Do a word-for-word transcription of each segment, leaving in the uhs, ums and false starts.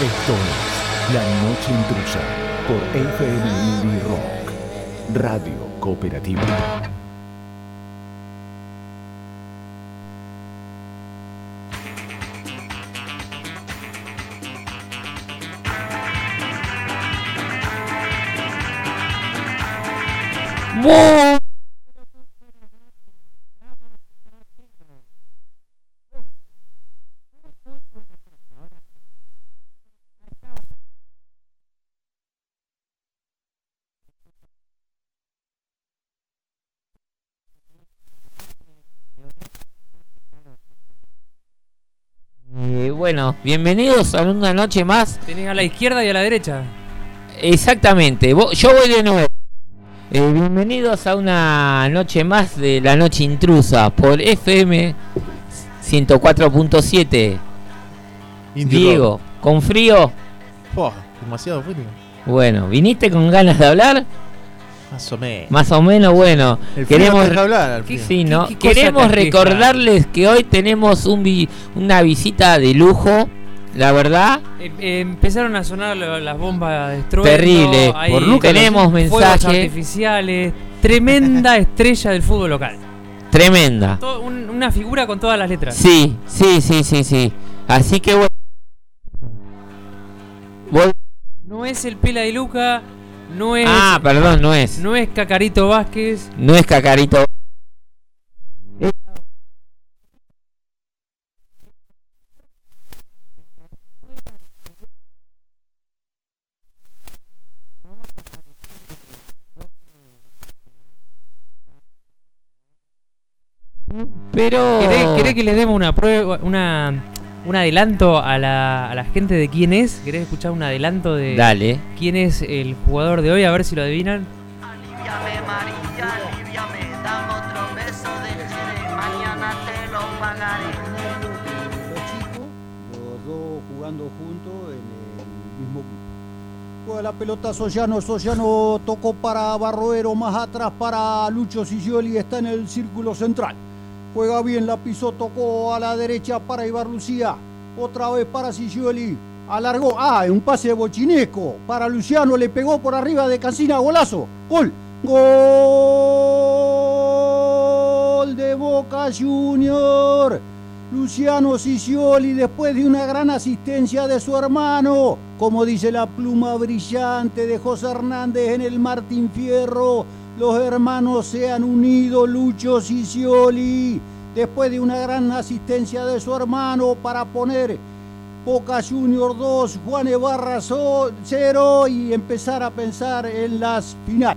Esto es La Noche Intrusa por F M Indie Rock, Radio Cooperativa. ¡Wow! Eh, bueno, bienvenidos a una noche más. Tenés a la izquierda y a la derecha. Exactamente, Vos, yo voy de nuevo. Eh, bienvenidos a una noche más de La Noche Intrusa por F M ciento cuatro punto siete. Diego, ¿con frío? Oh, demasiado frío. Bueno, ¿viniste con ganas de hablar? Más o menos. Más o menos, bueno. El frío queremos no deja hablar, al frío. Sí, ¿no? ¿Qué- qué cosa Queremos te aqueja? recordarles que hoy tenemos un vi- una visita de lujo, la verdad. Eh, eh, empezaron a sonar lo- las bombas de estruendo. Terrible. Hay Por Lucas tenemos fuegos mensaje. artificiales. Tremenda estrella del fútbol local. Tremenda. Todo- un- una figura con todas las letras. Sí, sí, sí, sí, sí. Así que bueno. Vol- No es el Pela de Luca. No es. Ah, perdón, no es. No es Cacarito Vázquez. No es Cacarito. Pero ¿Querés, querés que les demos una prueba, una, un adelanto a la, a la gente de quién es? ¿Querés escuchar un adelanto de Dale. quién es el jugador de hoy? A ver si lo adivinan. Aliviame María, aliviame, dame otro beso de chile, mañana te lo pagaré. Los chicos, los dos jugando juntos en el mismo grupo. Juega la pelota Sollano, Sollano tocó para Barroero, más atrás para Lucho Sicioli, está en el círculo central. Juega bien, la pisó, tocó a la derecha para Ibar Lucía, otra vez para Sicioli, alargó, ah, un pase de Bochinesco, para Luciano, le pegó por arriba de Cancina, golazo, gol, gol de Boca Junior. Luciano Sicioli, después de una gran asistencia de su hermano, como dice la pluma brillante de José Hernández en el Martín Fierro, los hermanos se han unido. Lucho Sicioli, después de una gran asistencia de su hermano para poner Boca Junior dos, Juan Ibarra cero y empezar a pensar en las finales.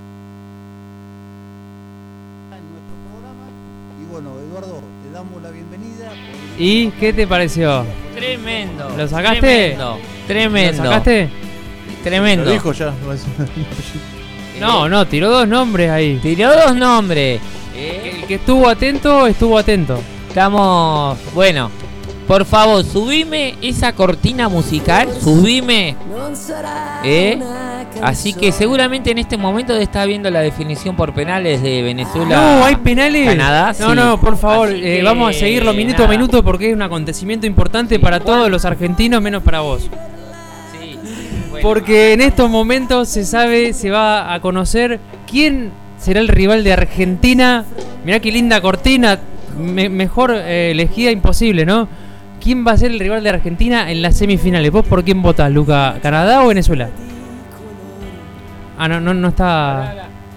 En nuestro programa. Y bueno, Eduardo, te damos la bienvenida. ¿Y qué te pareció? Tremendo. ¿Lo sacaste? Tremendo. Tremendo. ¿Lo sacaste? Tremendo. Lo dijo ya. No, no, tiró dos nombres ahí. Tiró dos nombres. Eh, El que estuvo atento, estuvo atento. Estamos. Bueno, por favor, subime esa cortina musical. Subime. Eh. Así que seguramente en este momento está viendo la definición por penales de Venezuela. No, hay penales. Canadá, No, sí. no, por favor, Así eh, que, vamos a seguirlo minuto nada. a minuto porque es un acontecimiento importante para todos los argentinos, menos para vos. Sí. Bueno. Porque en estos momentos se sabe, se va a conocer quién será el rival de Argentina. Mirá qué linda cortina, me- mejor eh, elegida imposible, ¿no? ¿Quién va a ser el rival de Argentina en las semifinales? ¿Vos por quién votás, Luca? ¿Canadá o Venezuela? Ah, no, no, no está...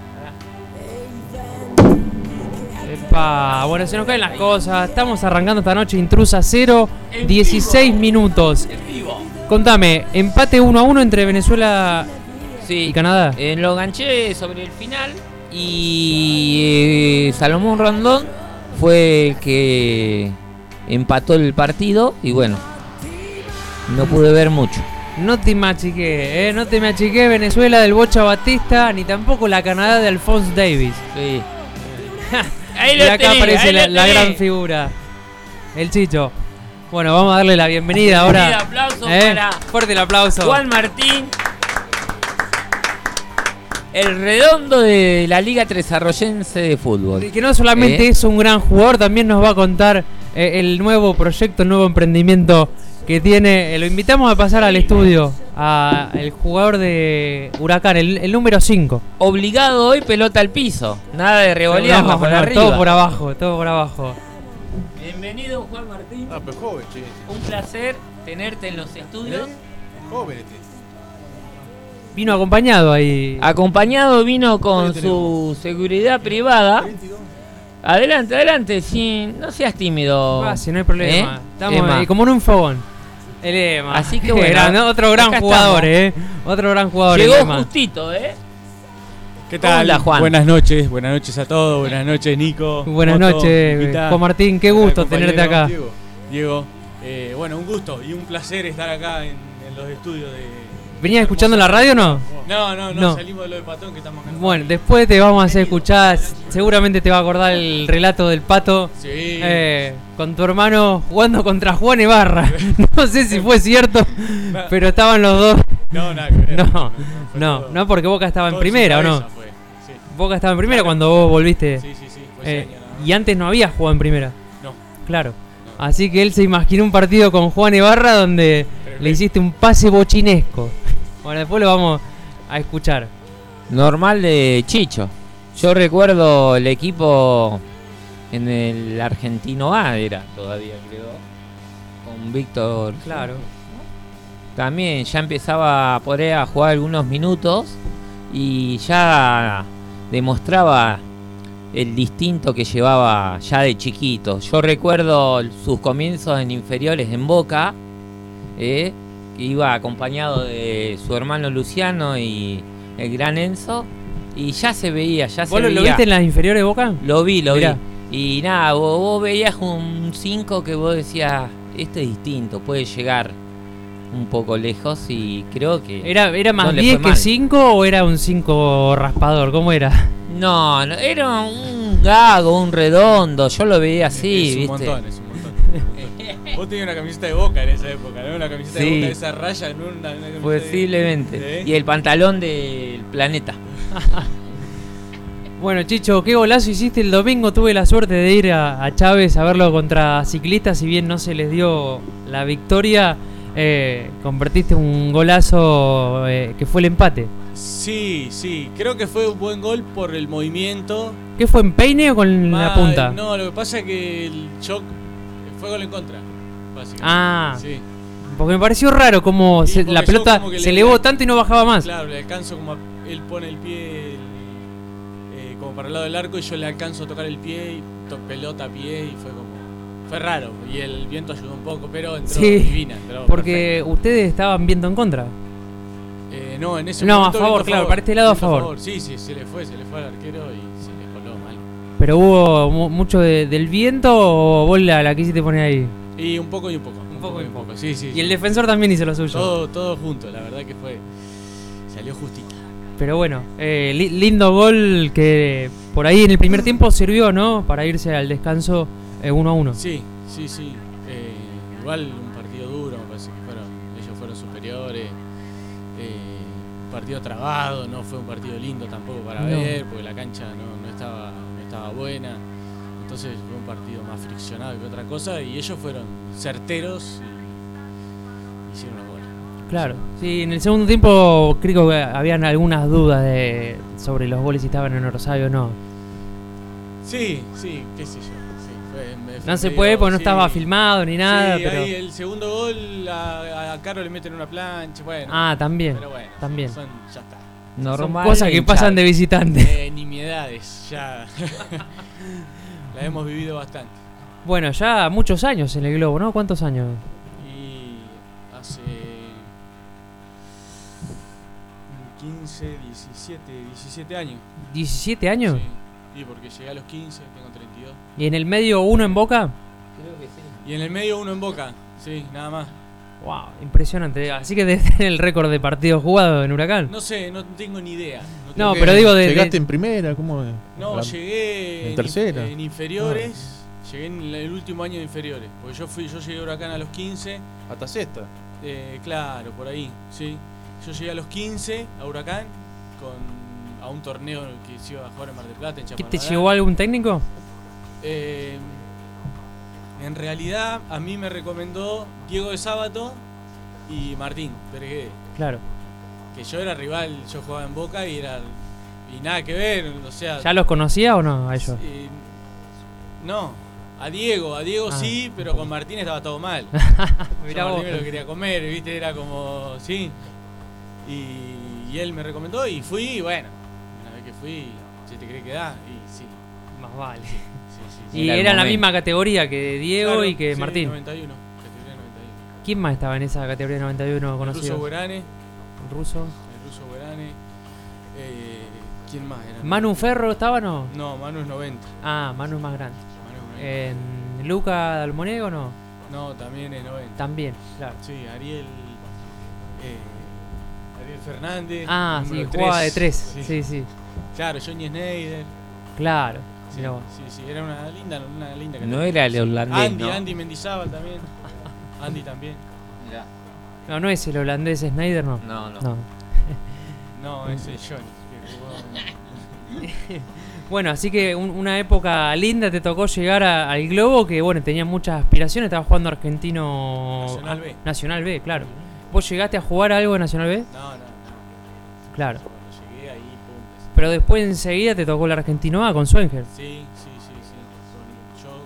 Epa, bueno, se nos caen las cosas. Estamos arrancando esta noche Intrusa cero, dieciséis minutos. Contame, empate uno a uno entre Venezuela Sí. y Canadá. Eh, lo ganché sobre el final y eh, Salomón Rondón fue el que empató el partido y bueno, no pude ver mucho. No te machiqué, eh, no te machiqué Venezuela del Bocha Batista, ni tampoco la Canadá de Alphonse Davis. Sí. Y acá aparece la, la gran figura, el Chicho. Bueno, vamos a darle la bienvenida ahora. Un aplauso ¿Eh? para Fuerte el aplauso. Juan Martín, el redondo de la Liga Tresarroyense de Fútbol. Que no solamente ¿Eh? es un gran jugador, también nos va a contar eh, el nuevo proyecto, el nuevo emprendimiento que tiene. eh, Lo invitamos a pasar al estudio. A el jugador de Huracán, el, el número cinco. Obligado hoy, pelota al piso. Nada de revolearla No, por no, arriba. todo por abajo, todo por abajo. Bienvenido, Juan Martín. Ah, pero joven, che. Un placer tenerte en los estudios. ¿Eh? Joven este. Vino acompañado ahí. Acompañado vino con ¿Qué su seguridad privada. treinta y dos. Adelante, adelante, sí, no seas tímido. Ah, si no hay problema. ¿Eh? Estamos Emma. ahí, como en un fogón. El Ema. Así que bueno, Gran- otro gran acá jugador, estamos. eh. Otro gran jugador. Llegó el Ema. justito, ¿eh? ¿Qué tal? Hola, Juan. Buenas noches, buenas noches a todos, buenas noches Nico. Buenas Otto, noches, invitá. Juan Martín, qué Hola, gusto compañero. tenerte acá. Diego, Diego eh, bueno, un gusto y un placer estar acá en, en los estudios de... ¿Venías escuchando la radio o no? No, no, no, No. salimos de lo de Patón que estamos acá. Bueno, después te vamos a hacer escuchar, seguramente te va a acordar el relato del Pato. Sí. Eh, con tu hermano jugando contra Juan Ibarra. No sé si fue cierto, pero estaban los dos. No, nada que ver. No, Fue no, todo- no, porque Boca estaba en todo primera, ¿o sin no? cabeza fue, sí. Boca estaba en primera Claro. cuando vos volviste. Sí, sí, sí, fue Eh, ese año nada más. y antes no había jugado en primera. No. Claro. Así que él se imaginó un partido con Juan Ibarra donde Tremendo. le hiciste un pase bochinesco. Bueno, después lo vamos a escuchar. Normal de Chicho. Yo recuerdo el equipo en el Argentino A, era todavía, creo. Con Víctor. Claro. También ya empezaba por ahí a jugar algunos minutos y ya demostraba el distinto que llevaba ya de chiquito. Yo recuerdo sus comienzos en inferiores en Boca, eh, que iba acompañado de su hermano Luciano y el gran Enzo, y ya se veía, ya se ¿Vos lo, veía. lo viste en las inferiores de Boca? Lo vi, lo Mirá. vi. Y nada, vos, vos veías un cinco que vos decías, este es distinto, puede llegar un poco lejos y creo que... ¿Era, era más no le diez fue que mal. cinco o era un cinco raspador? ¿Cómo era? No, no, era un gago, un redondo, yo lo veía así, es un ¿viste? montón, es un montón. Vos tenías una camiseta de Boca en esa época, ¿no? Una camiseta Sí. de Boca de esa raya en una, una camiseta de- Posiblemente. ¿Sí? Y el pantalón del Planeta. Bueno, Chicho, qué golazo hiciste el domingo. Tuve la suerte de ir a, a Chávez a verlo contra Ciclistas. Si bien no se les dio la victoria, eh, convertiste un golazo eh, que fue el empate. Sí, sí, creo que fue un buen gol por el movimiento. ¿Qué fue, en peine o con la Ah, punta? No, lo que pasa es que el shock fue gol en contra, básicamente. Ah. Sí, Porque me pareció raro como Sí, se- porque la yo pelota como que se le- elevó tanto y no bajaba más. claro, le alcanzo como a- él pone el pie el- eh, como para el lado del arco y yo le alcanzo a tocar el pie y to- pelota a pie y fue como fue raro y el viento ayudó un poco, pero entró Sí, divina, entró Porque ustedes estaban viendo en contra. perfecto. Eh, no, en ese No, a momento favor, viento claro, para este lado a viento favor. Sí, sí, se le fue, se le fue al arquero y se le coló mal. Pero hubo mu- mucho de- del viento o vos la, la quisiste poner ahí. Y un poco y un poco. Un poco y un poco. Sí, sí. Y sí. el defensor también hizo lo suyo. Todo, todo junto, la verdad que fue. Salió justito. Pero bueno, eh, li- lindo gol que por ahí en el primer tiempo sirvió, ¿no? Para irse al descanso eh, uno a uno. Sí, sí, sí. Eh, igual un partido duro, me parece que fueron, ellos fueron superiores. Eh, un partido trabado, no fue un partido lindo tampoco para No. ver, porque la cancha no, no estaba, no estaba buena. Entonces fue un partido más friccionado que otra cosa y ellos fueron certeros y hicieron los goles. Claro. Sí, en el segundo tiempo creo que habían algunas dudas de sobre los goles si estaban en Rosario o no. Sí, sí, qué sé yo. Sí, fue- me- No se medio- puede porque no sí. estaba filmado ni nada, Sí, pero... ahí el segundo gol a, a Caro le meten una plancha, bueno. Ah, también, pero bueno, también. son- ya está. Normal. Son cosas que en pasan Chávez. de visitante. Eh, nimiedades, ya. La hemos vivido bastante. Bueno, ya muchos años en el globo, ¿no? ¿Cuántos años? Y hace quince, diecisiete, diecisiete años. ¿diecisiete años? Sí, y porque llegué a los quince, tengo treinta y dos. ¿Y en el medio uno en Boca? Y en el medio uno en Boca, sí, nada más. Wow, impresionante. Así que debe tener el récord de partidos jugados en Huracán. No sé, no tengo ni idea. No, tengo- pero digo de... ¿Llegaste de- en primera? ¿Cómo? No, La- llegué en en, tercera. en inferiores, llegué en el último año de inferiores, porque yo fui, yo llegué a Huracán a los quince, Hasta sexta. eh, claro, por ahí, sí. Yo llegué a los quince a Huracán con a un torneo que se iba a jugar en Mar del Plata, en ¿Qué Chapadmalal. te llevó algún técnico? Eh, En realidad, a mí me recomendó Diego de Sábato y Martín Pérez. Claro. Que yo era rival, yo jugaba en Boca y era. Y nada que ver, o sea. ¿Ya los conocía o no a ellos? Eh, no, a Diego, a Diego Ah. sí, pero con Martín estaba todo mal. Mirá Yo a vos. Martín me lo quería comer, ¿viste? Era como. Sí. Y, y él me recomendó y fui, y bueno. Una vez que fui, se te cree que da, y sí. Más vale. Sí, sí, sí. Y Era el eran la momento. misma categoría que Diego Claro, y que sí, Martín. noventa y uno, categoría noventa y uno. ¿Quién más estaba en esa categoría noventa y uno El ruso conocido? Guerane, El ruso. el ruso Guerane. Eh, ¿Quién más era? ¿Manu Ferro estaba o no? No, Manu es noventa. Ah, Manu es más grande. Manu es noventa. ¿En Luca Dalmonego no? No, también es noventa. También, claro. Sí, Ariel. Eh, Ariel Fernández. Ah, sí, número jugaba de tres. tres. Sí, sí. Claro, Johnny Snyder. Claro. Sí, Mirá vos. sí, sí, era una linda, una linda No categoría. era el holandés, Andy, ¿no? Andy Mendizábal también. Andy también. Mirá. No, no es el holandés Snyder, no. No, no. No. No, ese es Johnny. que jugaba- Bueno, así que un- una época linda te tocó llegar a- al Globo, que bueno, tenía muchas aspiraciones, estaba jugando Argentino Nacional B. Nacional B, claro. ¿Vos llegaste a jugar algo en Nacional B? No, no, no. Claro. Cuando llegué ahí, pum. Pero después enseguida te tocó el Argentino A con Swenger. Sí, sí, sí, sí. Con- Yo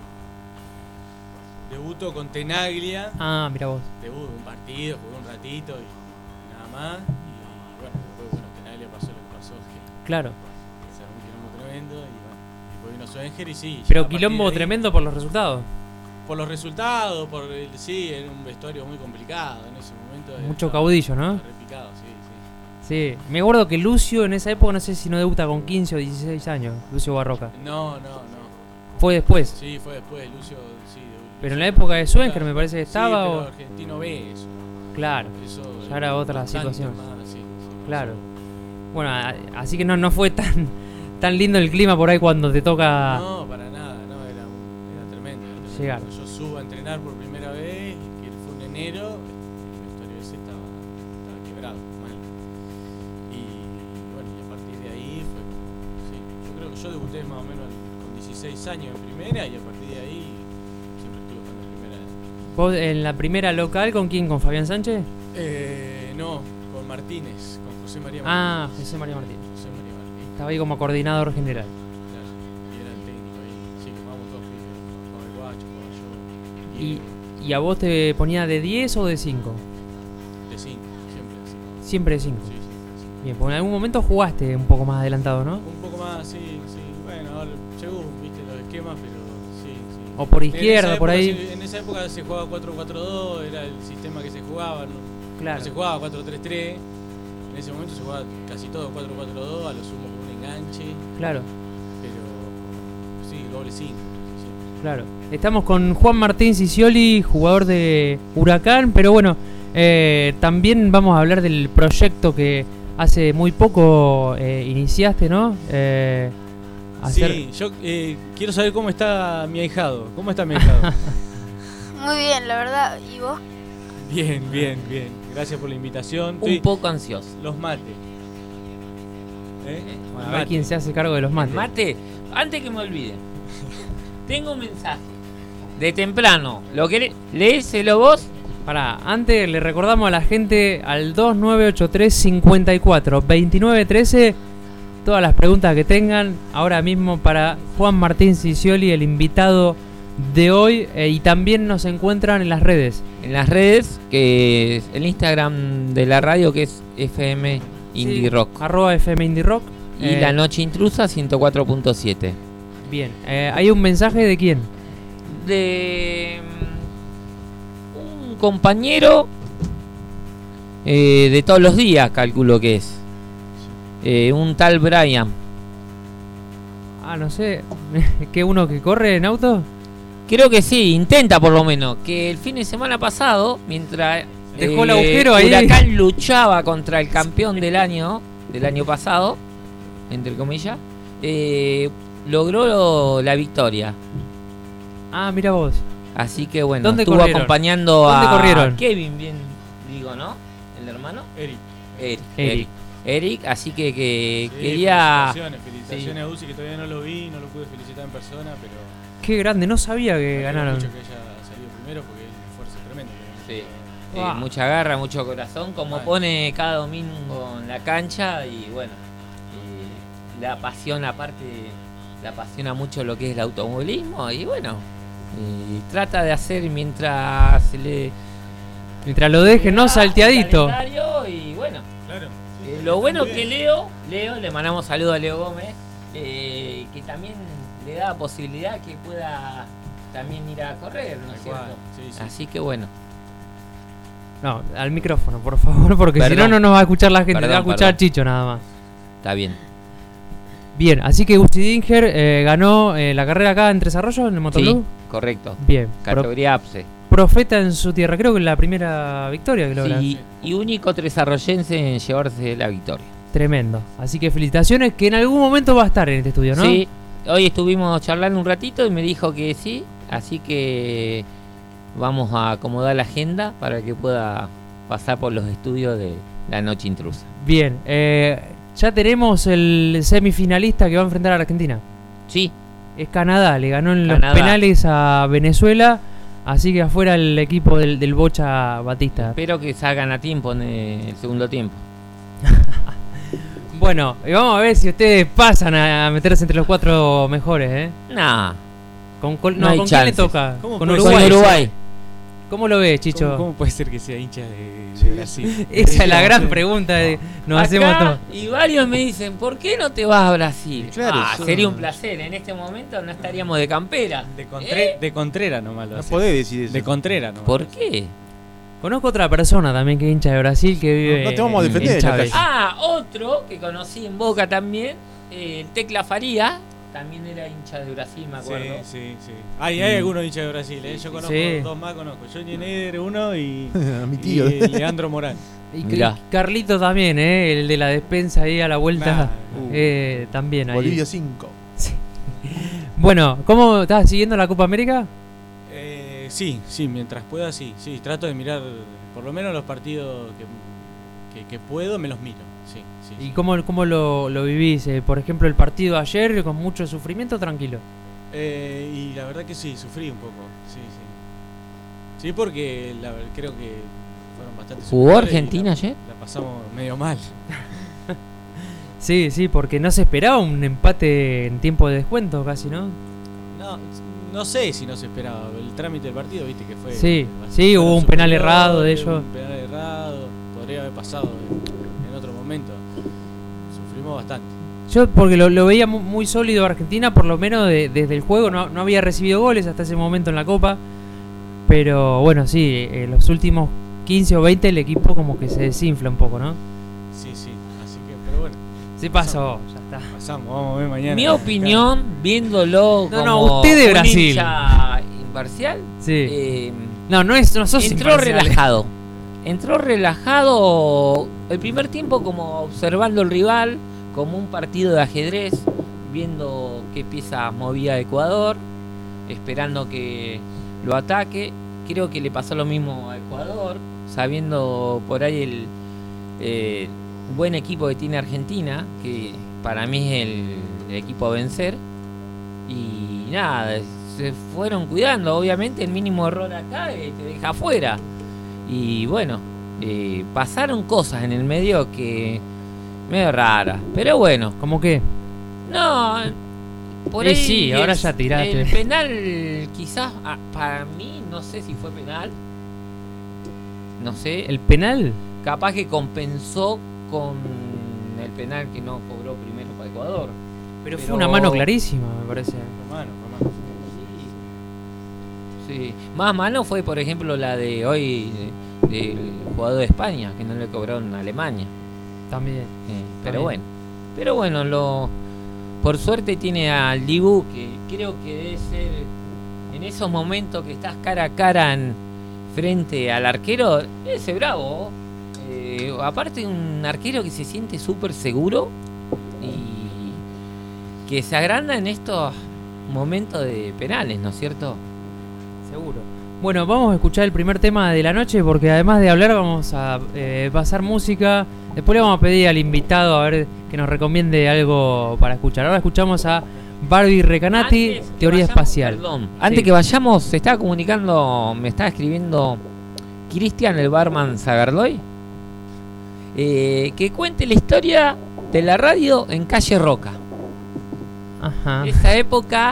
debuto con Tenaglia. Ah, mira vos. Debuto un partido, jugué un ratito y nada más. Y bueno, después bueno, Tenaglia pasó lo que pasó, que Claro. se armó un quilombo tremendo y bueno, y después vino Swenger y sí. ya a Pero partir quilombo de ahí- tremendo por los resultados. Por los resultados, por el, sí, era un vestuario muy complicado en ese momento. Mucho estaba- caudillo, ¿no? estaba repicado, sí, sí. Sí. Me acuerdo que Lucio en esa época, no sé si no debuta con quince o dieciséis años, Lucio Barroca. No, no, no. Fue después. Sí, fue después, Lucio, sí. de- Pero en Lucio la época de debuta- Swenger me parece que estaba Sí, pero o- Argentino B, eso. Claro. Eso Ya era otra bastante situación. más, sí, sí, Claro. pasó. Bueno, a- así que no, no fue tan, tan lindo el clima por ahí cuando te toca... No, para nada, no, era, un- era tremendo. Era tremendo. Llegar. Cuando yo subo a entrenar por primera vez, que fue en enero, el vestuario ese estaba, estaba quebrado, mal. Y bueno, y a partir de ahí fue como, sí, yo creo que yo debuté más o menos con dieciséis años en primera y a partir de ahí siempre estuve jugando en primera. ¿Vos en la primera local con quién? ¿Con Fabián Sánchez? Eh, no, con Martínez, con José María Martínez. Ah, José María Martínez. José María Martínez, Estaba ahí como coordinador general. claro. Y era el técnico ahí. Sí, que jugamos todos pibes. Jugaba el Guacho, jugaba yo. ¿Y, Diego, ¿Y a vos te ponía de diez o de cinco? de cinco, siempre de cinco. Siempre de cinco. Sí, sí, sí. Bien, porque en algún momento jugaste un poco más adelantado, ¿no? Un poco más, sí, sí. Bueno, ahora llegó, viste, los esquemas, pero sí, sí. O por En esa izquierda, por época ahí. se- en esa época se jugaba cuatro cuatro dos, era el sistema que se jugaba, no, Claro. no se jugaba cuatro tres tres. En ese momento se jugaba casi todo cuatro cuatro dos, a lo sumo con un enganche, Claro, pero sí, doble cinco. Sí. claro. Estamos con Juan Martín Cicioli, jugador de Huracán, pero bueno, eh, también vamos a hablar del proyecto que hace muy poco eh, iniciaste, ¿no? Eh, hacer- Sí, yo eh, quiero saber cómo está mi ahijado. ¿Cómo está mi ahijado? Muy bien, la verdad. ¿Y vos? Bien, bien, bien. Gracias por la invitación. Un Estoy- poco ansioso. Los mates. ¿Eh? Bueno, a El ver mate. quién se hace cargo de los mates. Mate, antes que me olvide, tengo un mensaje de temprano. ¿Lo querés? Léeselo vos. Pará, antes le recordamos a la gente al dos nueve ocho tres, cinco cuatro, dos nueve uno tres todas las preguntas que tengan ahora mismo para Juan Martín Cicioli, el invitado de hoy, eh, y también nos encuentran en las redes. En las redes, que es el Instagram de la radio, que es F M Indie Sí, Rock. Arroba F M Indie Rock. Y Eh, La Noche Intrusa ciento cuatro punto siete. Bien, eh, ¿hay un mensaje de quién? De mm, un compañero eh, de todos los días, calculo que es. Eh, un tal Brian. Ah, no sé, ¿qué uno que corre en auto? Creo que sí, intenta por lo menos. Que el fin de semana pasado, mientras Dejó el agujero ahí. Huracán luchaba contra el campeón del año, del año pasado, entre comillas, eh, logró la victoria. Ah, mira vos. Así que bueno, ¿Dónde estuvo corrieron? acompañando ¿Dónde a corrieron? Kevin, bien digo, ¿no? El hermano. Eric. Eric. Eric. Eric. Eric, así que, que Sí, quería... Felicitaciones, felicitaciones a Uzi, que todavía no lo vi, no lo pude felicitar en persona, pero Qué grande, no sabía que Me alegra ganaron. mucho que haya salido primero porque es un esfuerzo tremendo. Sí. Ah. Eh, mucha garra, mucho corazón, como Ay. pone cada domingo en la cancha y bueno, eh, la pasión aparte, le apasiona mucho lo que es el automovilismo y bueno, eh, trata de hacer mientras se le... Mientras lo dejen, no da salteadito. el calendario y bueno, Claro. sí, eh, sí, lo está bueno muy que bien. Leo, Leo, le mandamos saludos a Leo Gómez, eh, que también le da posibilidad que pueda también ir a correr, ¿no es Tal cierto? cual, sí, sí. Así que bueno. No, al micrófono, por favor, porque si no, Perdón. no nos va a escuchar la gente, te va a Perdón, escuchar perdón. Chicho nada más. Está bien. Bien, así que Gusti Dinger eh, ganó eh, la carrera acá en Tres Arroyos, en el Sí, Motoblue. correcto. Bien, pro- Categoría A P S E. profeta en su tierra, creo que es la primera victoria que logra. Sí, y único tresarroyense en llevarse la victoria. Tremendo. Así que felicitaciones, que en algún momento va a estar en este estudio, ¿no? Sí, hoy estuvimos charlando un ratito y me dijo que sí, así que vamos a acomodar la agenda para que pueda pasar por los estudios de La Noche Intrusa. Bien, eh, ya tenemos el semifinalista que va a enfrentar a Argentina. Sí, Es Canadá, le ganó en Canadá. los penales a Venezuela, así que afuera el equipo del, del Bocha Batista. espero que salgan a tiempo en el segundo tiempo. Bueno, y vamos a ver si ustedes pasan a meterse entre los cuatro mejores, ¿eh? Nah, ¿Con, col- No no, hay ¿con quién le chances. toca? ¿Cómo Con puede Uruguay. con Uruguay. ¿Cómo lo ves, Chicho? ¿Cómo, cómo puede ser que sea hincha de, Sí, de Brasil? Esa es la gran pregunta. De, nos Acá, hacemos todo. y varios me dicen, ¿por qué no te vas a Brasil? Claro, Ah, eso- sería un placer, en este momento no estaríamos de campera. De, Contre- ¿Eh? de Contreras nomás lo No hace. podés decir eso. De Contreras nomás. ¿Por qué? Conozco otra persona también que es hincha de Brasil que vive No te vamos a en- defender, en Chávez. Ah, otro que conocí en Boca también, eh, Tecla Faría, también era hincha de Brasil, me Sí, acuerdo. sí, sí. Hay, hay algunos hinchas de Brasil, ¿eh? Yo conozco Sí. dos más, conozco. Johnny Neder, uno y, A mi tío. y Leandro Morán. Y Mirá. que- Carlito también, ¿eh? El de la despensa ahí a la vuelta. Nah. Uh, eh, también ahí. Bolivia cinco. Bueno, ¿cómo estás siguiendo la Copa América? Eh, sí, sí, mientras pueda, sí. Sí, trato de mirar por lo menos los partidos que, que, que puedo, me los miro. Sí, sí. ¿Y sí. cómo, cómo lo, lo vivís? Eh, por ejemplo, el partido de ayer con mucho sufrimiento, tranquilo. Eh, y la verdad que sí, sufrí un poco. Sí, sí. Sí, porque la, ver- creo que fueron bastante ¿Jugó superiores y Argentina la- ayer? La pasamos medio mal. Sí, sí, porque no se esperaba un empate en tiempo de descuento casi, ¿no? No, no sé si no se esperaba. El trámite del partido, viste que fue. Sí, bastante- sí, hubo fueron un penal superiores, errado de ellos. Un penal errado. Podría haber pasado en, en otro momento. Sufrimos bastante. Yo porque lo, lo veía mu- muy sólido Argentina, por lo menos de- desde el juego, no, no había recibido goles hasta ese momento en la Copa. Pero bueno, sí, en los últimos quince o veinte el equipo como que se desinfla un poco, ¿no? Sí, sí. Así que, pero bueno, Sí pasó, ya está. pasamos. Vamos a ver mañana. Mi opinión, viéndolo No, como no, usted de un Brasil. hincha imparcial, Sí. eh, No, no es, no sos entró imparcial. relajado. Entró relajado el primer tiempo como observando el rival, como un partido de ajedrez, viendo qué pieza movía Ecuador, esperando que lo ataque. Creo que le pasó lo mismo a Ecuador, sabiendo por ahí el eh, buen equipo que tiene Argentina, que para mí es el, el equipo a vencer. Y nada, se fueron cuidando. Obviamente el mínimo error acá eh, te deja afuera. Y bueno, eh, pasaron cosas en el medio que medio raras. Pero bueno, ¿Cómo qué? no, por Eh, ahí sí, ahora el- ya tiraste. El penal quizás ah, para mí, no sé si fue penal. No sé, ¿El penal? capaz que compensó con el penal que no cobró primero para Ecuador. Pero, fue Pero- una mano clarísima, me parece. Hermano, hermano. Sí. Sí. Más mano fue, por ejemplo, la de hoy de- del jugador de España, que no le cobraron a Alemania. También. Eh, pero bien. bueno, pero bueno, lo por suerte tiene al Dibu, que creo que debe ser en esos momentos que estás cara a cara en, frente al arquero, ese bravo. Eh, aparte un arquero que se siente súper seguro y que se agranda en estos momentos de penales, ¿no es cierto? Seguro. Bueno, vamos a escuchar el primer tema de la noche porque además de hablar vamos a eh, pasar música. Después le vamos a pedir al invitado a ver que nos recomiende algo para escuchar. Ahora escuchamos a Barbie Recanati, Antes que teoría vayamos, espacial. Perdón, antes Sí. que vayamos, se estaba comunicando, me estaba escribiendo Cristian, el barman Zagardoy, eh, que cuente la historia de la radio en Calle Roca. Ajá. Esa época,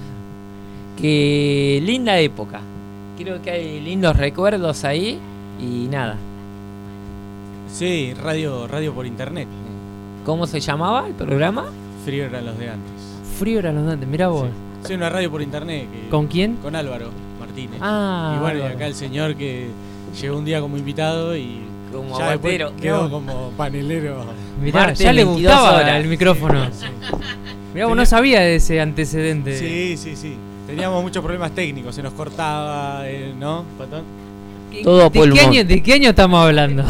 que linda época. Creo que hay lindos recuerdos ahí y nada. Sí, radio, radio por internet. ¿Cómo se llamaba el programa? Frío eran los de antes. Frío era los dantes, mirá vos. Sí, una radio por internet. Que, ¿Con quién? Con Álvaro Martínez. Ah, y bueno, y Álvaro. acá el señor que llegó un día como invitado y Como ya después aguatero. quedó No. como panelero. Mirá, Martes, ya le veintidós gustaba horas. el micrófono. Mirá, vos no sabía de ese antecedente. Sí, sí, sí. Teníamos muchos problemas técnicos, se nos cortaba, eh, ¿no, Patón? ¿Qué- Todo ¿De qué, pulmón. año, ¿De qué año estamos hablando?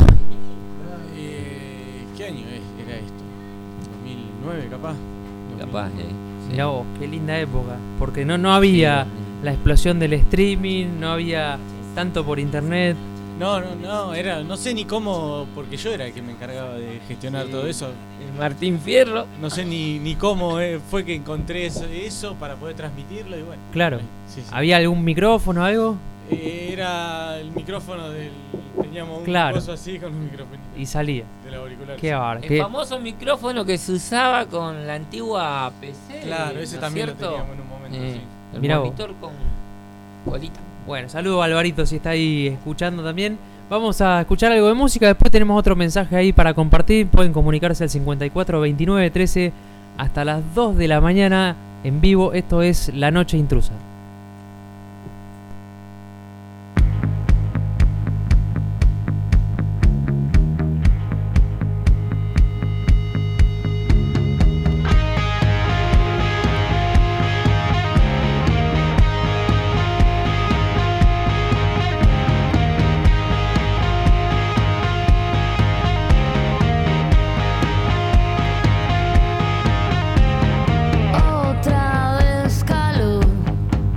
Eh, ¿Qué año es- era esto? ¿dos mil nueve capaz? Capaz, eh. Sí. Mirá vos, qué linda época. Porque no, no había la explosión del streaming, no había tanto por internet. No, no, no, era, no sé ni cómo, porque yo era el que me encargaba de gestionar Sí. todo eso. El Martín Fierro. No sé ni, ni cómo eh, fue que encontré eso, eso para poder transmitirlo y bueno. Claro. Sí, sí. ¿Había algún micrófono o algo? Eh, era el micrófono del. Teníamos un Claro. coso así con un micrófono Y salía. del auricular. Qué bar, El qué... famoso micrófono que se usaba con la antigua P C. Claro, ese ¿no es también lo cierto? teníamos en un momento. Eh, sí. el Mirá vos. monitor con colita. Bueno, saludo a Alvarito si está ahí escuchando también. Vamos a escuchar algo de música, después tenemos otro mensaje ahí para compartir. Pueden comunicarse al cincuenta y cuatro veintinueve trece hasta las dos de la mañana en vivo. Esto es La Noche Intrusa. Otra vez calor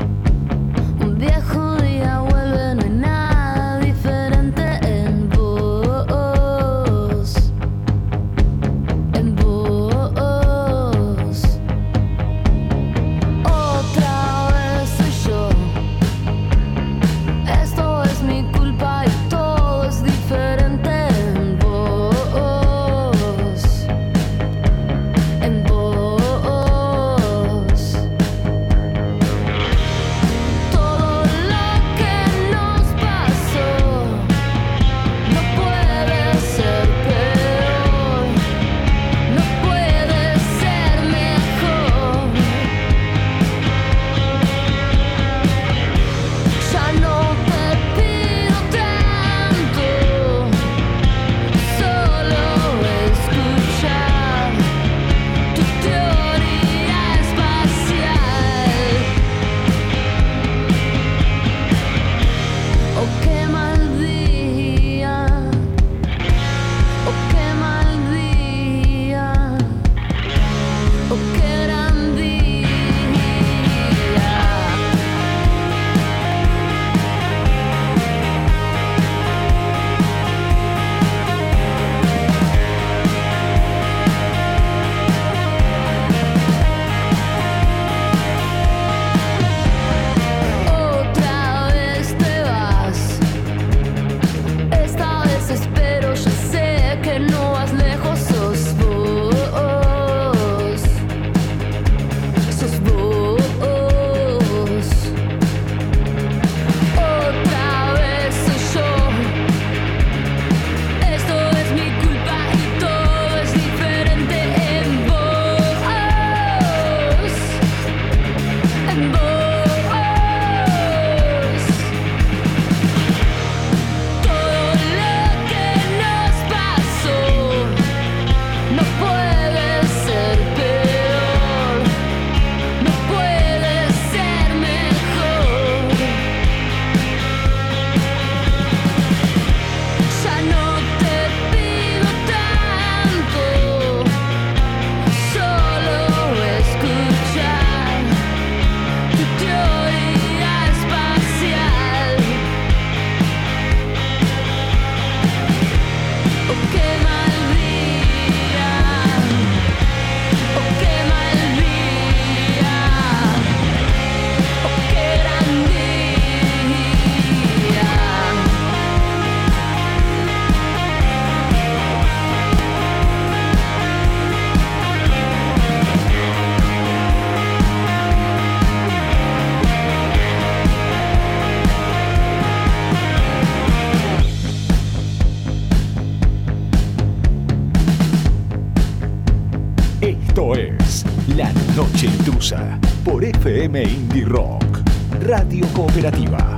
Noche Intrusa por F M Indie Rock, Radio Cooperativa.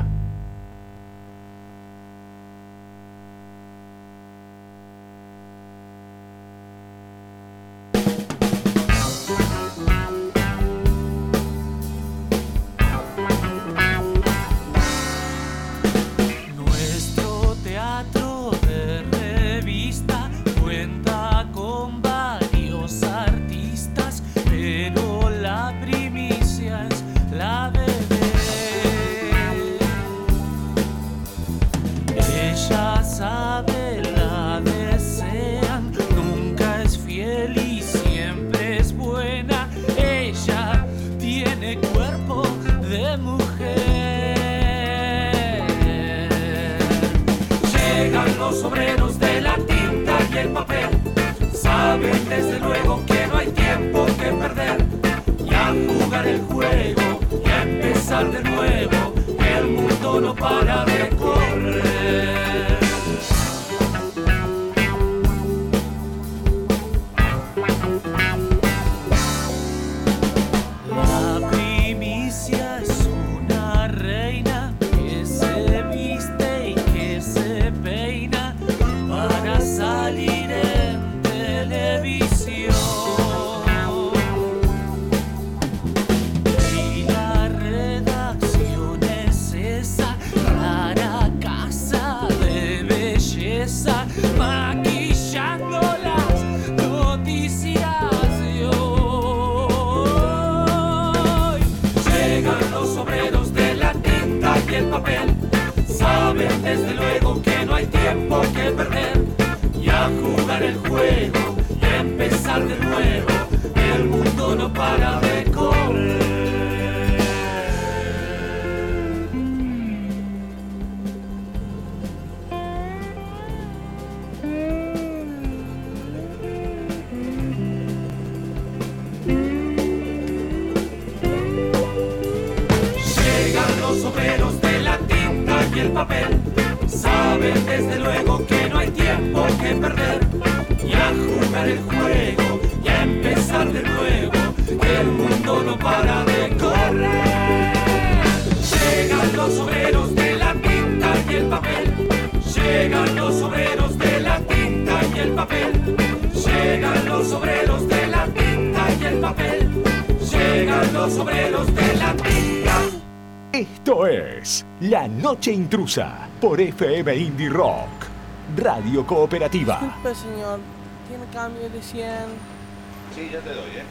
Esto es La Noche Intrusa por F M Indie Rock, Radio Cooperativa. Disculpe, señor, ¿tiene cambio de cien? Sí, ya te doy, ¿eh?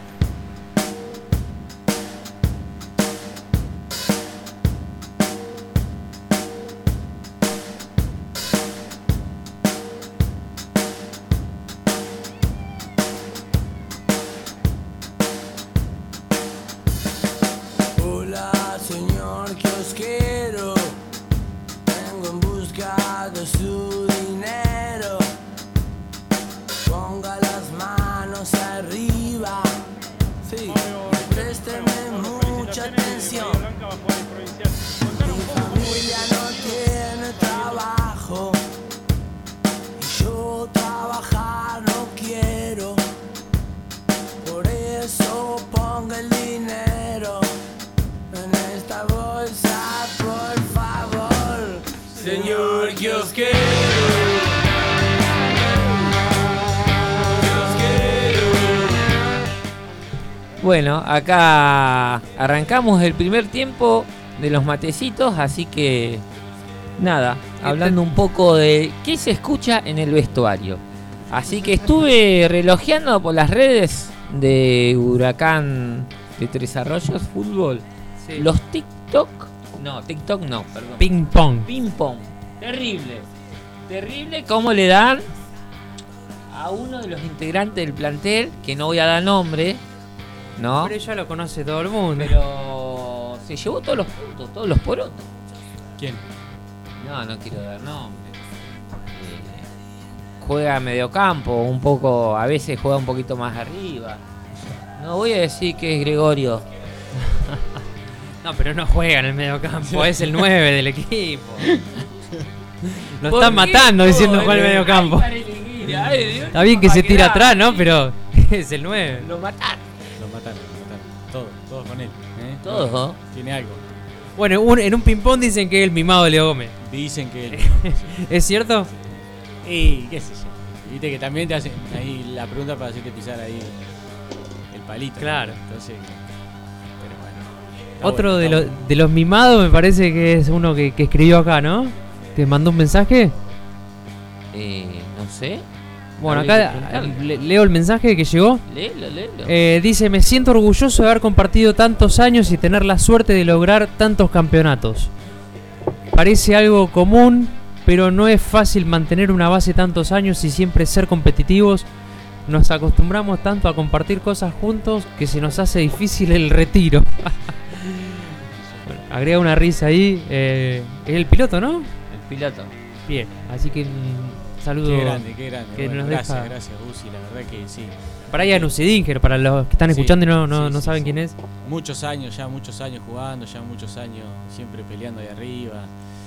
Bueno, acá arrancamos el primer tiempo de los matecitos, así que nada, hablando un poco de qué se escucha en el vestuario. Así que estuve relojeando por las redes de Huracán de Tres Arroyos Fútbol. Sí. Los TikTok, no, TikTok no, perdón. Ping pong. Ping pong. Terrible. Terrible cómo le dan a uno de los integrantes del plantel, que no voy a dar nombre, ¿no? Pero ya lo conoce todo el mundo. Pero se llevó todos los puntos, todos los porotos. ¿Quién? No, no quiero dar nombre. Eh, juega a mediocampo, un poco, a veces juega un poquito más arriba. No voy a decir que es Gregorio. No, pero no juega en el mediocampo, es el nueve del equipo. Lo están matando diciendo juega en el mediocampo. Está bien que se tira atrás, ¿no? Pero es el nueve. Lo mataron. Lo mataron, lo mataron. Todos, No, ¿no? Tiene algo. Bueno, un- en un ping-pong dicen que es el mimado de Leo Gómez. Dicen que... ¿Es cierto? Y qué sé yo. Viste que también te hacen ahí la pregunta para hacerte pisar ahí el palito. Claro. Entonces, pero bueno. Está Otro bueno, de, está los bueno. de los mimados me parece que es uno que, que escribió acá, ¿no? Que mandó un mensaje. Eh, no sé. Bueno, Habría que acá preguntarle. le- leo el mensaje que llegó. Léelo, léelo. Eh, dice, me siento orgulloso de haber compartido tantos años y tener la suerte de lograr tantos campeonatos. Parece algo común, pero no es fácil mantener una base tantos años y siempre ser competitivos. Nos acostumbramos tanto a compartir cosas juntos que se nos hace difícil el retiro. Bueno, agrega una risa ahí. Eh, es el piloto, ¿no? El piloto. Bien, así que un saludo. Qué grande, qué grande. que Bueno, nos gracias, deja- gracias, Uzi. La verdad que sí. Brian Usidinger, para los que están Sí, escuchando y no, no, sí, no sí, saben sí. quién es. Muchos años, ya muchos años jugando, ya muchos años siempre peleando ahí arriba.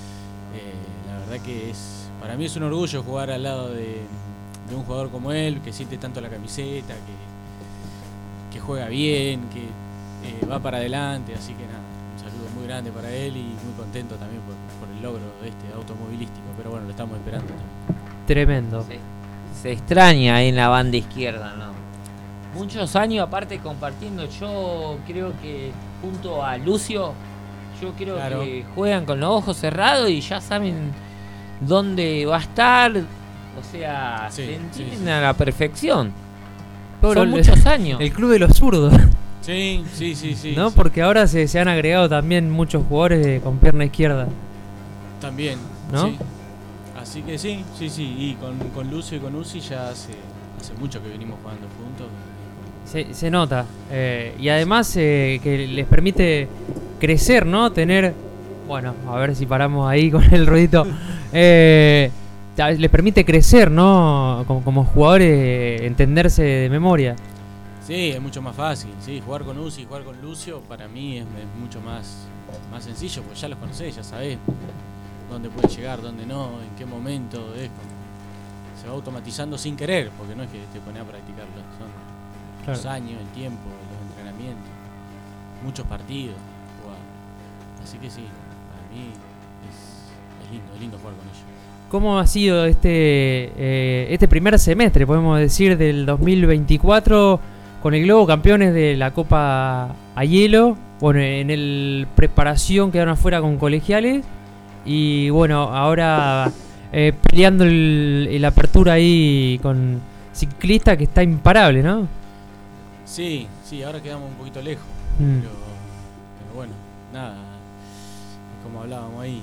Eh, la verdad que es, para mí es un orgullo jugar al lado de, de un jugador como él, que siente tanto la camiseta, que, que juega bien, que eh, va para adelante. Así que nada, un saludo muy grande para él y muy contento también por, por el logro de este automovilístico. Pero bueno, lo estamos esperando también. Tremendo. Se, se extraña ahí en la banda izquierda, ¿no? Muchos años aparte compartiendo. Yo creo que junto a Lucio, yo creo Claro. que juegan con los ojos cerrados y ya saben dónde va a estar. O sea, Sí, se sí, entienden sí. a la perfección. Todo Son lo- muchos años. El club de los zurdos. Sí, sí, sí, sí. ¿No? sí. Porque ahora se, se han agregado también muchos jugadores de- con pierna izquierda. También, ¿No? sí. Así que sí, sí, sí. Y con, con Lucio y con Uzi ya hace, hace mucho que venimos jugando juntos. Se, se nota. Eh, y además eh, que les permite crecer, ¿no? Tener... Bueno, a ver si paramos ahí con el ruidito. Eh, ta- les permite crecer, ¿no? Como, como jugadores, eh, entenderse de memoria. Sí, es mucho más fácil. Sí, jugar con Uzi y jugar con Lucio para mí es, es mucho más, más sencillo, porque ya los conocés, ya sabés dónde pueden llegar, dónde no, en qué momento. Es como- se va automatizando sin querer, porque no es que te pones a practicarlo. Son los Claro. años, el tiempo, los entrenamientos, muchos partidos jugados. Así que sí, para mí es, es lindo, es lindo jugar con ellos. ¿Cómo ha sido este eh, este primer semestre, podemos decir, del dos mil veinticuatro con el Globo campeones de la Copa a Hielo? Bueno, en el preparación quedaron afuera con Colegiales y bueno, ahora eh, peleando el, el apertura ahí con Ciclista, que está imparable, ¿no? Sí, sí, ahora quedamos un poquito lejos. Mm. Pero, pero bueno, nada, es como hablábamos ahí,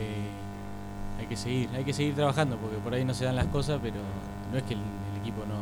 eh, hay que seguir, hay que seguir trabajando porque por ahí no se dan las cosas, pero no es que el, el equipo no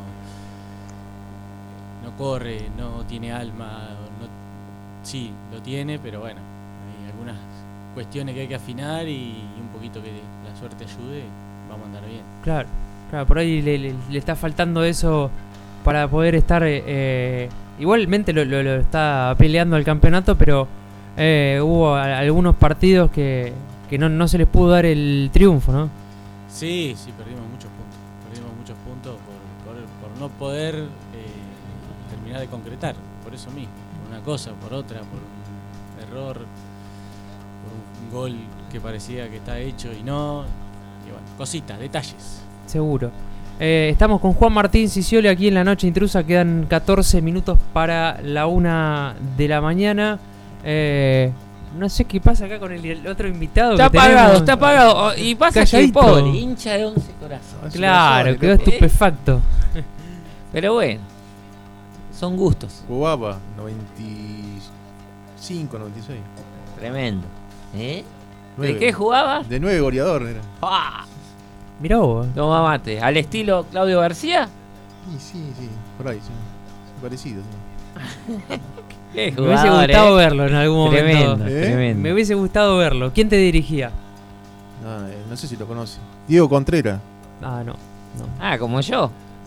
no corre, no tiene alma, no, sí, lo tiene, pero bueno, hay algunas cuestiones que hay que afinar y, y un poquito que la suerte ayude, vamos a andar bien. Claro, claro, por ahí le, le- le está faltando eso para poder estar... eh, eh, igualmente lo, lo- lo está peleando el campeonato, pero eh, hubo a- algunos partidos que, que no, no se les pudo dar el triunfo, ¿no? Sí, sí, perdimos muchos puntos. Perdimos muchos puntos por, por, por no poder eh, terminar de concretar. Por eso mismo. Por una cosa, por otra, por un error, por un gol que parecía que está hecho y no. Y bueno, cositas, detalles. Seguro. Eh, estamos con Juan Martín Cicioli aquí en La Noche Intrusa. Quedan catorce minutos para la una de la mañana. Eh, no sé qué pasa acá con el, el otro invitado. Está que apagado, tenemos. está apagado. Oh, y pasa que Calladito. pobre, hincha de once corazones. Claro, quedó estupefacto. Pero bueno, son gustos. Jugaba noventa y cinco, noventa y seis. Tremendo. ¿Eh? Nueve. ¿De qué jugaba? De nueve goleador era. ¡Ah! Mirá vos. Toma mate. ¿Al estilo Claudio García? Y sí, sí, por ahí, sí. Parecido, sí. Qué Me hubiese jugador, gustado eh. verlo en algún Tremendo, momento. ¿Eh? tremendo. Me hubiese gustado verlo. ¿Quién te dirigía? Ah, eh, no sé si lo conoce. Diego Contreras. Ah, no. no. Ah, como yo.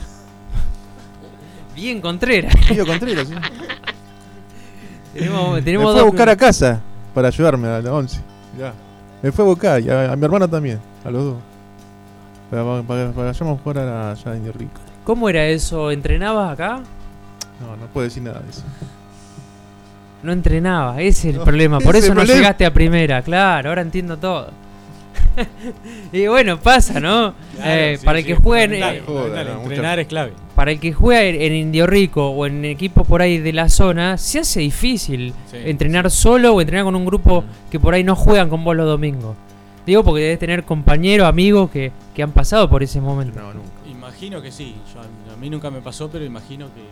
Bien Contreras. Diego Contreras, sí. tenemos Me tenemos fue a dos- buscar a casa para ayudarme a la once. Mirá. Me fue a buscar y a, a mi hermana también, a los dos. Para, para, para, para que vayamos a jugar a- allá en Indio Rico. ¿Cómo era eso? ¿Entrenabas acá? No, no puedo decir nada de eso. No entrenaba, ese es el problema. Por ese eso no problema. llegaste a primera, claro, ahora entiendo todo. Y bueno, pasa, ¿no? Claro, Eh, sí, para el sí, que juegue en, fundamental, eh, fundamental, Joder, no, entrenar es clave. para el que juega en, en Indio Rico o en equipos por ahí de la zona, se hace difícil Sí, entrenar solo o entrenar con un grupo Mm. que por ahí no juegan con vos los domingos. Digo porque debes tener compañeros, amigos que, que han pasado por ese momento. No, nunca. Imagino que sí. Yo, a, a mí nunca me pasó, pero imagino que,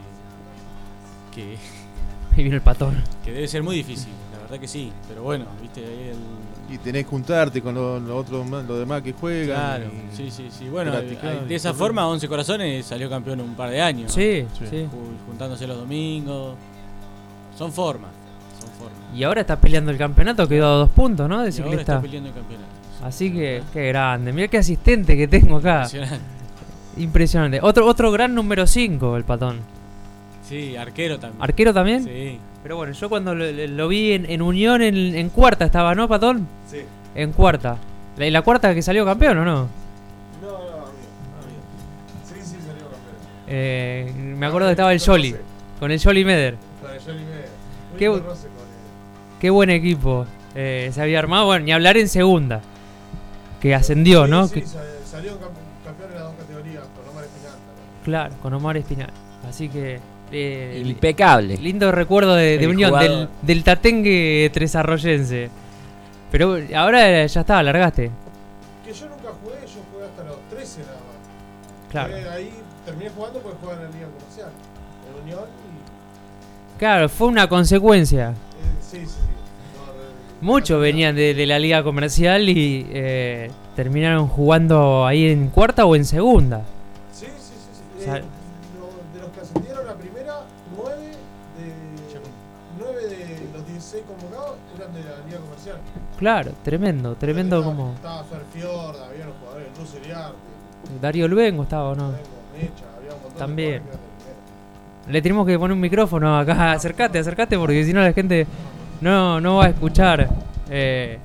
que Ahí vino el patón. que debe ser muy difícil. La verdad que sí. Pero bueno, viste ahí el. Y tenés que juntarte con los lo otros ma- los demás que juegan. Claro, y- sí, sí, sí. Bueno, practicar eh, y de esa correr. forma Once Corazones salió campeón un par de años. ¿no? Sí, Sí. sí. Ju- Juntándose los domingos. Son formas. Son formas. Y ahora está peleando el campeonato, quedó a dos puntos, ¿no? De Y ahora ciclista. está peleando el campeonato. Sí, Así la que, verdad. qué grande. Mira qué asistente que tengo acá. Impresionante. Impresionante. Otro, otro gran número cinco, el patón. Sí, arquero también. ¿Arquero también? Sí. Pero bueno, yo cuando lo, lo vi en, en Unión, en, en cuarta estaba, ¿no, patón? Sí. En cuarta. La, la cuarta que salió campeón, ¿o no? No, no, amigo, amigo. Sí, sí, salió campeón. Eh, me acuerdo que estaba el Jolly. Con el Jolly Meder. Con el Johnny Meder. Qué bu- Qué buen equipo eh, se había armado. Bueno, ni hablar en segunda. Que ascendió, ¿no? Sí, Que- sí, salió campe- campeón en las dos categorías con Omar Espinal. ¿no? claro, con Omar Espinal. Así que... eh, Impecable. lindo recuerdo de, de El Unión, jugador. del, del Tatengue tresarroyense. Pero ahora ya está, largaste. Que yo nunca jugué, yo jugué hasta los trece nada más. Claro. Jugué ahí terminé jugando porque jugaba en la Liga Comercial. En Unión y. Claro, fue una consecuencia. eh, sí, sí, sí. No, eh, Muchos venían de, de la liga comercial y eh, terminaron jugando ahí en cuarta o en segunda. Sí, sí, sí. sí. O sea- Eh, lo- de los que ascendieron a primera, nueve de. nueve de los dieciséis convocados eran de la Liga Comercial. Claro, tremendo, tremendo Estaba- como... Estaba Fer Fiord, había unos jugadores, Russo Iriarte, Darío Luengo estaba, ¿o no? Mecha, había un montón También. de jugadores que eran de primera. Le tenemos que poner un micrófono acá, acércate, acércate porque si no la gente no, no va a escuchar eh,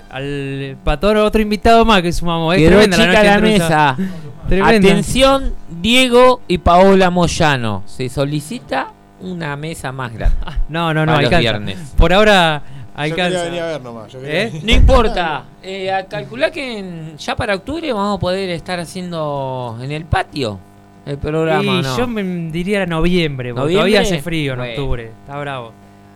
al patón, otro invitado más que sumamos. Es Quedó tremenda chica noche la intrusa. mesa. Tremenda. Atención, Diego y Paola Moyano. Se solicita una mesa más grande. No, no, no, para los alcanza. viernes. Por ahora Yo quería alcanza. venir a ver nomás. Yo quería ¿Eh? venir. No importa. Eh, a calcular que en- ya para octubre vamos a poder estar haciendo en el patio el programa. Y ¿no? yo me diría noviembre, porque ¿Noviembre? todavía hace frío en Bueno. octubre. Está bravo.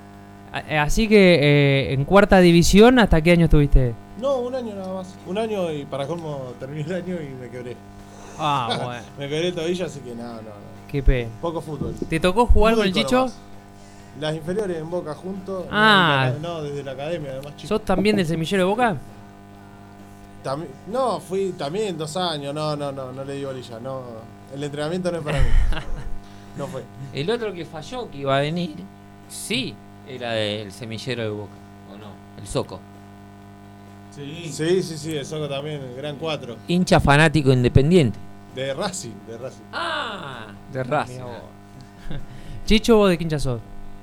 A- Así que eh, en cuarta división, ¿hasta qué año estuviste? No, un año nada más. Un año y para colmo terminé el año y me quebré. Ah, bueno. Me quebré el tobillo, así que nada, no, no. Qué pe. Poco fútbol. ¿Te tocó jugar Muy con el rico Chicho? nomás. Las inferiores en Boca juntos. Ah. No, desde la academia, además, chico. ¿Sos también del semillero de Boca? Tambi- no, fui también dos años. No, no, no, no le di bolilla. No, el entrenamiento no es para mí. No fue. El otro que falló, que iba a venir, sí, era del semillero de Boca. ¿O no? El Soco. Sí, sí, sí, sí, el Soco también, el Gran cuatro. Hincha fanático independiente. De Racing, de Racing. Ah, de Racing. Chicho, ¿vos de quién ya sos?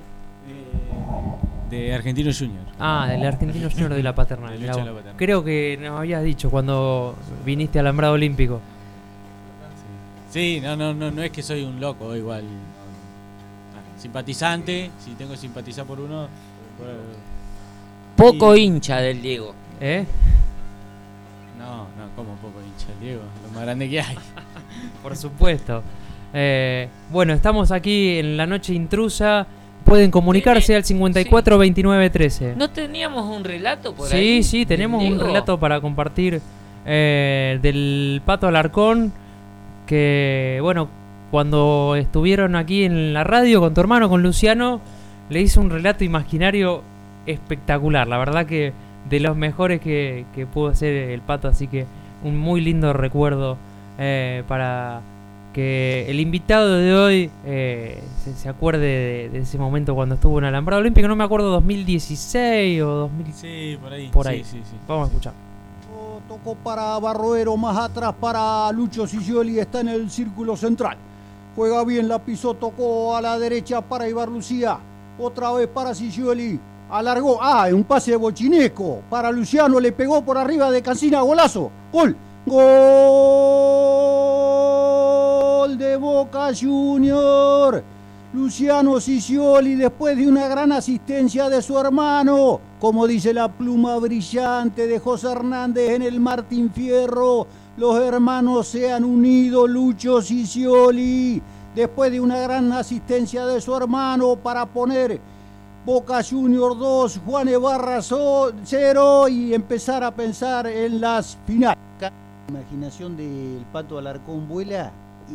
De Argentino Junior. Ah, del Argentino Junior de la Paternal. De mirá Lucha de vos. la Paternal. Creo que nos habías dicho cuando viniste al Alambrado Olímpico. Sí, no, no, no, no es que soy un loco, igual. Ah, simpatizante, si tengo que simpatizar por uno. por- Poco Y- hincha del Diego. ¿Eh? No, no, como poco hincha el Diego, lo más grande que hay. Por supuesto. Eh, bueno, estamos aquí en la noche intrusa. Pueden comunicarse al cincuenta y cuatro veintinueve trece. ¿No teníamos un relato por ahí? Sí, sí, tenemos del un Diego? relato para compartir eh, del Pato Alarcón. Que, bueno, cuando estuvieron aquí en la radio con tu hermano, con Luciano, le hizo un relato imaginario espectacular. La verdad que de los mejores que, que pudo hacer el Pato. Así que un muy lindo recuerdo eh, para que el invitado de hoy eh, se, se acuerde de, de ese momento cuando estuvo en Alambrado Olímpico. No me acuerdo, dos mil dieciséis o dos mil... Sí, por ahí. Por sí, ahí. sí, sí. Vamos a escuchar. Tocó para Barroero, más atrás para Lucho Sicioli, está en el círculo central. Juega bien, la pisó, tocó a la derecha para Ibar Lucía. Otra vez para Sicioli. Alargó. Ah, un pase de Bochinesco. Para Luciano, le pegó por arriba de Cancina. Golazo. Gol. Gol de Boca Junior. Luciano Sicioli, después de una gran asistencia de su hermano, como dice la pluma brillante de José Hernández en el Martín Fierro, los hermanos se han unido, Lucho Sicioli, después de una gran asistencia de su hermano para poner Boca Juniors dos, Juan Ibarra cero y empezar a pensar en las finales. La imaginación del Pato Alarcón vuela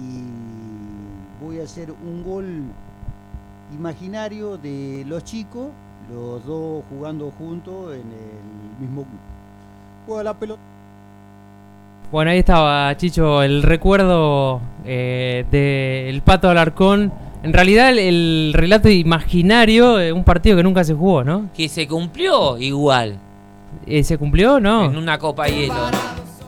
y voy a hacer un gol imaginario de los chicos, los dos jugando juntos en el mismo club. Juega la pelota. Bueno, ahí estaba, Chicho, el recuerdo eh, del Pato Alarcón. En realidad el, el relato imaginario de un partido que nunca se jugó, ¿no? Que se cumplió igual. Eh, ¿Se cumplió? No. En una Copa Hielo, ¿no?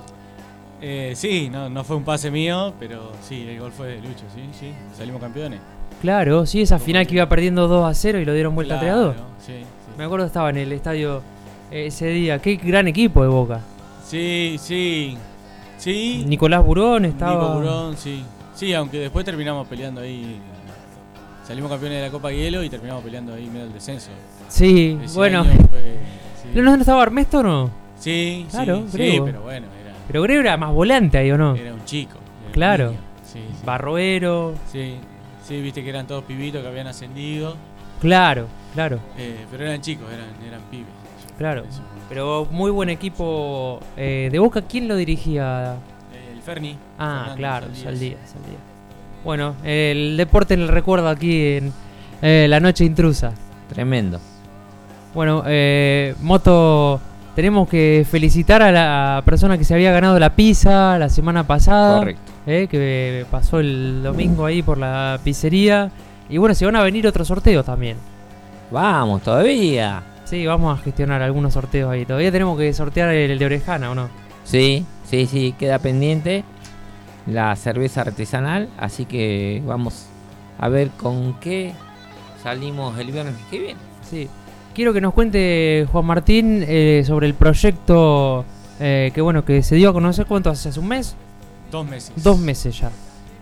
Eh, sí, no, no fue un pase mío, pero sí, el gol fue de Lucho, sí, sí, salimos campeones. Claro, sí, esa final que iba perdiendo dos a cero y lo dieron vuelta Claro, tres a dos. sí, sí. Me acuerdo estaba en el estadio eh, ese día. Qué gran equipo de Boca. Sí, sí, sí. Nicolás Burón estaba. Nico Burón, sí. Sí, aunque después terminamos peleando ahí. Salimos campeones de la Copa Hielo y terminamos peleando ahí medio del descenso. Sí, Ese bueno. año fue, sí. ¿No, no estaba Armesto o no? Sí, Claro, sí, Grego. sí, pero bueno, era, Pero Grego era más volante ahí, ¿o no? era un chico. Era un Claro. niño. Sí, sí. Barroero. Sí, sí, viste que eran todos pibitos que habían ascendido. Claro, claro, Eh, pero eran chicos, eran, eran pibes. claro. Eso. Pero muy buen equipo eh, de Boca. ¿Quién lo dirigía? El Ferni. Ah, Fernández claro, Saldías. Saldías, Saldías. Bueno, el deporte en el recuerdo aquí en eh, La Noche Intrusa. Tremendo. Bueno, eh, Moto, tenemos que felicitar a la persona que se había ganado la pizza la semana pasada. Correcto. Eh, que pasó el domingo ahí por la pizzería. Y bueno, se van a venir otros sorteos también. Vamos, todavía. Sí, vamos a gestionar algunos sorteos ahí. Todavía tenemos que sortear el, el de Orejana, ¿o no? Sí, sí, sí, queda pendiente la cerveza artesanal, así que vamos a ver con qué salimos el viernes que viene. Sí. Quiero que nos cuente Juan Martín eh, sobre el proyecto eh, que bueno que se dio a conocer. ¿Cuánto hace? ¿Hace un mes? Dos meses. Dos meses ya.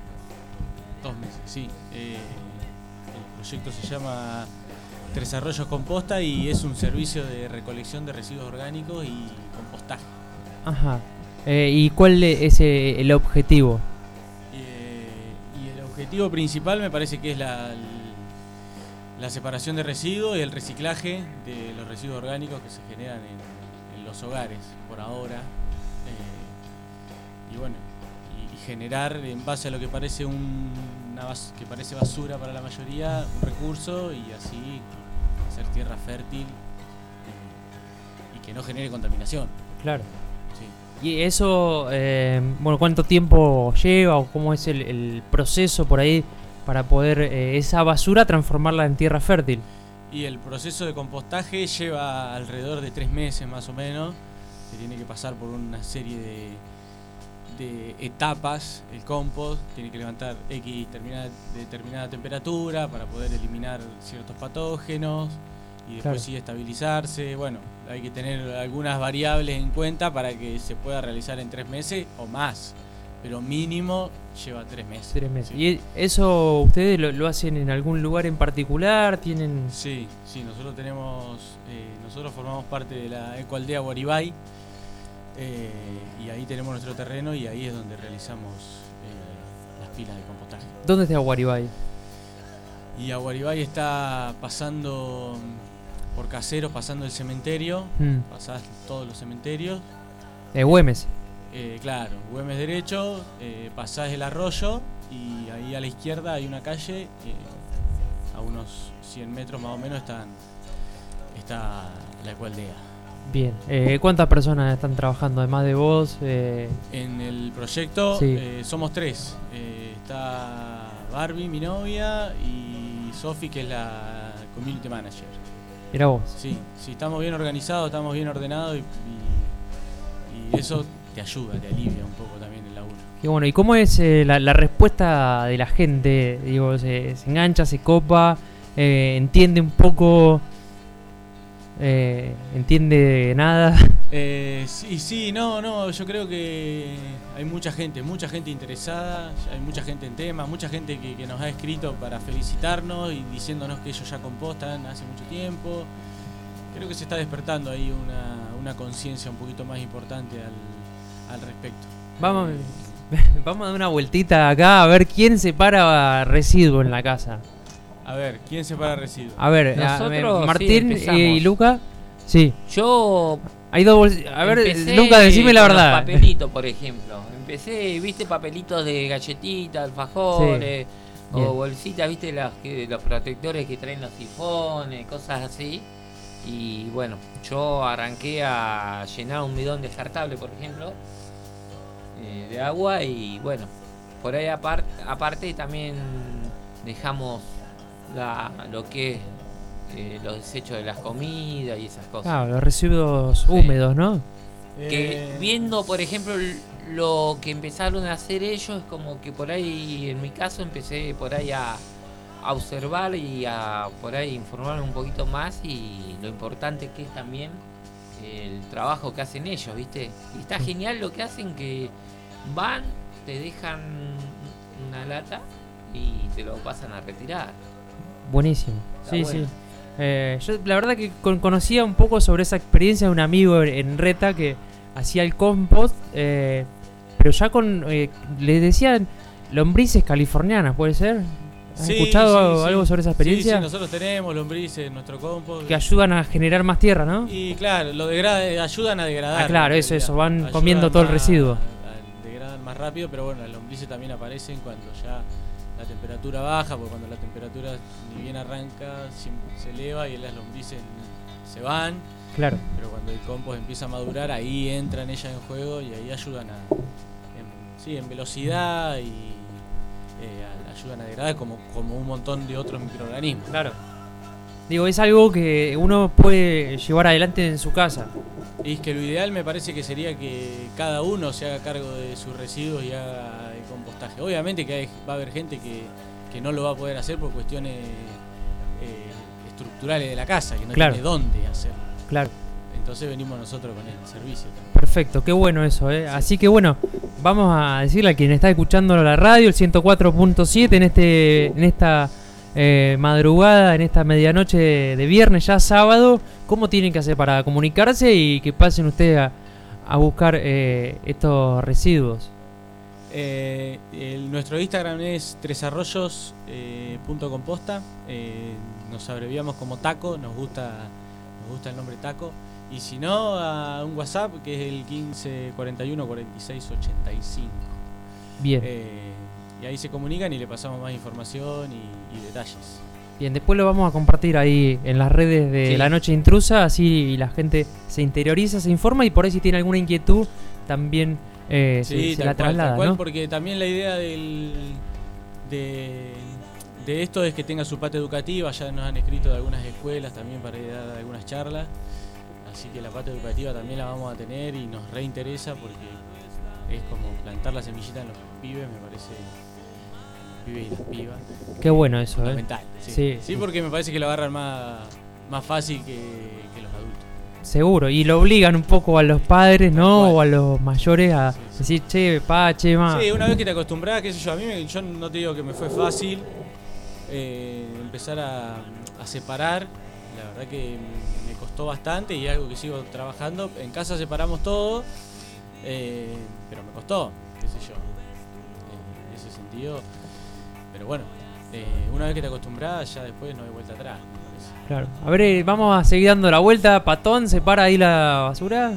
Dos meses, sí. Eh, el proyecto se llama Tres Arroyos Composta y es un servicio de recolección de residuos orgánicos y compostaje. Ajá. Eh, ¿Y cuál es eh, el objetivo? Eh, y el objetivo principal me parece que es la, la separación de residuos y el reciclaje de los residuos orgánicos que se generan en, en los hogares por ahora. Eh, y bueno, y, y generar en base a lo que parece un, una bas, que parece basura para la mayoría, un recurso y así hacer tierra fértil y, y que no genere contaminación. Claro. Sí. Y eso, eh, bueno, ¿cuánto tiempo lleva o cómo es el, el proceso por ahí para poder eh, esa basura transformarla en tierra fértil? Y el proceso de compostaje lleva alrededor de tres meses más o menos, que tiene que pasar por una serie de, de etapas. El compost tiene que levantar X determinada, determinada temperatura para poder eliminar ciertos patógenos y después Claro. sí estabilizarse. Bueno, hay que tener algunas variables en cuenta para que se pueda realizar en tres meses o más, pero mínimo lleva tres meses. Tres meses. Sí. ¿Y eso ustedes lo, lo hacen en algún lugar en particular? ¿Tienen...? Sí, sí, nosotros tenemos, eh, nosotros formamos parte de la Ecoaldea Guaribay eh, y ahí tenemos nuestro terreno y ahí es donde realizamos eh, las pilas de compostaje. ¿Dónde está Guaribay? Y Aguaribay está pasando por Caseros, pasando el cementerio, Mm. pasás todos los cementerios. Eh, Güemes. Eh, claro, Güemes derecho, eh, pasás el arroyo y ahí a la izquierda hay una calle, eh, a unos cien metros más o menos están, está la Ecoaldea. Bien. Eh, ¿Cuántas personas están trabajando además de vos? Eh, En el proyecto Sí. eh, somos tres, eh, está Barbie, mi novia, y Sofi, que es la community manager. Era vos. Sí, sí, estamos bien organizados, estamos bien ordenados y, y- y eso te ayuda, te alivia un poco también el laburo. Y bueno, ¿y cómo es eh, la, la respuesta de la gente? Digo, se, se engancha, se copa, eh, entiende un poco eh, entiende nada. Eh, sí, sí, no, no, yo creo que hay mucha gente, mucha gente interesada, hay mucha gente en tema, mucha gente que, que nos ha escrito para felicitarnos y diciéndonos que ellos ya compostan hace mucho tiempo. Creo que se está despertando ahí una, una conciencia un poquito más importante al, al respecto. Vamos, vamos a dar una vueltita acá a ver quién separa residuos en la casa. A ver, ¿quién separa residuos? A ver, Nosotros, a, Martín sí, y, y Luca. Sí. Yo Hay dos bols- A ver, empecé Luca, decime la con los verdad. papelitos, por ejemplo. Empecé, viste, papelitos de galletitas, alfajores, Sí. o Bien. bolsitas, viste, las que- los protectores que traen los sifones, cosas así. Y bueno, yo arranqué a llenar un bidón descartable, por ejemplo, eh, de agua. Y bueno, por ahí apar- aparte también dejamos la, lo que es eh, los desechos de las comidas y esas cosas. Claro, los residuos Sí. húmedos, ¿no? Que viendo, por ejemplo, l- lo que empezaron a hacer ellos, es como que por ahí, en mi caso, empecé por ahí a, a observar y a por ahí informarme un poquito más, y lo importante que es también el trabajo que hacen ellos, ¿viste? Y está genial lo que hacen, que van, te dejan una lata y te lo pasan a retirar. Buenísimo. Está Sí, bueno. sí. Eh, yo la verdad que con- conocía un poco sobre esa experiencia de un amigo en, en Reta que hacía el compost, eh, pero ya con... Eh, le decían lombrices californianas, ¿puede ser? ¿Has Sí, escuchado sí, algo sí. sobre esa experiencia? Sí, sí, nosotros tenemos lombrices en nuestro compost. Que ayudan a generar más tierra, ¿no? Y claro, lo degrada, ayudan a degradar. Ah, claro, en eso, realidad. eso, van Ayudan comiendo todo el más- residuo. a- Degradan más rápido, pero bueno, las lombrices también aparecen cuando ya la temperatura baja, porque cuando la temperatura ni bien arranca, siempre se eleva y las lombrices se van. Claro. Pero cuando el compost empieza a madurar, ahí entran ellas en juego y ahí ayudan a, en, sí, en velocidad y eh, a- ayudan a degradar como, como un montón de otros microorganismos. Claro. Digo, es algo que uno puede llevar adelante en su casa. Y es que lo ideal me parece que sería que cada uno se haga cargo de sus residuos y haga el compostaje. Obviamente que hay- va a haber gente que, que no lo va a poder hacer por cuestiones eh, estructurales de la casa, que no Claro. tiene dónde hacerlo. Claro. Entonces venimos nosotros con el servicio también. Perfecto, qué bueno eso, ¿eh? Así que bueno, vamos a decirle a quien está escuchando la radio, el ciento cuatro punto siete, en este en esta eh, madrugada, en esta medianoche de viernes, ya sábado, cómo tienen que hacer para comunicarse y que pasen ustedes a, a buscar eh, estos residuos. Eh, el- nuestro Instagram es tresarroyos punto composta. Eh, nos abreviamos como Taco, nos gusta, nos gusta el nombre Taco. Y si no, a un WhatsApp que es el quince cuarenta y uno cuarenta y seis ochenta y cinco. Bien. Eh, y ahí se comunican y le pasamos más información y, y detalles. Bien, después lo vamos a compartir ahí en las redes de Sí. La Noche Intrusa, así la gente se interioriza, se informa y por ahí si tiene alguna inquietud también eh, se- Sí, se, tal la cual, traslada, tal cual, ¿no? porque también la idea del, de, de esto es que tenga su parte educativa. Ya nos han escrito de algunas escuelas también para ir a dar algunas charlas. Así que la parte educativa también la vamos a tener y nos reinteresa porque es como plantar la semillita en los pibes, me parece. Pibes y las pibas. Qué bueno eso, ¿eh? Fundamental, sí. Sí, Sí, porque me parece que lo agarran más, más fácil que, que los adultos. Seguro, y lo obligan un poco a los padres, ¿no? Tal cual. O a los mayores a Sí, sí. decir, che, pa, che, ma. Sí, una vez que te acostumbras, qué sé yo, a mí me- yo no te digo que me fue fácil eh, empezar a, a separar. La verdad que me costó bastante y es algo que sigo trabajando. En casa separamos todo, eh, pero me costó, qué sé yo, eh, en ese sentido. Pero bueno, eh, una vez que te acostumbras, ya después no hay vuelta atrás, me parece. Claro. A ver, eh, vamos a seguir dando la vuelta. Patón, separa ahí la basura.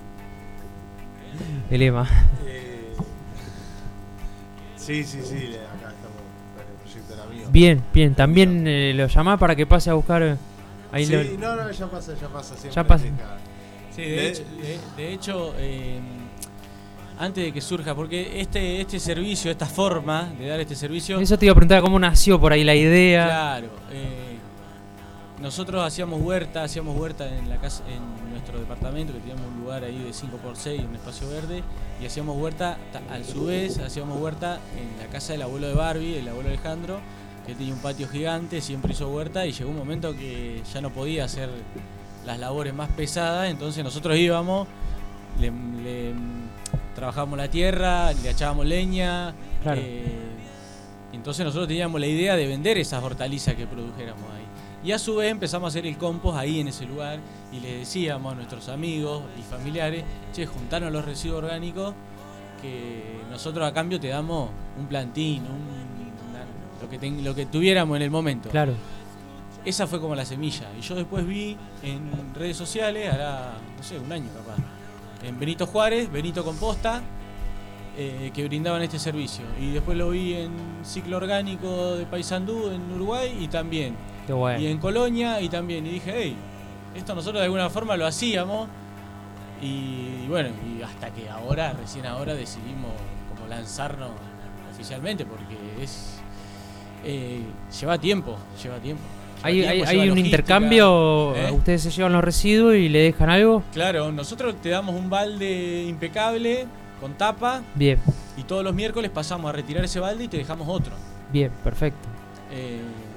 El Ema. Eh, sí, sí, sí, le- acá estamos con el proyecto del amigo. Bien, bien. También eh, lo llamás para que pase a buscar eh, ahí Sí, lo- no, no, ya pasa, ya pasa. Siempre Ya pasa. deja. Sí, de De- hecho, de, de hecho, eh, antes de que surja, porque este, este servicio, esta forma de dar este servicio... Eso te iba a preguntar cómo nació por ahí la idea. Claro, eh, nosotros hacíamos huerta, hacíamos huerta en la casa, en nuestro departamento, que teníamos un lugar ahí de cinco por seis, un espacio verde, y hacíamos huerta, ta- a su vez hacíamos huerta en la casa del abuelo de Barbie, el abuelo Alejandro, que tenía un patio gigante, siempre hizo huerta, y llegó un momento que ya no podía hacer las labores más pesadas, entonces nosotros íbamos, le, le trabajábamos la tierra, le echábamos leña, Claro. eh, entonces nosotros teníamos la idea de vender esas hortalizas que produjéramos ahí. Y a su vez empezamos a hacer el compost ahí en ese lugar y les decíamos a nuestros amigos y familiares, che, juntaron los residuos orgánicos que nosotros a cambio te damos un plantín, un, una- lo, que ten- lo que tuviéramos en el momento. Claro. Esa fue como la semilla. Y yo después vi en redes sociales, hará, no sé, un año capaz, en Benito Juárez, Benito Composta, eh, que brindaban este servicio. Y después lo vi en Ciclo Orgánico de Paysandú, en Uruguay, y también. Qué bueno. Y en Colonia, y también. Y dije, hey, esto nosotros de alguna forma lo hacíamos. Y, y bueno, y hasta que ahora, recién ahora decidimos como lanzarnos oficialmente, porque es eh, lleva tiempo, lleva tiempo. Lleva ¿Hay, tiempo, hay, lleva hay un logística, intercambio? ¿eh? ¿Ustedes se llevan los residuos y le dejan algo? Claro, nosotros te damos un balde impecable, con tapa, Bien, y todos los miércoles pasamos a retirar ese balde y te dejamos otro. bien, perfecto. Eh,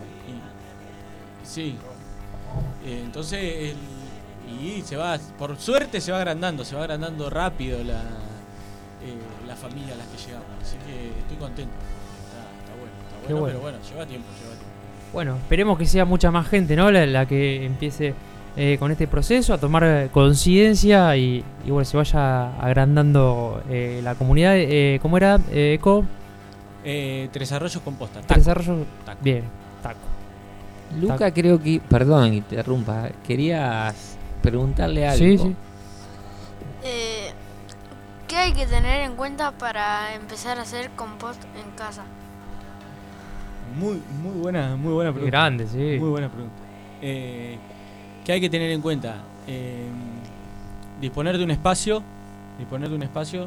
y- sí. Eh, entonces, el- y se va, por suerte se va agrandando, se va agrandando rápido la, eh, la familia a las que llegamos. Así que estoy contento. Está, está bueno, está Qué bueno, bueno. pero bueno, lleva tiempo, lleva tiempo. Bueno, esperemos que sea mucha más gente, ¿no? La, la que empiece eh, con este proceso, a tomar eh, conciencia y, y bueno, se vaya agrandando eh, la comunidad. Eh, ¿Cómo era? Eh, Eco. Eh, Tres Arroyos Composta. Taco. Tres Arroyos. Taco. Bien, taco. Luca, Taco. creo que. Perdón, interrumpa. Querías preguntarle algo. Sí, sí. Eh, ¿Qué hay que tener en cuenta para empezar a hacer compost en casa? Muy, muy buena, muy buena pregunta. Grande, sí. Muy buena pregunta. Eh, ¿Qué hay que tener en cuenta? Eh, disponer de un espacio, disponer de un espacio,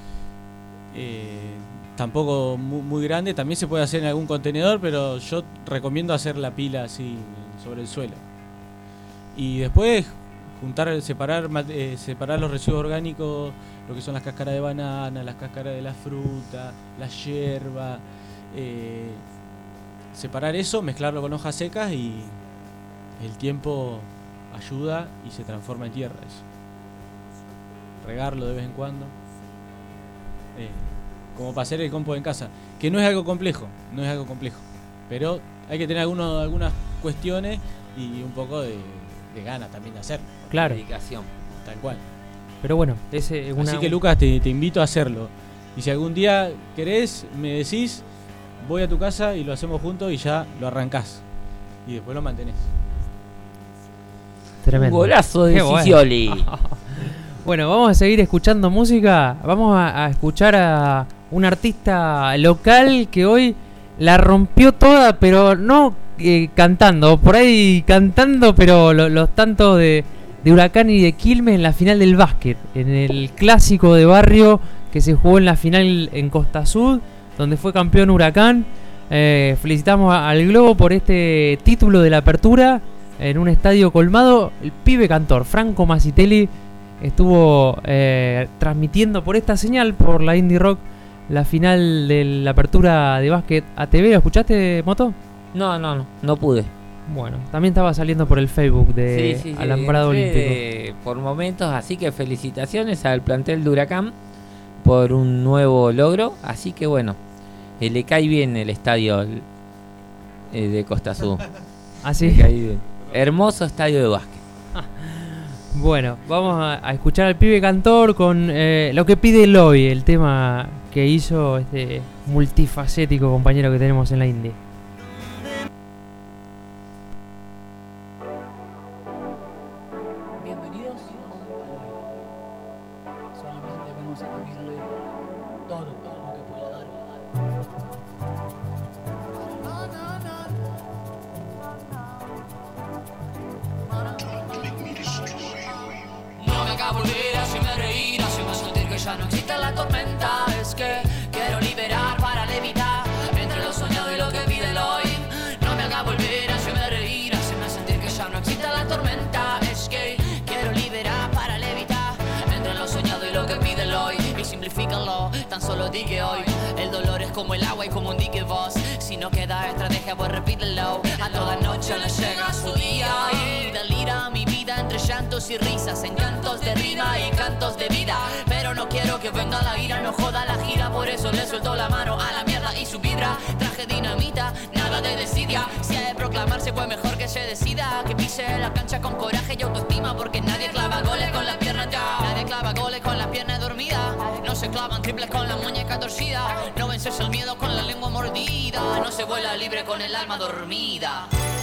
eh, tampoco muy, muy grande, también se puede hacer en algún contenedor, pero yo recomiendo hacer la pila así sobre el suelo. Y después juntar, separar, mat- eh, separar los residuos orgánicos, lo que son las cáscaras de banana, las cáscaras de la fruta, la hierba, eh, separar eso, mezclarlo con hojas secas y el tiempo ayuda y se transforma en tierra eso. Regarlo de vez en cuando. Eh, como para hacer el compost en casa. Que no es algo complejo, no es algo complejo. Pero hay que tener algunos, algunas cuestiones y un poco de, de ganas también de hacerlo. Claro. Dedicación. Tal cual. Pero bueno, es eh, una. Así que Lucas, te, te invito a hacerlo. Y si algún día querés, me decís, voy a tu casa y lo hacemos juntos y ya lo arrancás. Y después lo mantenés. Tremendo. Un golazo de Qué bueno. Sicioli. Bueno, vamos a seguir escuchando música. Vamos a, a escuchar a un artista local que hoy la rompió toda, pero no eh, cantando. Por ahí cantando, pero lo- los tantos de, de Huracán y de Quilmes en la final del básquet. En el clásico de barrio que se jugó en la final en Costa Sud, donde fue campeón Huracán. Eh, felicitamos a- al Globo por este título de la apertura en un estadio colmado. El pibe cantor, Franco Masitelli, estuvo eh, transmitiendo por esta señal, por la Indie Rock, la final de la apertura de básquet A T V. ¿Lo escuchaste, Moto? No, no, no, no pude. Bueno, también estaba saliendo por el Facebook de Sí, sí, sí, Alambrado entré Olímpico. de- por momentos, así que felicitaciones al plantel de Huracán por un nuevo logro. Así que bueno, eh, le cae bien el estadio eh, de Costa Azul. ¿Ah, sí? Le cae bien. Hermoso estadio de básquet. Bueno, vamos a, a escuchar al pibe cantor con eh, Lo que pide Eloy, el tema que hizo este multifacético compañero que tenemos en la Indie. Bienvenidos. Solamente vamos a pedirle todo, todo lo que pueda dar. No me haga volver, hacerme reír, hacerme sentir que ya no existe la tormenta. Es que quiero liberar para levitar entre lo soñado y lo que pide el hoy. No me haga volver, hacerme reír, hacerme sentir que ya no existe la tormenta. Es que quiero liberar para levitar entre lo soñado y lo que pide el hoy. Y simplifícalo, tan solo digue hoy. El dolor es como el agua y como un dique vos. Si no queda estrategia, pues repítelo. A toda noche le llega su día y delira mi vida entre llantos y risas, encantos de rima y cantos de vida. Pero no quiero que venga la ira, no joda la gira, por eso le suelto la mano a la mierda y su vibra. Traje dinamita, nada de desidia. Si ha de proclamarse, pues mejor que se decida. Que pise la cancha con coraje y autoestima, porque nadie clava goles con las piernas ya. Nadie clava goles con las piernas dormidas. No se clavan triples con la muñeca torcida. No vences el miedo con la lengua mordida. No se vuela libre con el alma dormida.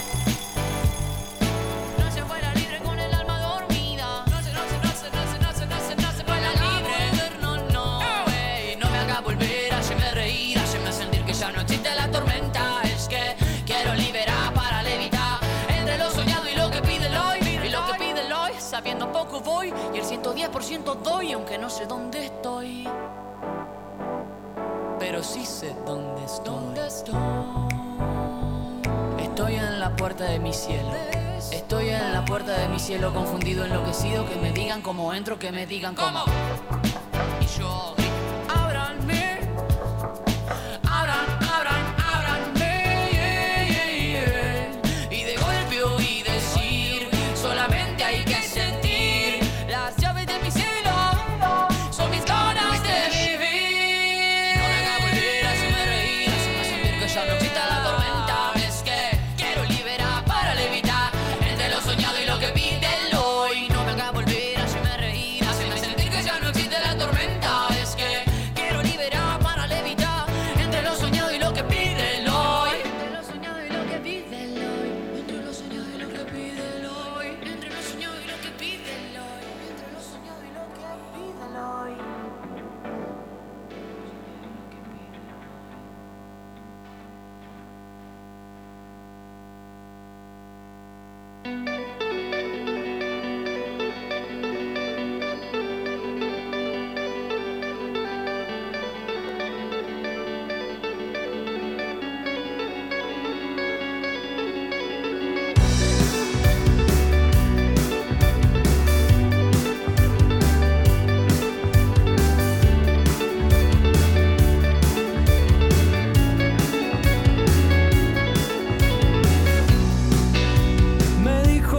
No se vuela libre con el alma dormida. No se, no se, no se, no se, no se, no se, no se vuela libre. No, no, ey, no me haga volver a hacerme reír, hacerme sentir que ya no existe la tormenta. Es que quiero liberar para levitar entre lo soñado y lo que pide el hoy. Y lo que pide el hoy, sabiendo poco voy y el ciento diez por ciento doy, aunque no sé dónde estoy. Pero sí sé dónde estoy. ¿Dónde estoy? Estoy en la puerta de mi cielo. Estoy en la puerta de mi cielo, confundido, enloquecido. Que me digan cómo entro, que me digan cómo. Y yo grito, ábranme, abran, abran, ábranme, yeah, yeah, yeah. Y de golpe oí decir, solamente hay que sentir. Las llaves de mi cielo son mis ganas de vivir. No me haga volver a hacerme reír, hacerme sentir que ya no exista la tormenta. Es que quiero liberar para levitar entre lo soñado y lo que pide el hoy. No me haga volver a hacerme reír, hacerme sentir que ya no existe la tormenta. Es que quiero liberar para levitar entre lo soñado y lo que pide el hoy. Entre lo soñado y lo que pide el hoy. Entre lo soñado y lo que pide el hoy. Entre lo soñado y lo que pide el hoy. Entre lo soñado y lo que pide el hoy. Me dijo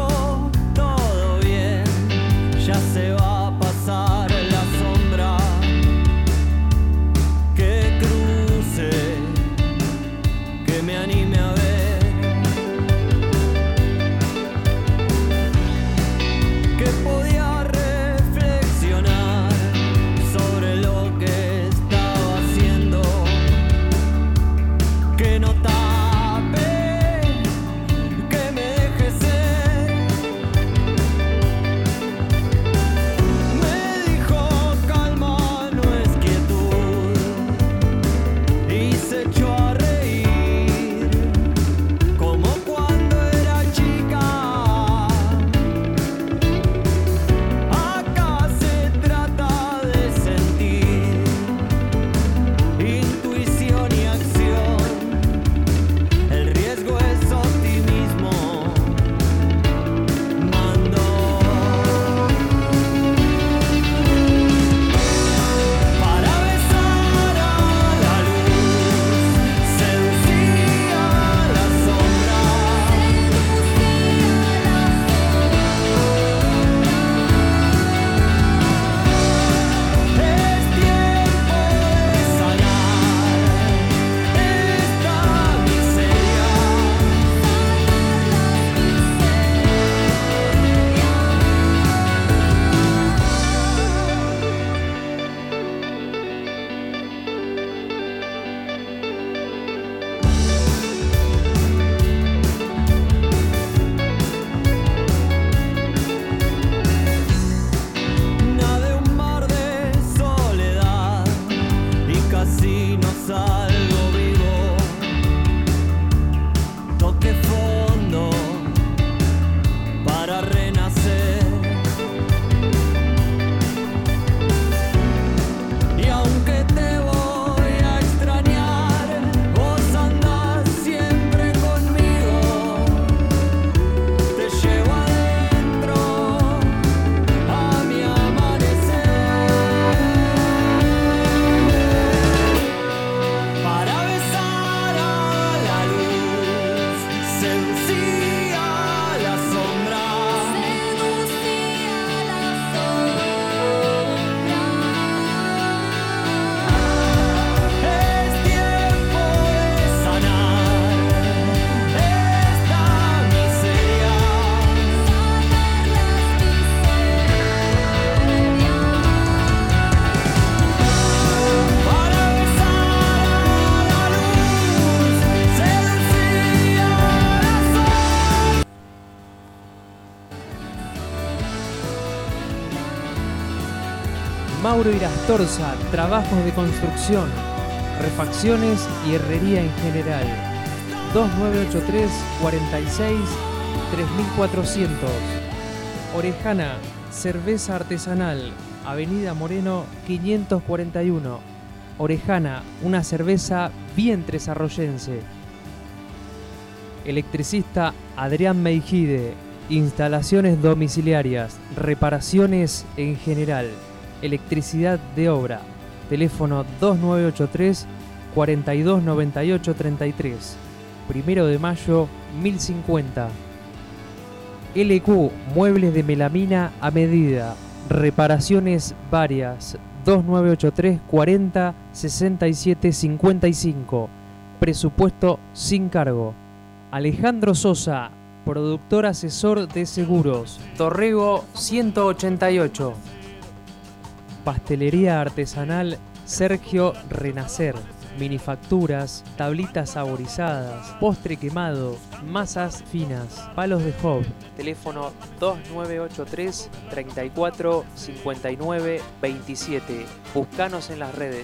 Mauro Irastorza, trabajos de construcción, refacciones y herrería en general. dos nueve ocho tres, cuarenta y seis, tres mil cuatrocientos. Orejana, cerveza artesanal, Avenida Moreno quinientos cuarenta y uno. Orejana, una cerveza vientres arroyense. Electricista Adrián Meijide, instalaciones domiciliarias, reparaciones en general, electricidad de obra. Teléfono dos nueve ocho tres, cuarenta y dos noventa y ocho treinta y tres. Primero de mayo mil cincuenta. L Q, muebles de melamina a medida, reparaciones varias. dos nueve ocho tres, cuarenta, sesenta y siete cincuenta y cinco. Presupuesto sin cargo. Alejandro Sosa, productor asesor de seguros, Dorrego ciento ochenta y ocho. Pastelería artesanal Sergio Renacer. Minifacturas, tablitas saborizadas, postre quemado, masas finas, palos de hob. Teléfono dos nueve ocho tres, treinta y cuatro, cincuenta y nueve, veintisiete. Buscanos en las redes.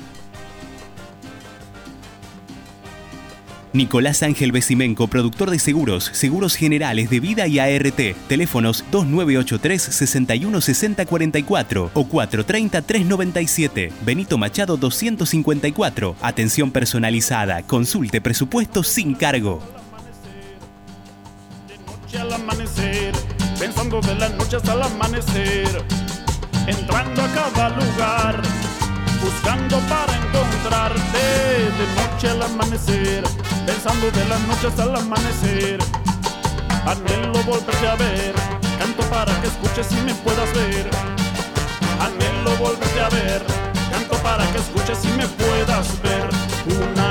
Nicolás Ángel Besimenco, productor de seguros, seguros generales de vida y A R T. Teléfonos dos nueve ocho tres, sesenta y uno, sesenta, cuarenta y cuatro o cuatro treinta, trescientos noventa y siete. Benito Machado doscientos cincuenta y cuatro. Atención personalizada. Consulte presupuesto sin cargo. Noche al amanecer, pensando de las noches al amanecer, entrando a cada lugar, buscando para encontrarte. De noche al amanecer, pensando de las noches al amanecer, anhelo volverte a ver, canto para que escuches y me puedas ver. Anhelo volverte a ver, canto para que escuches y me puedas ver. Una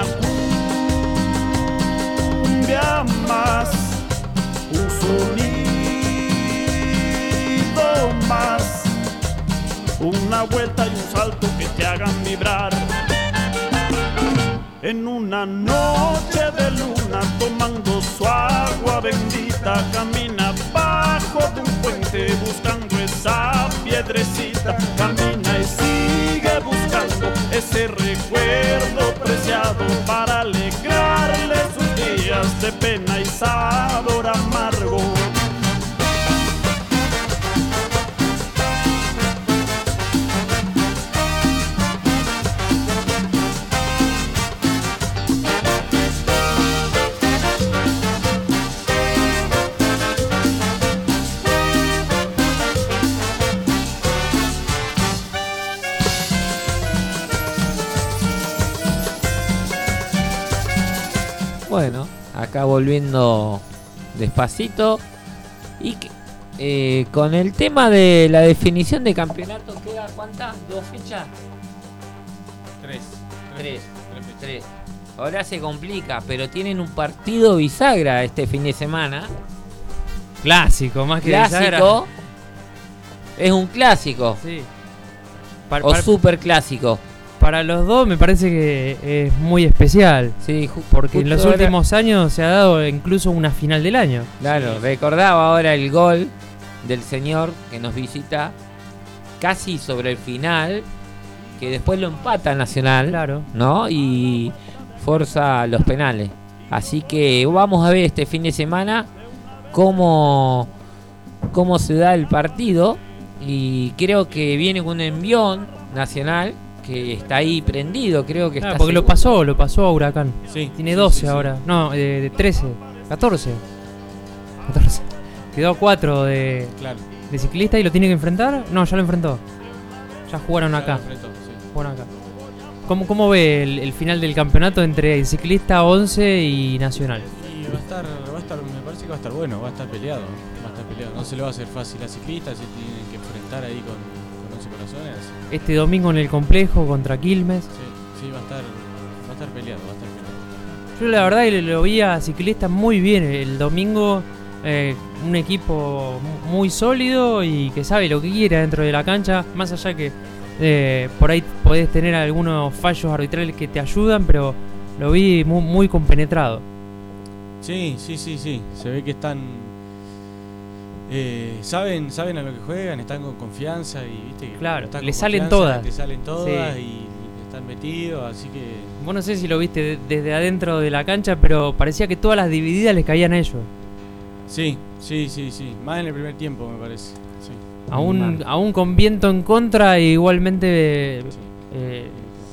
cumbia más, un sonido más, una vuelta y un salto que te hagan vibrar. En una noche de luna, tomando su agua bendita, camina bajo de un puente buscando esa piedrecita. Camina y sigue buscando ese recuerdo preciado para alegrarle sus días de pena y sabor amargo. Bueno, acá volviendo despacito y que, eh, con el tema de la definición de campeonato, ¿queda cuántas? ¿Dos fechas? Tres. Tres. Tres. Tres. Ahora se complica, pero tienen un partido bisagra este fin de semana. Clásico, más que clásico. bisagra. Es un clásico. Sí. Par, o par, super clásico. Para los dos me parece que es muy especial. Sí, porque en los últimos ahora... años se ha dado incluso una final del año. Claro, sí. Recordaba ahora el gol del señor que nos visita casi sobre el final, que después lo empata Nacional, claro, ¿no? Y forza los penales. Así que vamos a ver este fin de semana cómo, cómo se da el partido. Y creo que viene con un envión Nacional que está ahí prendido, creo que ah, está porque seguro. lo pasó, lo pasó a Huracán. Sí, tiene sí, doce sí, ahora. Sí. No, de, de trece, catorce. catorce. Quedó a cuatro de, claro. de ciclista y lo tiene que enfrentar. No, ya lo enfrentó. Ya jugaron ya acá. Lo enfrentó, sí. Jugaron acá. ¿Cómo, cómo ve el, el final del campeonato entre el ciclista once y Nacional? Y va a estar, va a estar, me parece que va a estar bueno, va a estar peleado, va a estar peleado. No se le va a hacer fácil a ciclistas, se tienen que enfrentar ahí con, con once corazones. Este domingo en el complejo contra Quilmes. Sí, sí, va a estar, va a estar peleado, va a estar peleado. Yo la verdad lo vi a ciclista muy bien el domingo, eh, un equipo muy sólido y que sabe lo que quiere dentro de la cancha, más allá que eh, por ahí podés tener algunos fallos arbitrales que te ayudan, pero lo vi muy, muy compenetrado. Sí, sí, sí, sí, se ve que están Eh, saben, saben a lo que juegan, están con confianza y viste que claro, están le con salen confianza, todas. le salen todas Sí. y están metidos, así que Vos no sé si lo viste de- desde adentro de la cancha, pero parecía que todas las divididas les caían a ellos. sí, sí, sí, sí, más en el primer tiempo me parece. Sí. Aún, aún con viento en contra, igualmente. eh,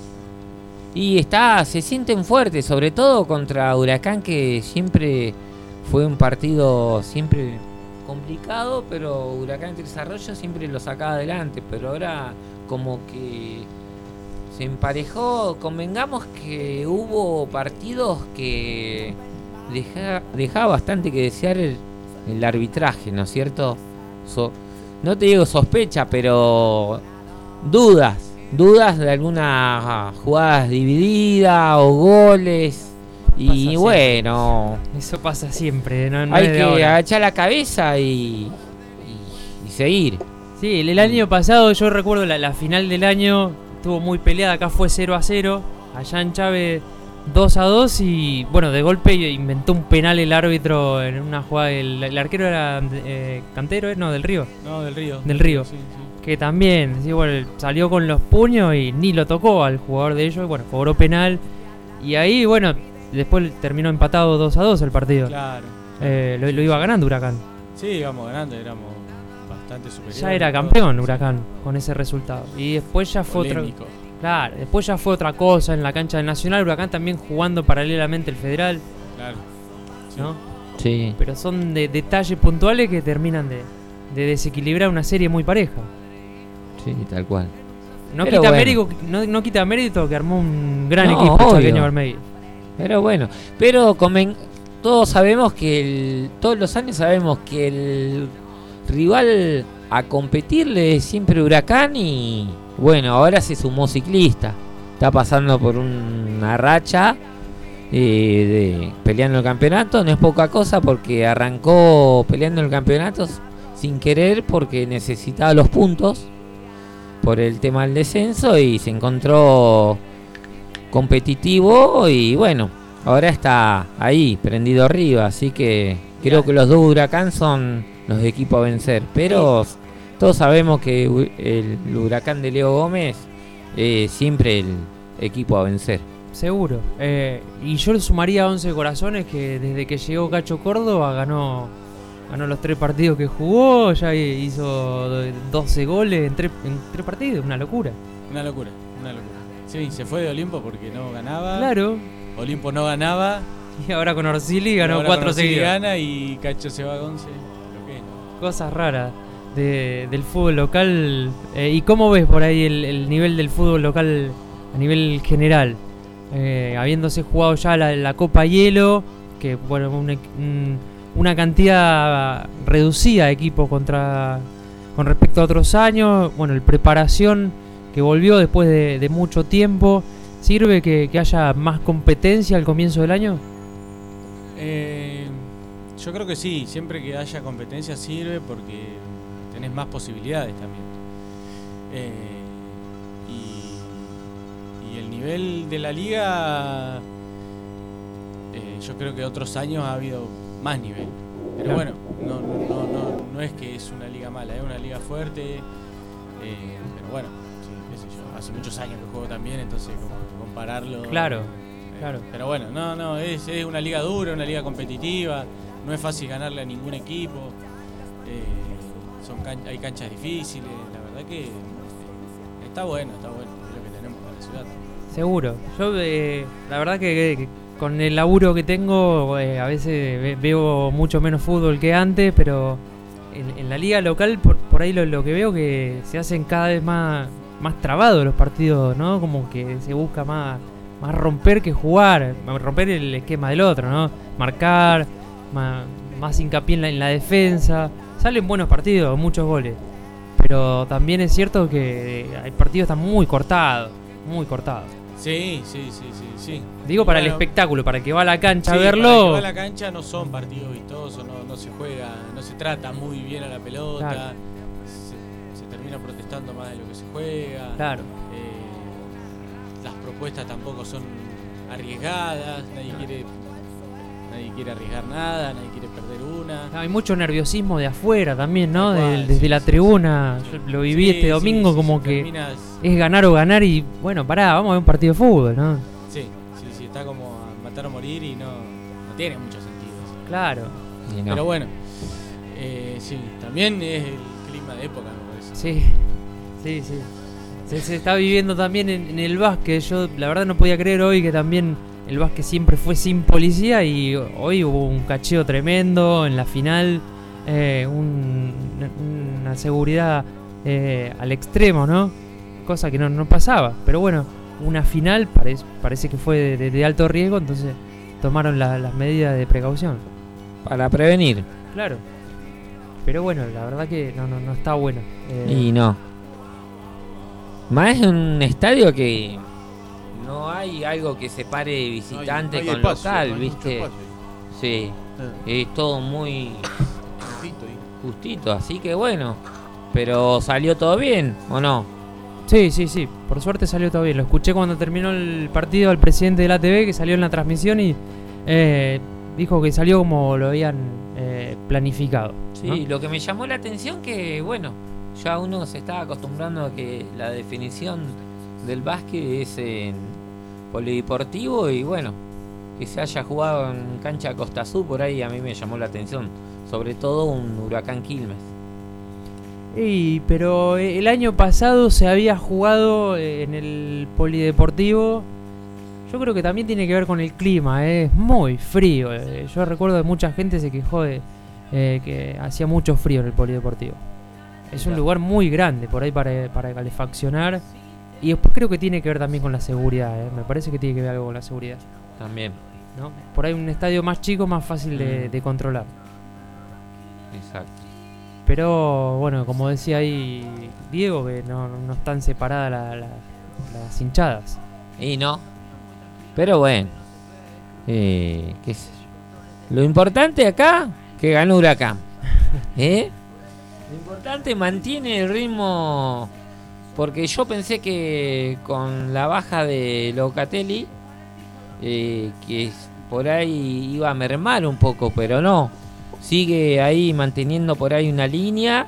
Y está, se sienten fuertes, sobre todo contra Huracán, que siempre fue un partido siempre complicado, pero Huracán Tres Arroyos siempre lo sacaba adelante, pero ahora como que se emparejó. Convengamos que hubo partidos que deja, dejaba bastante que desear el, el arbitraje, ¿no es cierto? So- no te digo sospecha, pero dudas. Dudas de algunas jugadas divididas o goles. Y Pasa bueno, Eso pasa siempre, no, no hay es de que ahora. agachar la cabeza y, y, y seguir. Sí, el, el año pasado yo recuerdo la, la final del año estuvo muy peleada, acá fue cero a cero, allá en Chávez dos a dos y bueno, de golpe inventó un penal el árbitro en una jugada, el, el arquero era eh, Cantero, ¿eh? No, del Río. No, del Río. Del Río. Sí, sí. Que también, sí, bueno, salió con los puños y ni lo tocó al jugador de ellos, bueno, cobró penal y ahí, bueno, después terminó empatado dos a dos el partido. Claro. Eh, lo, lo iba ganando Huracán. Sí, íbamos ganando, éramos bastante superiores. Ya era todos. campeón Huracán con ese resultado. Y después ya fue otra. Polémico. Claro, después ya fue otra cosa en la cancha del Nacional. Huracán también jugando paralelamente el Federal. Claro. ¿No? Sí. Pero son de detalles puntuales que terminan de, de desequilibrar una serie muy pareja. Sí, tal cual. No Pero quita, bueno. mérito, no, no quita mérito que armó un gran No, equipo obvio. Chaqueño Bermejo. Pero bueno, pero conven- todos sabemos que el, todos los años sabemos que el rival a competirle es siempre Huracán y bueno, ahora se sumó Ciclista. Está pasando por una racha eh, de peleando el campeonato, no es poca cosa porque arrancó peleando el campeonato sin querer porque necesitaba los puntos por el tema del descenso y se encontró competitivo y bueno, ahora está ahí, prendido arriba, así que creo que los dos Huracán son los equipos a vencer, pero todos sabemos que hu- el Huracán de Leo Gómez es siempre el equipo a vencer. Seguro. Eh, y yo le sumaría once corazones que desde que llegó Cacho Córdoba ganó ganó los tres partidos que jugó, ya hizo doce goles en tres, en tres partidos, una locura. Una locura, una locura. Sí, se fue de Olimpo porque no ganaba. Claro. Olimpo no ganaba. Y ahora con Orsili ganó Ahora cuatro con Orsili seguidos. gana y Cacho se va a once. Lo que es, ¿no? Cosas raras de, del fútbol local. Eh, ¿Y cómo ves por ahí el, el nivel del fútbol local a nivel general? Eh, habiéndose jugado ya la, la Copa Hielo, que bueno, un equ- un- una cantidad reducida de equipos contra con respecto a otros años. Bueno, el preparación que volvió después de, de mucho tiempo. ¿Sirve que, que haya más competencia al comienzo del año? Eh, yo creo que sí, siempre que haya competencia sirve porque tenés más posibilidades también. Eh, y, y el nivel de la liga, eh, yo creo que otros años ha habido más nivel. Pero Claro. bueno, no, no, no, no es que es una liga mala, es una liga fuerte. eh, pero bueno, sí, qué sé yo, hace muchos años que juego también, entonces como que compararlo. Claro, eh, claro. Pero bueno, no, no, es, es una liga dura, una liga competitiva, no es fácil ganarle a ningún equipo. eh, son can- hay canchas difíciles, la verdad que eh, está bueno, está bueno, es lo que tenemos para la ciudad. Seguro. Yo, eh, la verdad que, que con el laburo que tengo, eh, a veces ve- veo mucho menos fútbol que antes, pero en, en la liga local, por, por ahí lo, lo que veo que se hacen cada vez más, más trabados los partidos, ¿no? Como que se busca más, más romper que jugar, romper el esquema del otro, ¿no? Marcar, más, más hincapié en la, en la defensa. Salen buenos partidos, muchos goles. Pero también es cierto que hay partidos que están muy cortados, muy cortados. Sí, sí, sí, sí, sí. Digo Y para el bueno, espectáculo, para el que va a la cancha sí, a para el que verlo. va a la cancha no son partidos vistosos, no, no se juega, no se trata muy bien a la pelota, Claro. se, se termina protestando más de lo que se juega. Claro. Eh, las propuestas tampoco son arriesgadas, nadie quiere nadie quiere arriesgar nada, nadie quiere perder una. Hay mucho nerviosismo de afuera también, ¿no? Tal cual, Del- desde sí, la sí, tribuna. Yo lo viví Sí, este domingo sí, sí, como sí, que terminas- es ganar o ganar y bueno, pará, vamos a ver un partido de fútbol, ¿no? Sí, sí, sí, está como a matar o morir y no, no tiene mucho sentido. Eso. Claro. Y no. Pero bueno, eh, sí, también es el clima de época, me parece. Sí, sí, sí. Se, se está viviendo también en, en el básquet. Yo la verdad no podía creer hoy que también el básquet siempre fue sin policía y hoy hubo un cacheo tremendo en la final, eh, un- una seguridad eh, al extremo, ¿no? Cosa que no, no pasaba. Pero bueno, una final parece, parece que fue de, de- de alto riesgo, entonces tomaron la- las medidas de precaución. Para prevenir. Claro. Pero bueno, la verdad que no, no, no está bueno. Eh, Y no. Más en un estadio que no hay algo que separe visitante no hay con espacio, local, no hay mucho ¿viste? espacio. Sí. Es todo muy Justito ahí. justito, así que bueno. Pero salió todo bien, ¿o no? Sí, sí, sí. Por suerte salió todo bien. Lo escuché cuando terminó el partido al presidente de la T V que salió en la transmisión y eh, dijo que salió como lo habían eh, planificado. Sí, ¿no? lo que me llamó la atención que, bueno, ya uno se estaba acostumbrando a que la definición del básquet es en polideportivo y bueno, que se haya jugado en cancha Costa Azul, por ahí a mí me llamó la atención, sobre todo un Huracán Quilmes. Y, pero el año pasado se había jugado en el polideportivo. Yo creo que también tiene que ver con el clima, eh, es muy frío. eh. Yo recuerdo que mucha gente se quejó de eh, que hacía mucho frío en el polideportivo. Es un Claro. lugar muy grande por ahí para, para calefaccionar. Y después creo que tiene que ver también con la seguridad, eh. Me parece que tiene que ver algo con la seguridad. También. ¿No? Por ahí un estadio más chico, más fácil de, Mm. de controlar. Exacto. Pero bueno, como decía ahí Diego, que no, no están separadas la- la- las hinchadas. Y no. Pero bueno. Eh, qué sé yo. Lo importante acá, que ganó Huracán. ¿Eh? Lo importante mantiene el ritmo. Porque yo pensé que con la baja de Locatelli, eh, que es- por ahí iba a mermar un poco, pero no. Sigue ahí manteniendo por ahí una línea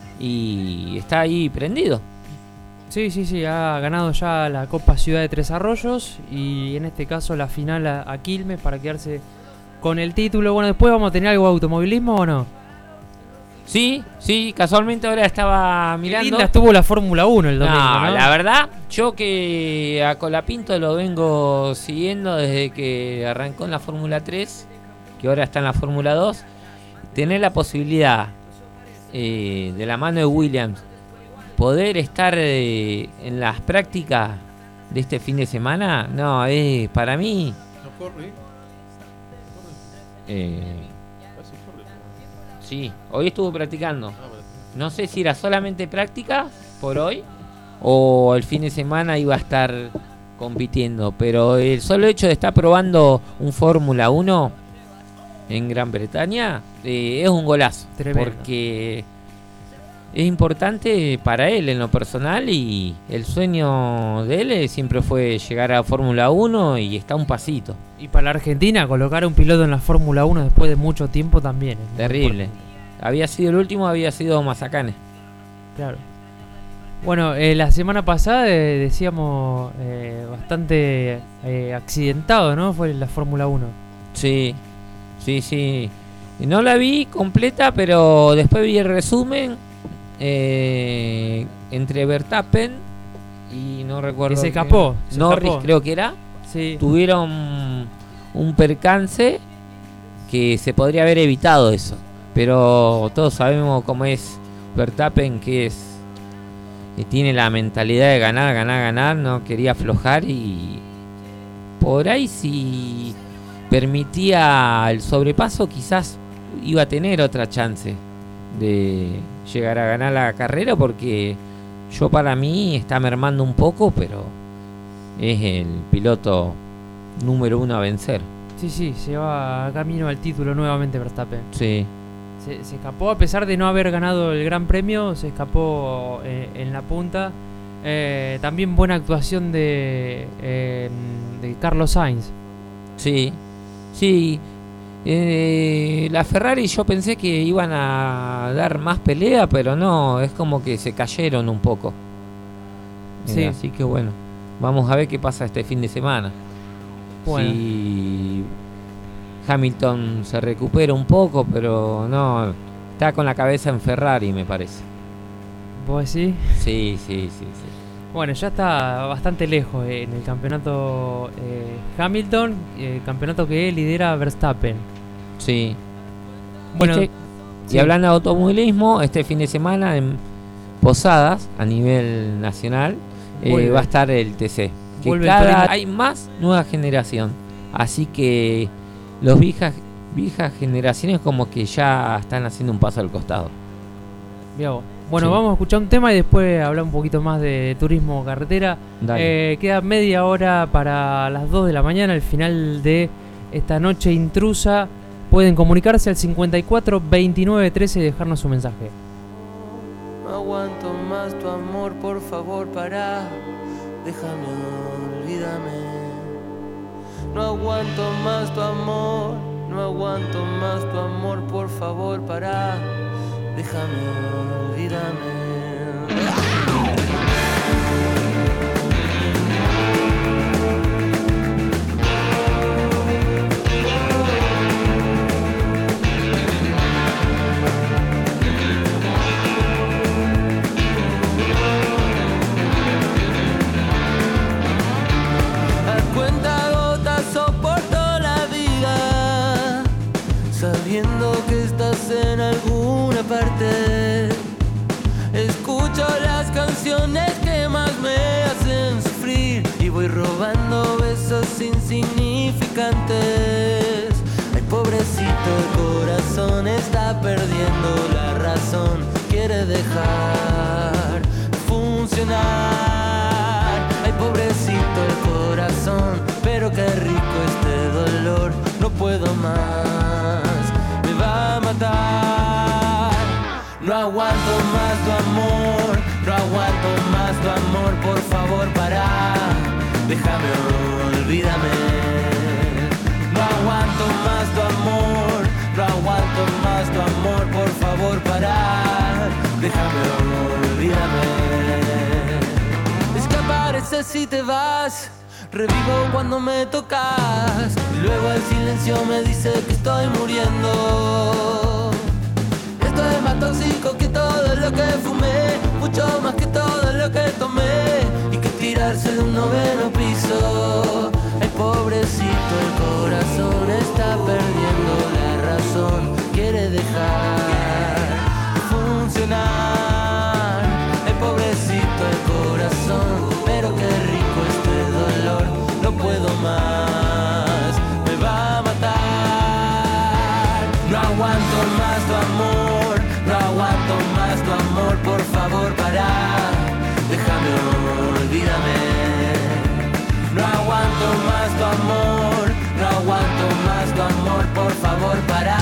y está ahí prendido. Sí, sí, sí, ha ganado ya la Copa Ciudad de Tres Arroyos y en este caso la final a, a Quilmes para quedarse con el título. Bueno, después vamos a tener algo de automovilismo o no. Sí, sí, casualmente ahora estaba mirando. Linda estuvo la Fórmula uno el domingo, No, ¿no? la verdad, yo que a Colapinto lo vengo siguiendo desde que arrancó en la Fórmula tres, que ahora está en la Fórmula dos, tener la posibilidad eh, de la mano de Williams poder estar eh, en las prácticas de este fin de semana, no, es para mí ¿No corre? eh, Casi corre. sí, hoy estuvo practicando. Ah, bueno. No sé si era solamente práctica por hoy o el fin de semana iba a estar compitiendo, pero el solo hecho de estar probando un Fórmula uno en Gran Bretaña eh, es un golazo. Tremendo. Porque es importante para él en lo personal y el sueño de él siempre fue llegar a Fórmula uno y está a un pasito. Y para la Argentina colocar a un piloto en la Fórmula uno después de mucho tiempo también. es muy Terrible. importante. Había sido el último, había sido Mazacane. Claro. Bueno, eh, la semana pasada eh, decíamos eh, bastante eh, accidentado, ¿no? Fue la Fórmula uno. Sí, sí, sí. No la vi completa, pero después vi el resumen eh, entre Verstappen y no recuerdo. Que se qué- escapó, se Norris, escapó. creo que era. Sí. Tuvieron un percance que se podría haber evitado eso. Pero todos sabemos cómo es Verstappen, que es que tiene la mentalidad de ganar, ganar, ganar, no quería aflojar y por ahí si permitía el sobrepaso quizás iba a tener otra chance de llegar a ganar la carrera, porque yo para mí está mermando un poco, pero es el piloto número uno a vencer. Sí, sí, se va camino al título nuevamente Verstappen. Sí. Se, se escapó a pesar de no haber ganado el Gran Premio, se escapó eh, en la punta. Eh, también buena actuación de, eh, de Carlos Sainz. Sí, sí. Eh, la Ferrari yo pensé que iban a dar más pelea, pero no, es como que se cayeron un poco. Eh, Sí. Así que bueno, vamos a ver qué pasa este fin de semana. Bueno. Si Hamilton se recupera un poco, pero no, está con la cabeza en Ferrari, me parece. ¿Vos decís? Sí, sí, sí, sí. Bueno, ya está bastante lejos eh, en el campeonato eh, Hamilton, eh, campeonato que lidera Verstappen. Sí. Bueno, Este- sí. y hablando de automovilismo, este fin de semana en Posadas, a nivel nacional, eh, Vuelve. va a estar el T C. Que Vuelve el cada Torino. hay más nueva generación. Así que los viejas, viejas generaciones como que ya están haciendo un paso al costado. Mirá vos. Bueno, Sí. vamos a escuchar un tema y después hablar un poquito más de turismo carretera. Dale. Eh, queda media hora para las dos de la mañana, el final de esta noche intrusa. Pueden comunicarse al cincuenta y cuatro veintinueve trece y dejarnos su mensaje. No aguanto más tu amor, por favor, para. Déjame, olvídame. No aguanto más tu amor, no aguanto más tu amor, por favor, para. Déjame, olvídame. A cuentagotas soporto la vida, sabiendo que estás en alguna parte. Escucho las canciones que más me hacen sufrir y voy robando besos insignificantes. Ay, pobrecito, el corazón está perdiendo la razón, quiere dejar de funcionar. Ay, pobrecito el corazón, pero qué rico este dolor, no puedo más, me va a matar. No aguanto más tu amor, no aguanto más tu amor, por favor, para. Déjame, olvídame. No aguanto más tu amor, no aguanto más tu amor, por favor, para. Déjame, olvídame. Es que apareces si te vas, revivo cuando me tocas, y luego el silencio me dice que estoy muriendo. Esto es más tóxico que todo lo que fumé, mucho más que todo lo que tomé, y que tirarse de un noveno piso. Ay, pobrecito, el corazón está perdiendo la razón, quiere dejar de funcionar. Ay, pobrecito el corazón, pero qué rico este dolor, no puedo más, me va a matar. No aguanto más tu amor, no aguanto más tu amor, por favor, para. Déjame, olvídame. No aguanto más tu amor, no aguanto más tu amor, por favor, para.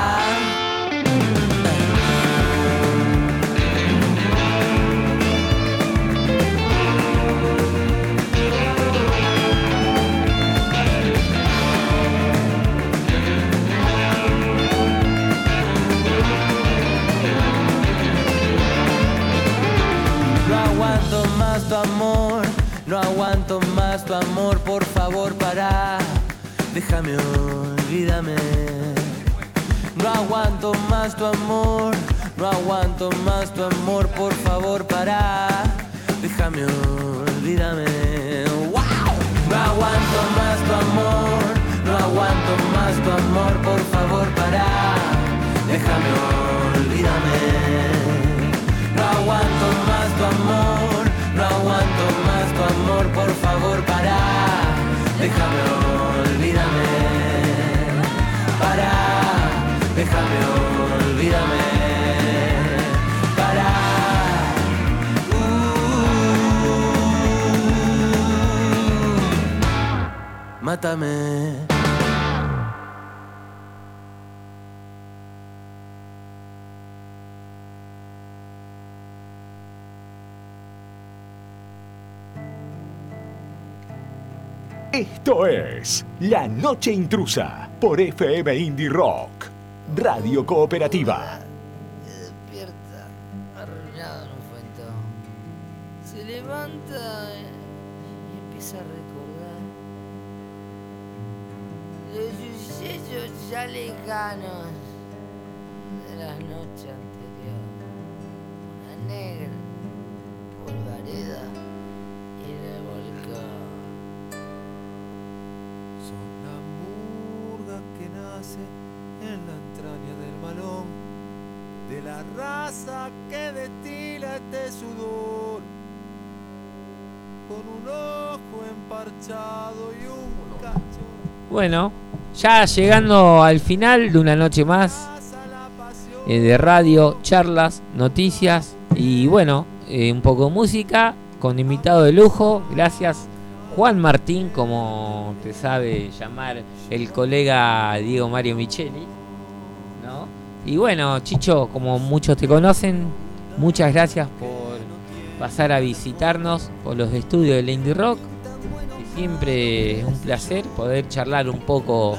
No aguanto más tu amor, no aguanto más tu amor, por favor, para. Déjame, olvídame. No aguanto más tu amor, no aguanto más tu amor, por favor, para. Déjame, olvídame. ¡Wow! No aguanto más tu amor, no aguanto más tu amor, por favor, para. Déjame, olvídame. No aguanto más tu amor, no aguanto más tu amor, por favor, para. Déjame, olvídame. Para. Déjame, olvídame. Para. Uh, mátame. Esto es La Noche Intrusa por F M Indie Rock, Radio Cooperativa. Se despierta, arruinado en un fuentón. Se levanta y empieza a recordar los sucesos ya lejanos de las noches anteriores. Una negra polvareda y en el volcán. Son la murga que nace en la entraña del balón, de la raza que destila este sudor, con un ojo emparchado y un cacho. Bueno, ya llegando al final de una noche más eh, de radio, charlas, noticias y bueno, eh, un poco de música con invitado de lujo. Gracias Juan Martín, como te sabe llamar el colega Diego Mario Micheli, ¿no? Y bueno, Chicho, como muchos te conocen, muchas gracias por pasar a visitarnos por los estudios del Indie Rock. Y siempre es un placer poder charlar un poco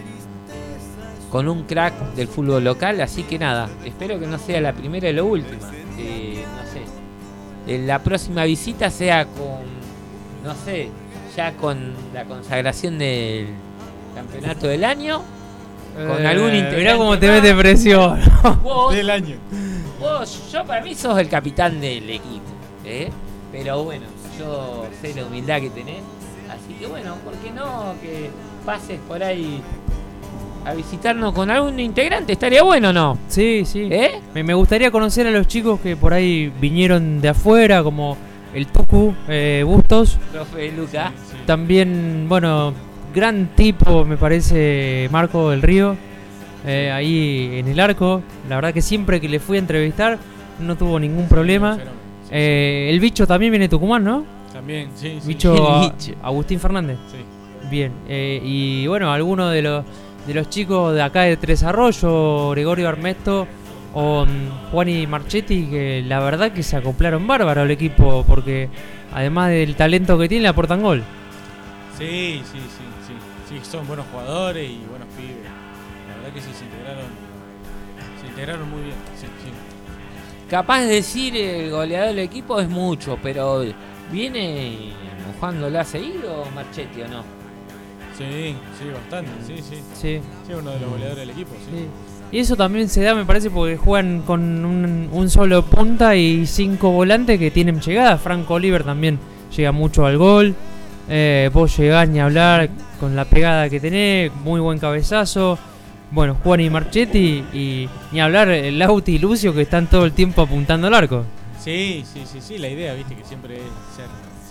con un crack del fútbol local, así que nada, espero que no sea la primera y la última. Eh, no sé, eh, la próxima visita sea con, no sé, ya con la consagración del campeonato del año, con eh, algún integrante. Mirá cómo te mete presión. Vos, del año. Vos, yo para mí sos el capitán del equipo, ¿eh? Pero bueno, yo sé la humildad que tenés, así que bueno, ¿por qué no que pases por ahí a visitarnos con algún integrante? ¿Estaría bueno o no? Sí, sí. ¿Eh? Me, me gustaría conocer a los chicos que por ahí vinieron de afuera, como el Tucu eh, Bustos. Profe Luca. También, bueno, gran tipo me parece Marco del Río, eh, ahí en el arco. La verdad que siempre que le fui a entrevistar no tuvo ningún problema. Eh, el Bicho también viene de Tucumán, ¿no? También, sí, sí. Bicho, a- Bicho. Agustín Fernández. Sí. Bien, eh, y bueno, algunos de los de los chicos de acá de Tres Arroyos, Gregorio Armesto o mm, Juani Marchetti, que la verdad que se acoplaron bárbaro al equipo, porque además del talento que tiene, le aportan gol. Sí, sí, sí, sí. Sí, son buenos jugadores y buenos pibes. La verdad que sí, se integraron. Se integraron muy bien. Sí, sí. Capaz de decir el goleador del equipo es mucho, pero ¿viene mojándola seguido Marchetti o no? Sí, sí, bastante, sí, sí. Sí. Sí, uno de los goleadores del equipo, sí. Sí. Y eso también se da, me parece, porque juegan con un, un solo punta y cinco volantes que tienen llegada. Franco Oliver también llega mucho al gol. Eh, vos llegás ni a hablar con la pegada que tenés, muy buen cabezazo. Bueno, Juan y Marchetti y ni hablar el Lauti y Lucio, que están todo el tiempo apuntando al arco. Sí, sí, sí, sí, la idea, viste, que siempre es ser,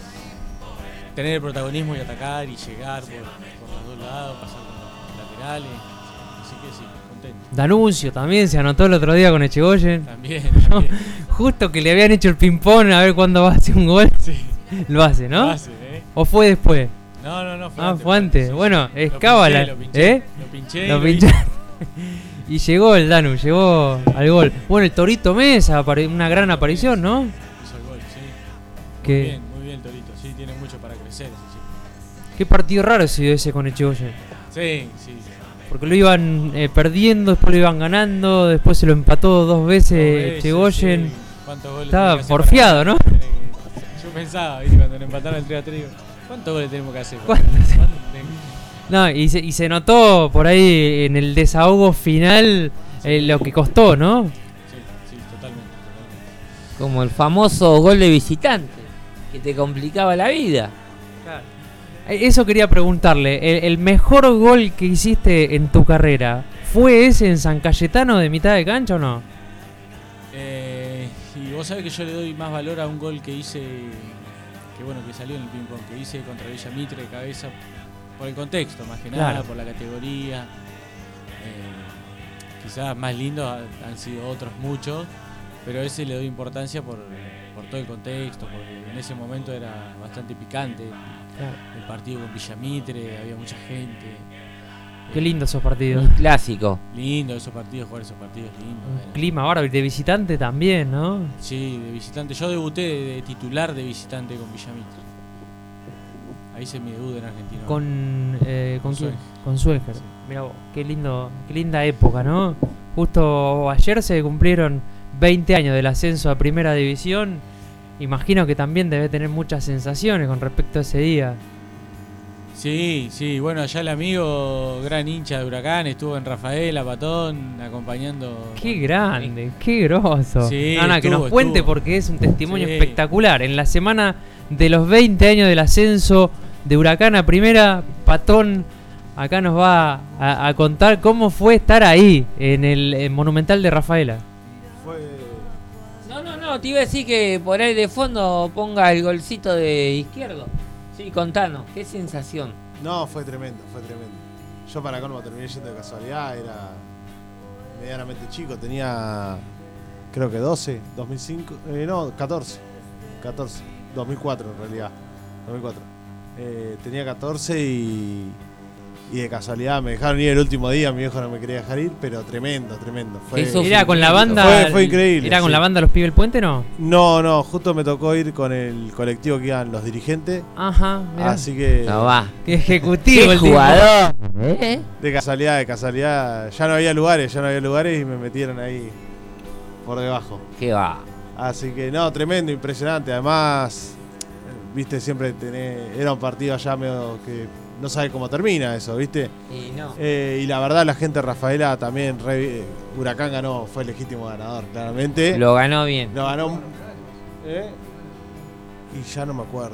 tener el protagonismo y atacar y llegar por, por los dos lados, pasar por los laterales. Así que sí, contento. Danuncio también se anotó el otro día con Echegoyen. También, también. Justo que le habían hecho el ping-pong a ver cuándo va a hacer un gol. Sí. Lo hace, ¿no? Lo hace, ¿eh? ¿O fue después? No, no, no, fue Ah, antes, fue antes. sí, Bueno, sí. es Lo cábala. pinché, lo pinché, ¿Eh? lo pinché y Lo lo pinché. hice. Y llegó el Danu, llegó al gol. Bueno, el Torito Mesa, apare- una gran aparición, ¿no? Hizo el gol, sí. Que- Muy bien, muy bien el Torito, sí, tiene mucho para crecer ese chico. Qué partido raro se dio ese con Echegoyen. Sí, sí. Porque lo iban eh, perdiendo, después lo iban ganando, después se lo empató dos veces, Dos veces, Echegoyen. sí. ¿Cuántos goles Estaba tenés que hacer porfiado, para- ¿no? Yo pensaba, ¿viste? Cuando le empataron el tres a tres, digo, ¿cuántos goles tenemos que hacer? ¿Cuántos? ¿Cuántos? No, y se, y se notó por ahí en el desahogo final eh, lo que costó, ¿no? Sí, sí, totalmente, totalmente. Como el famoso gol de visitante, que te complicaba la vida. Eh, Eso quería preguntarle, ¿el, el mejor gol que hiciste en tu carrera fue ese en San Cayetano de mitad de cancha o no? Eh, y vos sabés que yo le doy más valor a un gol que hice, que bueno, que salió en el ping-pong, que hice contra Villa Mitre de cabeza, por el contexto, más que nada, Claro. por la categoría. Eh, quizás más lindos ha- han sido otros muchos, pero ese le doy importancia por, por todo el contexto, porque en ese momento era bastante picante. Claro. El partido con Villa Mitre, había mucha gente. Qué lindo esos partidos. Un clásico. Lindo esos partidos, jugar esos partidos lindos. Un clima ahora de visitante también, ¿no? Sí, de visitante. Yo debuté de, de titular de visitante con Villa Mitre. Ahí hice mi debut en Argentina. Con, eh, ¿con quién? Suárez. Con Con Sueger. Mirá vos, qué lindo, qué linda época, ¿no? Justo ayer se cumplieron veinte años del ascenso a Primera División. Imagino que también debe tener muchas sensaciones con respecto a ese día. Sí, sí, bueno, allá el amigo, gran hincha de Huracán, estuvo en Rafaela, Patón, acompañando. Qué grande, qué grosso. Sí, no, no, que estuvo, nos cuente estuvo. porque es un testimonio Sí. espectacular. En la semana de los veinte años del ascenso de Huracán a Primera, Patón acá nos va a, a contar cómo fue estar ahí, en el en Monumental de Rafaela. No, no, no, te iba a decir que por ahí de fondo ponga el golcito de izquierdo. Sí, contanos, qué sensación. No, fue tremendo, fue tremendo. Yo para colmo terminé yendo de casualidad, era medianamente chico, tenía creo que doce, dos mil cinco, eh, no, catorce, catorce, dos mil cuatro en realidad, dos mil cuatro. Eh, tenía catorce y, y de casualidad me dejaron ir el último día, mi viejo no me quería dejar ir, pero tremendo, tremendo. Fue, ¿Era con la banda? Fue, fue increíble. ¿Era con sí. la banda Los Pibes del Puente, no? No, no, justo me tocó ir con el colectivo que iban los dirigentes. Ajá, mirá. Así que. No va. Qué ejecutivo Qué el tipo. jugador. ¿Eh? De casualidad, de casualidad. Ya no había lugares, ya no había lugares y me metieron ahí por debajo. Qué va. Así que no, tremendo, impresionante. Además, viste, siempre tenés. Era un partido allá medio que no sabe cómo termina eso, viste. Y no. Eh, y la verdad, la gente de Rafaela también. Re, Huracán ganó, fue el legítimo ganador, claramente. Lo ganó bien. Lo ganó. ¿Eh? Y ya no me acuerdo.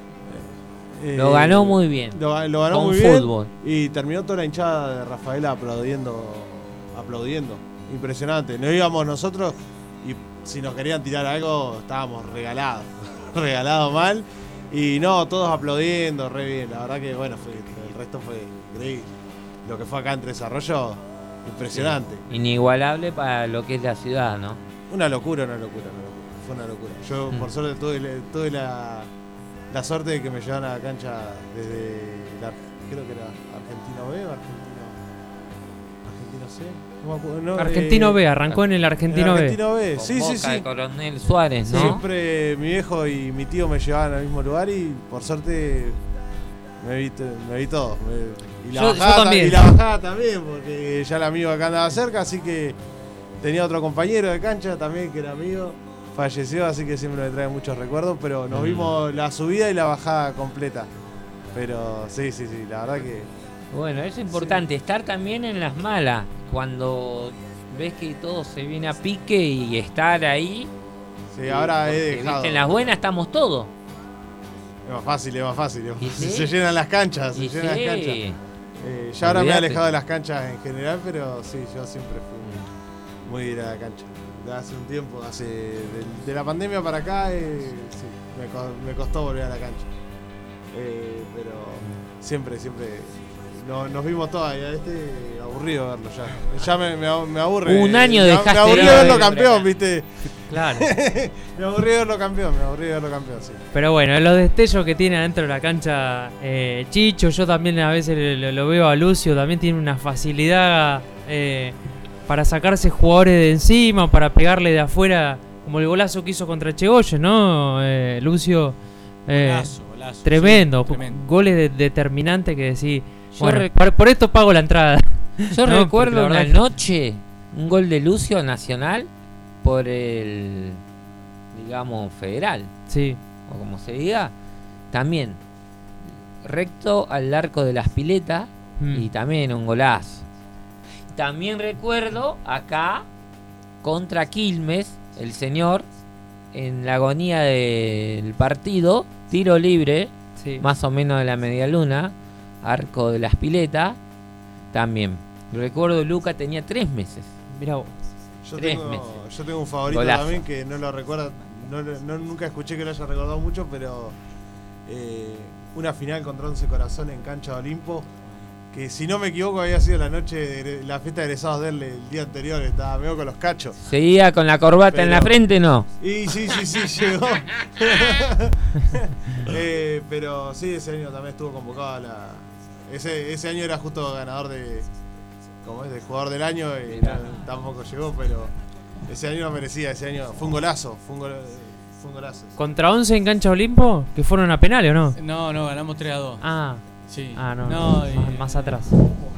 Eh, Lo ganó muy bien. Lo, lo ganó Con muy bien. fútbol. Y terminó toda la hinchada de Rafaela aplaudiendo. Aplaudiendo. Impresionante. Nos íbamos nosotros y si nos querían tirar algo, estábamos regalados. regalados mal. Y no, todos aplaudiendo, re bien. La verdad que, bueno, fue, el resto fue increíble. Lo que fue acá en Tres Arroyos, impresionante. Sí. Inigualable para lo que es la ciudad, ¿no? Una locura, una locura, una locura. Fue una locura. Yo, Mm. por suerte, tuve, tuve la, la suerte de que me llevaron a la cancha desde, la, creo que era Argentino B o Argentino, Argentino C. No me acuerdo, no, Argentino eh, B, arrancó en el Argentino el B. Argentino B, Con sí, sí, Boca sí. de Coronel Suárez, ¿no? Siempre mi viejo y mi tío me llevaban al mismo lugar y por suerte me vi, me vi todo. Me- y, la Yo- yo bajada, también. y la bajada también, porque ya el amigo acá andaba cerca, así que tenía otro compañero de cancha también que era amigo. Falleció, así que siempre me trae muchos recuerdos, pero nos Mm. vimos la subida y la bajada completa. Pero sí, sí, sí, la verdad que... Bueno, es importante estar también en las malas. Cuando ves que todo se viene a pique y estar ahí. Sí, ahora he porque, dejado. viste, en las buenas estamos todos. Es más fácil, es más fácil. ¿Y sí? Se llenan las canchas, se Y llenan sí. las canchas. Eh, ya ahora me he Olvídate. alejado de las canchas en general, pero sí, yo siempre fui muy de ir a la cancha. De hace un tiempo, hace de, de la pandemia para acá, eh, sí, me, co- me costó volver a la cancha. Eh, pero siempre, siempre no- nos vimos todas y a este aburrido verlo ya. Ya me, me, me aburre. Un año me, dejaste Me aburrí de de verlo ver, campeón, ¿verdad? viste. Claro. me aburrí de verlo campeón, me aburrí de verlo campeón, sí. Pero bueno, los destellos que tiene adentro de la cancha eh, Chicho, yo también a veces lo, lo veo a Lucio, también tiene una facilidad eh, para sacarse jugadores de encima, para pegarle de afuera, como el golazo que hizo contra Chegoye, ¿no? Eh, Lucio, eh, Golazo, golazo, tremendo, sí, tremendo. goles de- determinantes que decís, Yo bueno, re- por, por esto pago la entrada. Yo No, porque recuerdo la una verdad que- noche, un gol de Lucio Nacional por el, digamos, federal. Sí. O como se diga. También recto al arco de las piletas Mm. y también un golazo. También recuerdo acá contra Quilmes, el señor, en la agonía del partido, tiro libre, Sí. más o menos de la media luna, arco de las piletas, también. Recuerdo Luca tenía tres meses. Mirá vos. Yo Tres tengo, meses. yo tengo un favorito Golazo. también que no lo recuerda, no, lo- no- nunca escuché que lo haya recordado mucho, pero eh, una final contra Once Corazón en cancha de Olimpo, que si no me equivoco había sido la noche de la fiesta de egresados de él el día anterior, estaba medio con los cachos. ¿Seguía con la corbata en la Pero- frente? No. Y sí, sí, sí, llegó. Eh, pero sí, ese año también estuvo convocado a la... Ese, ese año era justo ganador de... ¿Cómo es? De jugador del año y Mirá. no- tampoco llegó, pero ese año no merecía, ese año fue un golazo, fue un, gol- fue un golazo. ¿Contra once en cancha Olimpo? ¿Que fueron a penales o no? No, no, ganamos tres a dos. Ah. Sí. Ah, no. No, más, y- más atrás.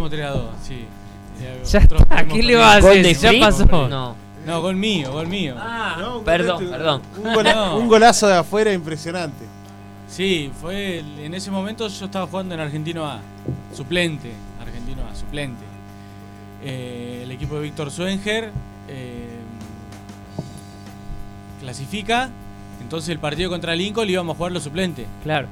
perdemos tres a dos, sí. Ya está, ¿qué le va a hacer? Ya pasó. No. No, gol mío, gol mío. Ah, No, perdón, un- perdón. Un, gola- No. un golazo de afuera impresionante. Sí, fue el- en ese momento yo estaba jugando en Argentino A, suplente, Argentino A, suplente. Eh, el equipo de Víctor Swenger eh, clasifica, entonces el partido contra Lincoln íbamos a jugar los suplentes. Claro.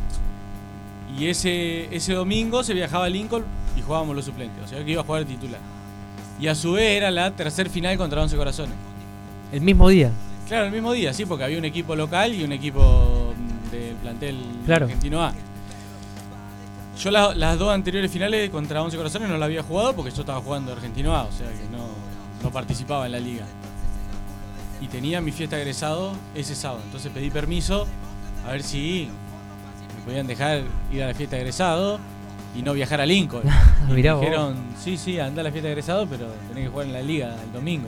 Y ese, ese domingo se viajaba a Lincoln y jugábamos los suplentes, o sea que iba a jugar el titular. Y a su vez era la tercer final contra Once Corazones. El mismo día. Claro, el mismo día, sí, porque había un equipo local y un equipo del plantel Claro. Argentino A. Yo la- las dos anteriores finales contra Once Corazones no las había jugado porque yo estaba jugando Argentino A, o sea que no, no participaba en la liga. Y tenía mi fiesta de egresado ese sábado, entonces pedí permiso a ver si me podían dejar ir a la fiesta de egresado y no viajar a Lincoln. Y Mirá me vos. dijeron, sí, sí, anda a la fiesta de egresado, pero tenés que jugar en la liga el domingo.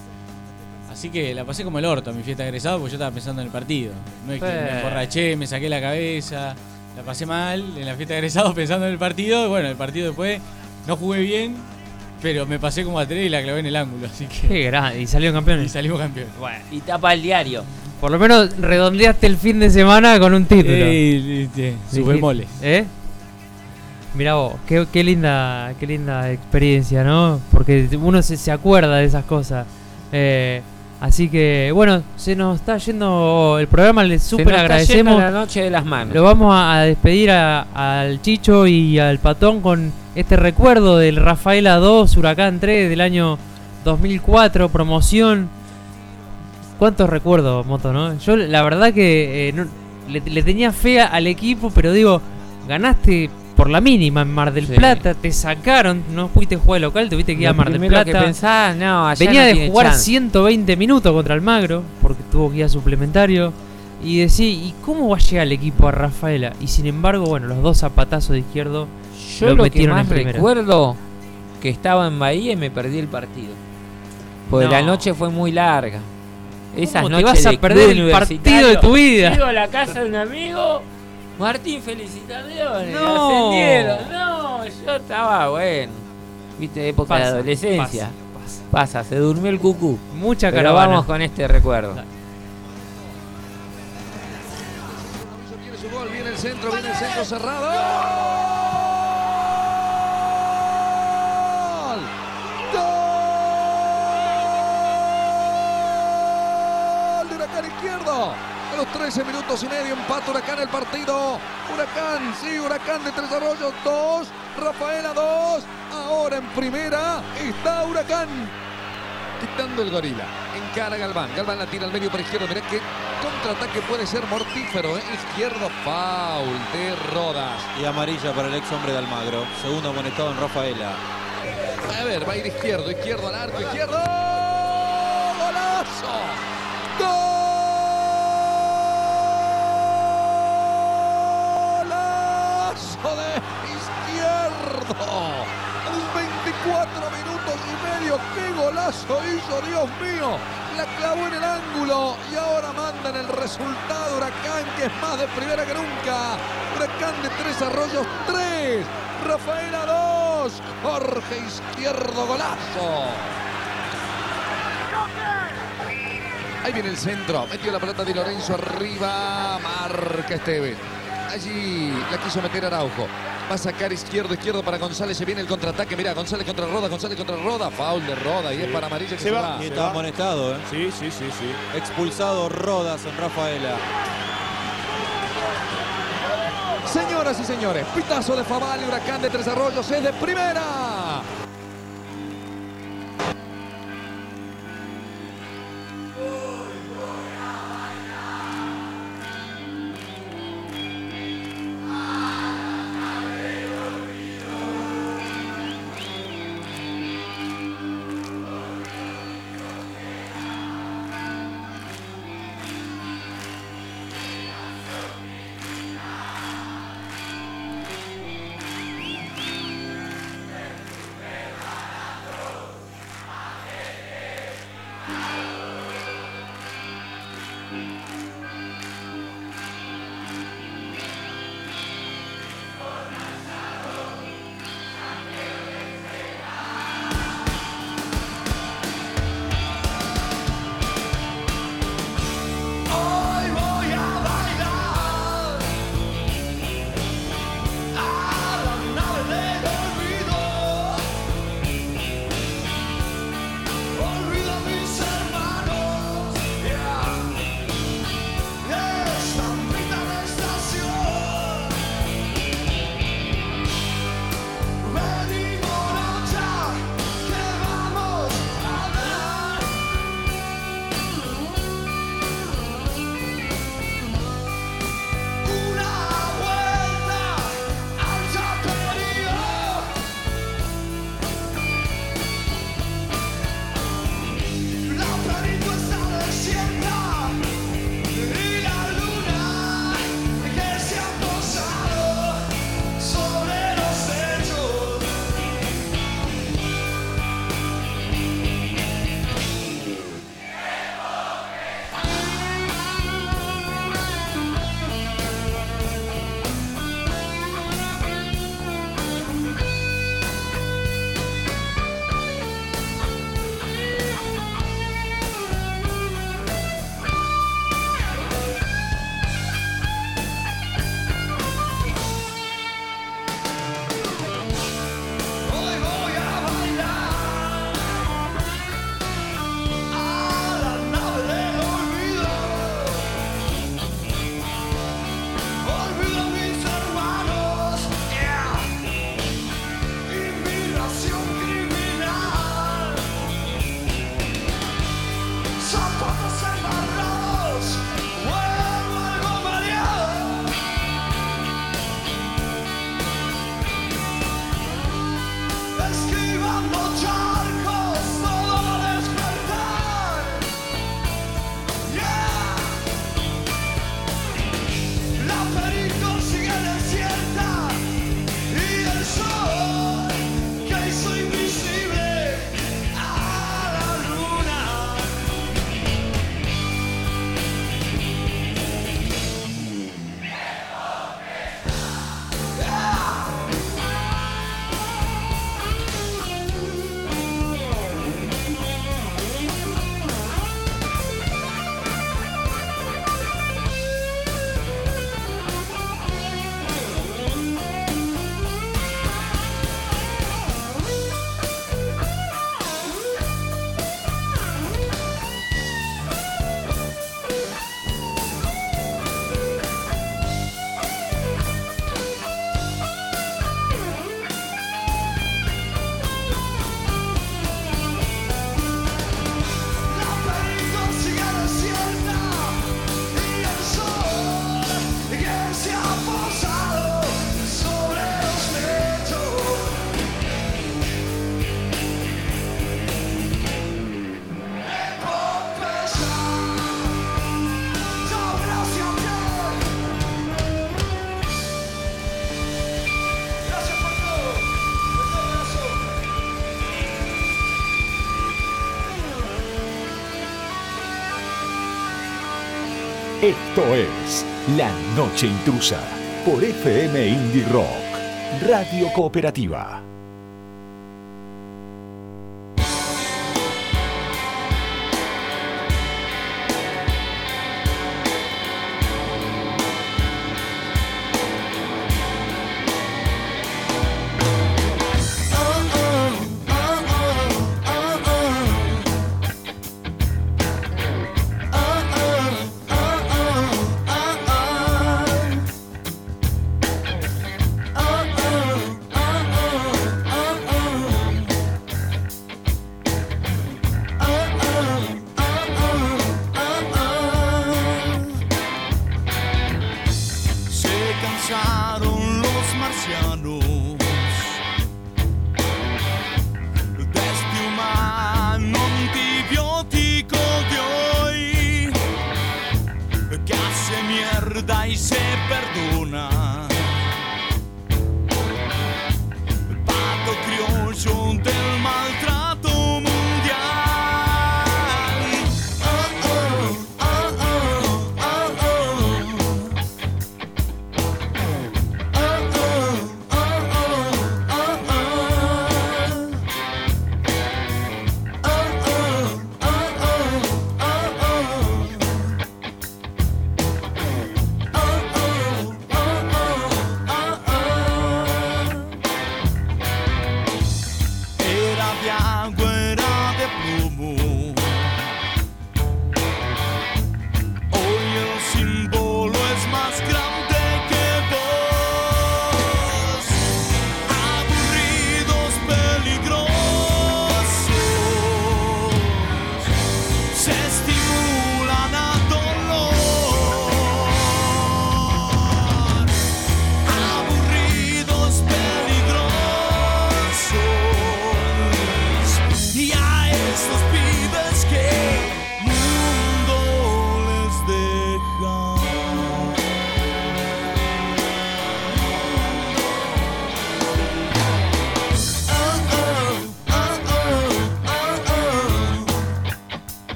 Así que la pasé como el orto mi fiesta de egresado porque yo estaba pensando en el partido. No es que Eh. me emborraché, me saqué la cabeza, la pasé mal en la fiesta de egresado pensando en el partido. Y bueno, el partido después no jugué bien, pero me pasé como a tres y la clavé en el ángulo. Así que. Qué grande. Y salieron campeones. Y salimos campeones. Bueno. Y tapa el diario. Por lo menos redondeaste el fin de semana con un título. Sí, sí, sí, sus bemoles. ¿Eh? Mirá vos, qué, qué linda, qué linda experiencia, ¿no? Porque uno se, se acuerda de esas cosas. Eh, así que, bueno, se nos está yendo el programa, les Se súper nos está agradecemos. yendo la noche de las manos. Lo vamos a, a despedir a- al Chicho y al Patón con este recuerdo del Rafaela dos, Huracán tres del año dos mil cuatro, promoción. ¿Cuántos recuerdos, Moto, no? Yo la verdad que eh, no- le, le tenía fe al equipo, pero digo, ganaste por la mínima en Mar del Sí. Plata, te sacaron, no fuiste a jugar local, tuviste que ir a Lo Mar del primero que Plata. pensás, no, allá Venía no de tiene jugar chance. ciento veinte minutos contra Almagro, porque tuvo que ir a suplementario. Y decís, ¿y cómo va a llegar el equipo a Rafaela? Y sin embargo, bueno, los dos zapatazos de izquierdo Yo lo lo que metieron más en primera. recuerdo que estaba en Bahía y me perdí el partido. Porque No. la noche fue muy larga. Esas ¿Cómo te noches vas a de perder club el partido universitario. de tu vida? Llego a la casa de un amigo, Martín, felicitaciones, No. ascendieron. No, yo estaba, bueno, viste, época Pasa, de adolescencia. pasa, Pasa, se durmió el cucú. Mucha Pero caravana. vamos con este recuerdo. Tiene su gol, viene el centro, viene el centro cerrado. ¡Gol! De Huracán izquierdo. A los trece minutos y medio empata Huracán el partido. Huracán, sí, Huracán de Tres Arroyos dos. Rafaela dos. Ahora en primera está Huracán. Quitando el gorila. Encara Galván. Galván la tira al medio por izquierdo. Mirá que contraataque puede ser mortífero. ¿eh? Izquierdo, foul de Rodas. Y amarilla para el ex hombre de Almagro. Segundo amonestado en Rafaela. A ver, va a ir izquierdo, izquierdo al arco, izquierdo. ¡Golazo! ¡Golazo de izquierdo! A los veinticuatro minutos y medio. ¡Qué golazo hizo, Dios mío! La clavó en el ángulo y ahora mandan el resultado. Huracán, que es más de primera que nunca. Huracán de Tres Arroyos tres. Rafaela dos. Jorge Izquierdo, golazo. Ahí viene el centro. Metió la pelota de Lorenzo arriba. Marca Esteves. Allí la quiso meter Araujo. Va a sacar izquierdo, izquierdo para González. Se viene el contraataque. Mirá, González contra Roda, González contra Roda. Foul de Roda y es para amarilla que se, va. Y está amonestado, ¿eh? Sí, sí, sí, sí. Expulsado Rodas en Rafaela. Señoras y señores, pitazo de Favale, Huracán de Tres Arroyos es de primera. Esto es La Noche Intrusa por F M Indie Rock, Radio Cooperativa.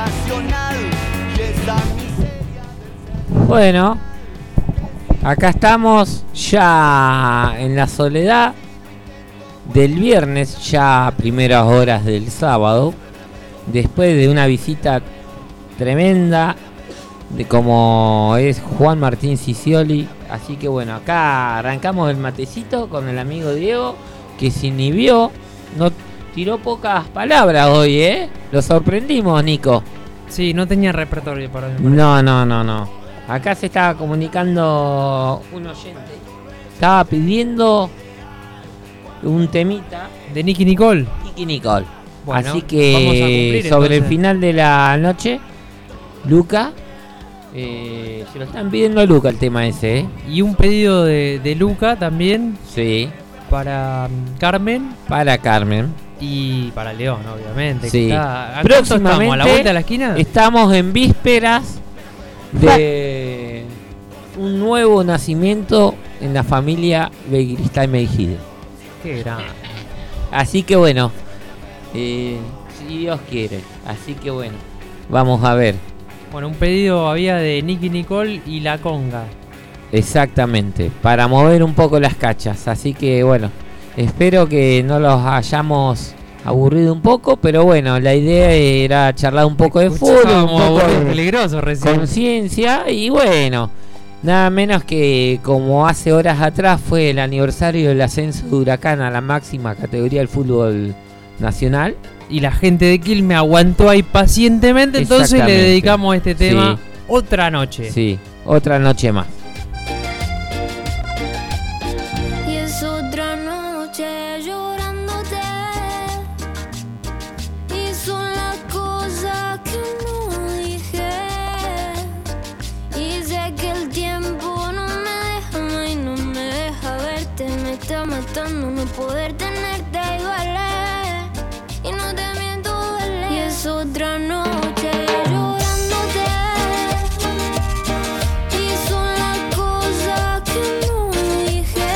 nacional y esa miseria. Bueno, acá estamos ya en la soledad del viernes, ya a primeras horas del sábado, después de una visita tremenda de como es Juan Martín Sicioli. Así que bueno, acá arrancamos el matecito con el amigo Diego, que se inhibió, no tiró pocas palabras hoy, ¿eh? Lo sorprendimos, Nico. Sí, no tenía repertorio para mí. No, no, no, no. Acá se estaba comunicando un oyente. Estaba pidiendo un temita de Nicky Nicole. Nicky Nicole. Bueno, así que vamos a cumplir, sobre entonces. el final de la noche, Luca, eh, se lo están pidiendo a Luca el tema ese, ¿eh? Y un pedido de, de Luca también. Sí. Para um, Carmen. Para Carmen. Y para León, obviamente. Sí. Que está, ¿a Próximamente estamos? ¿A la vuelta de la esquina? Estamos en vísperas de un nuevo nacimiento en la familia Begiristain Mejide. Qué grande. Así que bueno, eh, si Dios quiere. Así que bueno, vamos a ver. Bueno, un pedido había de Nicky Nicole y La Conga. Exactamente, para mover un poco las cachas. Así que bueno, espero que no los hayamos aburrido un poco, pero bueno, la idea era charlar un poco de fútbol, un poco de peligroso recién. conciencia y bueno, nada menos que como hace horas atrás fue el aniversario del ascenso de Huracán a la máxima categoría del fútbol nacional. Y la gente de Quilmes aguantó ahí pacientemente, entonces le dedicamos este tema, sí. Otra noche. Sí, otra noche más. Y es otra noche llorándote. Y son las cosas que no dije. Y sé que el tiempo no me deja y no me deja verte. Me está matando no poder tenerte igual. Y no te miento, duele. Y es otra noche llorándote. Y son las cosas que no dije.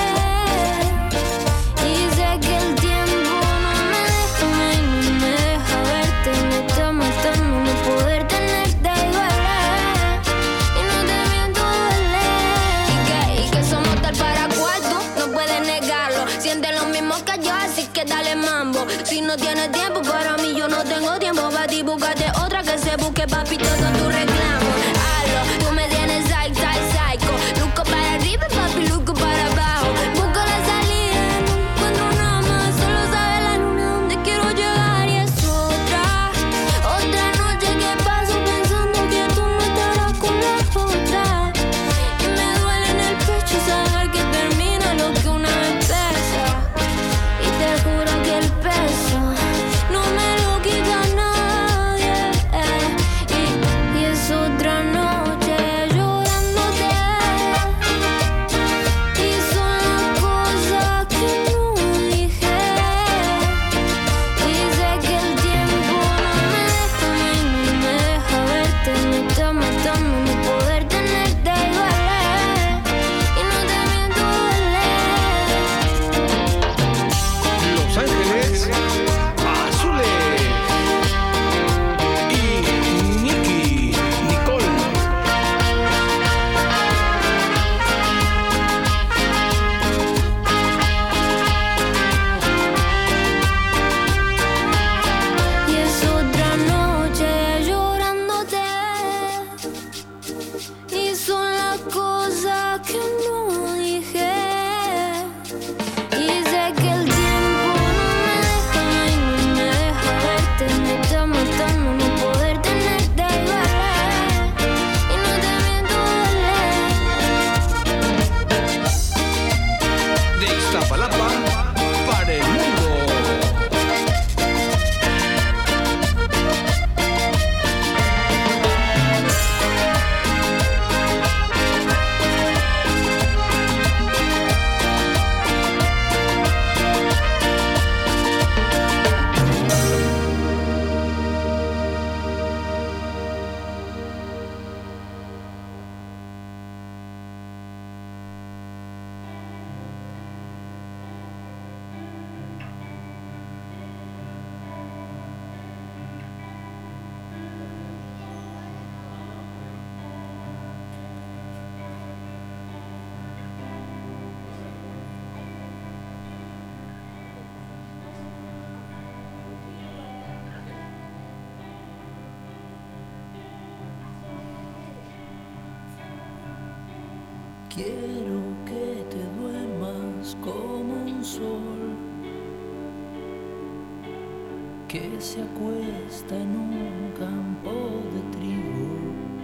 Y sé que el tiempo no me deja y no me deja verte. Me está matando no poder tenerte igual. Y no te miento, duele. Y que, y que somos tal para cuarto, no puedes negarlo. Siente lo mismo que yo, así que dale mambo. Si no tienes tiempo para mí, yo no tengo tiempo para ti. Búscate otra que se busque, papi, todo tu reclamo. Hazlo, tú me tienes psych, psych, psycho. Luco para arriba, papi, luco para abajo. Busco la salida, no encuentro nada más. Solo sabe la luna donde quiero llegar. Y es otra, otra noche que paso pensando que tú no estarás con la otra. Y me duele en el pecho saber que termina lo que una vez empieza. Y te juro que el peso no me lo quita nadie. Y, y Quiero que te duermas como un sol que se acuesta en un campo de trigo.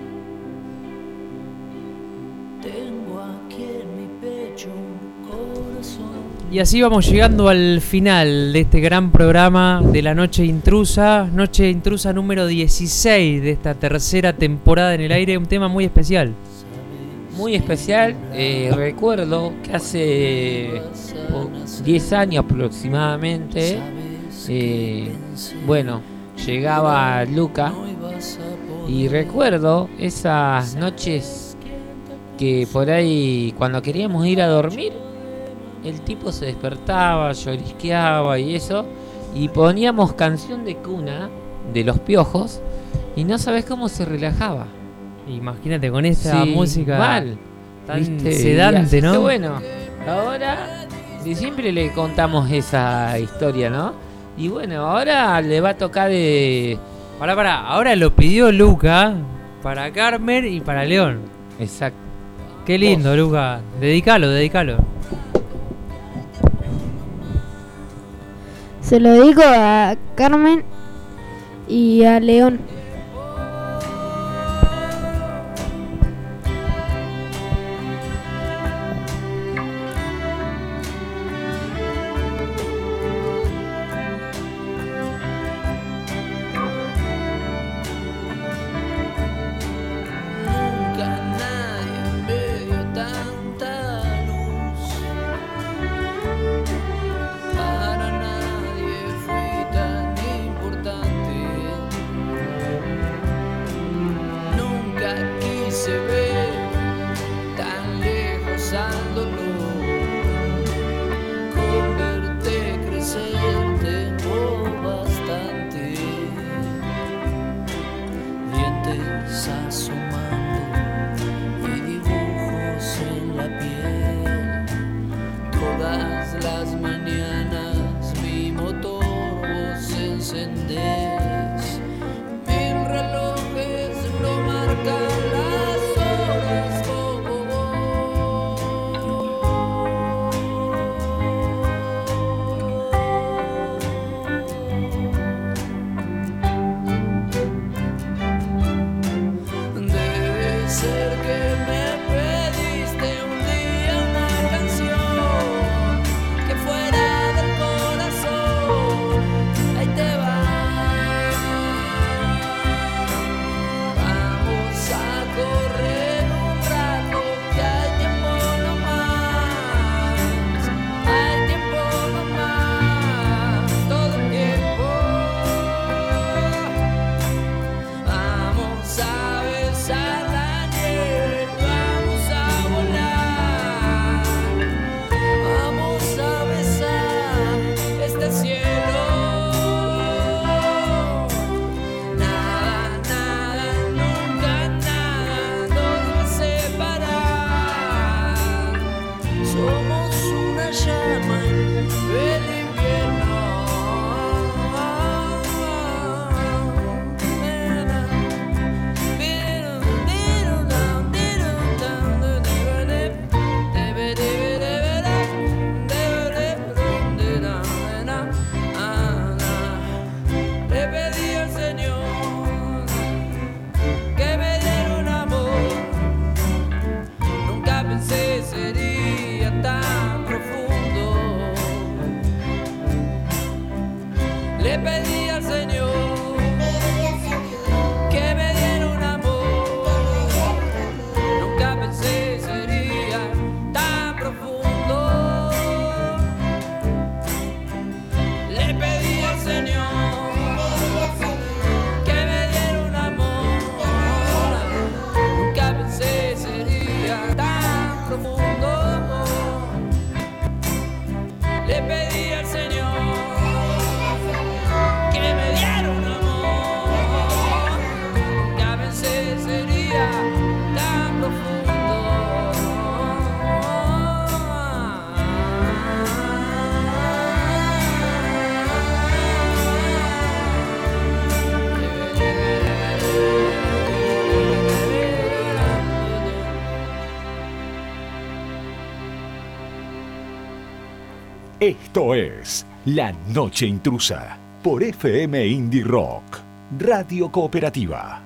Tengo aquí en mi pecho un corazón. Y así vamos llegando al final de este gran programa de la Noche Intrusa. Noche Intrusa número dieciséis de esta tercera temporada en el aire. Un tema muy especial. Muy especial. Eh, recuerdo que hace oh, diez años aproximadamente, eh, bueno, llegaba Luca y recuerdo esas noches que por ahí cuando queríamos ir a dormir, el tipo se despertaba, llorisqueaba y eso, y poníamos canción de cuna de Los Piojos y no sabes cómo se relajaba. Imagínate con esta Sí, música mal, tan ¿viste? sedante, Y así ¿no? que bueno, ahora y siempre le contamos esa historia, ¿no? Y bueno, ahora le va a tocar de... Pará, pará, ahora lo pidió Luca para Carmen y para León. Exacto. Qué lindo, Luca. Dedicalo, dedicalo. Se lo dedico a Carmen y a León. Nunca nadie me dio tanta luz. Para nadie fui tan importante. Nunca quise ver tan lejos al dolor. Con verte crecer tengo bastante. Dientes asomando y dibujos en la piel. Todas las mañanas mi motor vos encendés. Mil relojes no marcan las horas como vos. Esto es La Noche Intrusa por F M Indie Rock, Radio Cooperativa.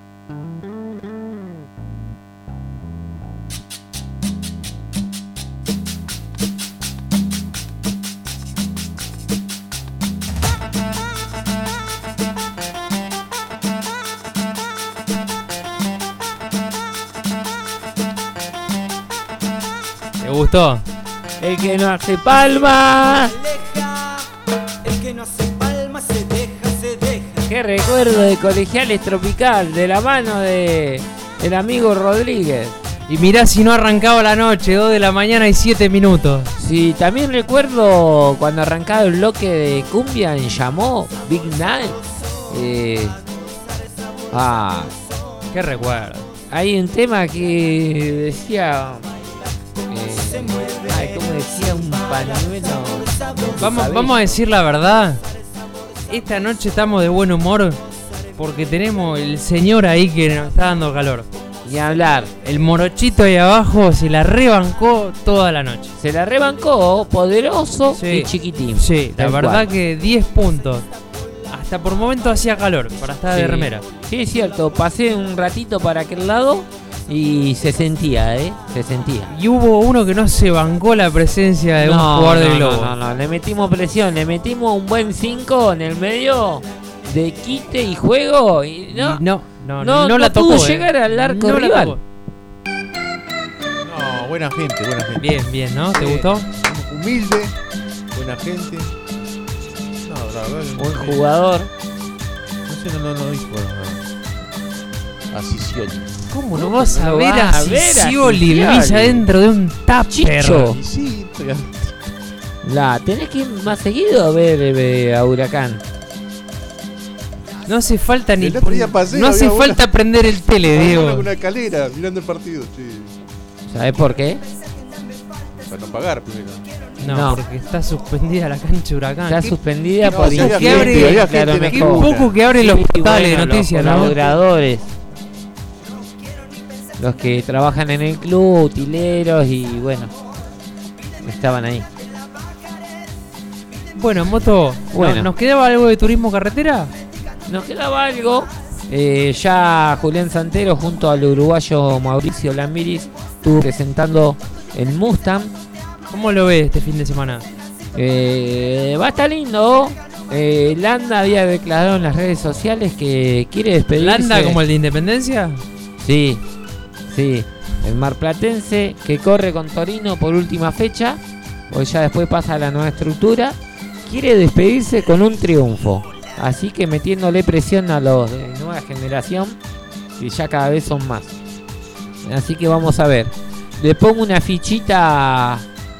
¿Te gustó? El que no hace palmas. El que no hace palmas se deja, se deja. Qué recuerdo de Colegiales Tropical, de la mano de el amigo Rodríguez. Y mirá si no arrancaba la noche, dos de la mañana y siete minutos. Sí, también recuerdo cuando arrancaba el bloque de cumbia en Llamó, Big Night. Eh, ah, qué recuerdo. Hay un tema que decía... Eh, ay, ¿cómo decía? Un pañuelo. Vamos, vamos a decir la verdad. Esta noche estamos de buen humor porque tenemos el señor ahí que nos está dando calor. Ni hablar. El morochito ahí abajo se la rebancó toda la noche. Se la rebancó, poderoso sí. y chiquitín. Sí, la Tal verdad cual. que diez puntos. Hasta por momentos hacía calor para estar Sí. de remera. Sí, es cierto. Pasé un ratito para aquel lado y se sentía, ¿eh? Se sentía. Y hubo uno que no se bancó la presencia de no, un jugador no, de globo. No, no, no, le metimos presión, le metimos un buen cinco en el medio de quite y juego y no, Y no, no, no, no no la pudo tocó, llegar eh. al arco No la rival. tocó. No, buena gente, buena gente. Bien, bien, ¿no? ¿Te Sí. gustó? Humilde, buena gente. No, la verdad que Buen no sé. jugador. No sé, no, no, no dijo nada. A Sicioli. ¿Cómo no vas a no ver vas a a ver a Sicioli? Sicioli? Vivís adentro de un tupper. Chicho. Y sí, estoy a- La, tenés que ir más seguido a ver eh, a Huracán. No hace falta ni El otro día pasé, no hace había falta una- prender el tele, Había Diego. una- una escalera mirando el partido, sí. ¿Sabés por qué? Para no pagar primero. No, No. porque está suspendida la cancha de Huracán. Está Qué suspendida no, por sí, había que gente, abre, había claro, gente en qué la mejor. tribuna. poco que abren los Sí, portales bueno, de noticias, los ¿no? colaboradores, los que trabajan en el club, utileros y bueno, estaban ahí. Bueno, Moto, Bueno. ¿no- ¿nos quedaba algo de turismo carretera? Nos quedaba algo. Eh, ya Julián Santero junto al uruguayo Mauricio Lambiris estuvo presentando el Mustang. ¿Cómo lo ves este fin de semana? Eh, va a estar lindo. Eh, Landa había declarado en las redes sociales que quiere despedirse. ¿Landa como el de Independencia? Sí, sí. El marplatense que corre con Torino por última fecha. Hoy ya después pasa a la nueva estructura. Quiere despedirse con un triunfo. Así que metiéndole presión a los de nueva generación, que ya cada vez son más. Así que vamos a ver. Le pongo una fichita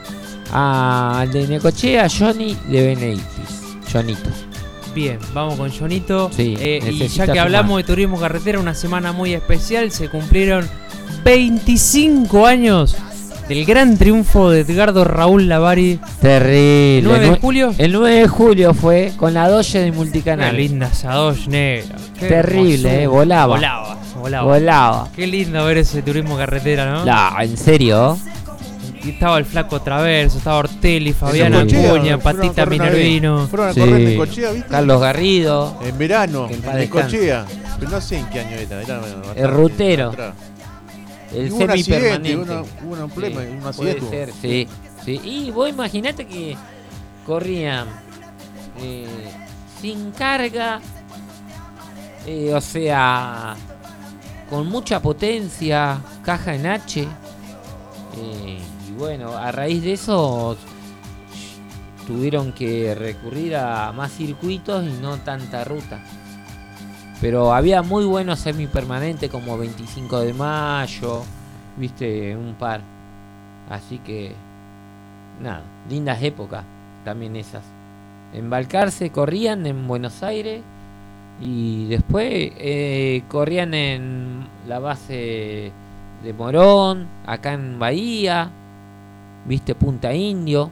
al de Necochea, Johnny de Beneitis. Johnito. Bien, vamos con Jonito. Sí, Eh, y necesita ya que sumar. hablamos de turismo carretera, una semana muy especial, se cumplieron veinticinco años del gran triunfo de Edgardo Raúl Lavari. Terrible. ¿El nueve de El nue- julio? El nueve de julio fue con la Dodge de Una Multicanal. linda esa Dodge negra. Qué Terrible, hermosura. eh, volaba. Volaba, volaba. Volaba. Qué lindo ver ese turismo carretera, ¿no? No, en serio. Y estaba el Flaco Traverso, estaba Ortelli, Fabiana Cochea, Acuña, fueron a Patita correr una vez. Minervino. Fueron a Sí. correr en Necochea, ¿viste? Carlos Garrido. En verano, Que en en paz descanse. Necochea. Pero no sé en qué año era. era bastante El rutero. atrás. El Y hubo un accidente, semipermanente. hubo una- hubo un problema, un puede accidente hubo. ser, sí, sí. Y vos imaginate que corrían eh, sin carga, eh, o sea, con mucha potencia, caja en H. eh, y bueno, a raíz de eso tuvieron que recurrir a más circuitos y no tanta ruta. Pero había muy buenos semipermanentes como veinticinco de mayo, viste, un par. Así que, nada, lindas épocas también esas. En Balcarce corrían en Buenos Aires y después eh, corrían en la base de Morón, acá en Bahía, viste, Punta Indio.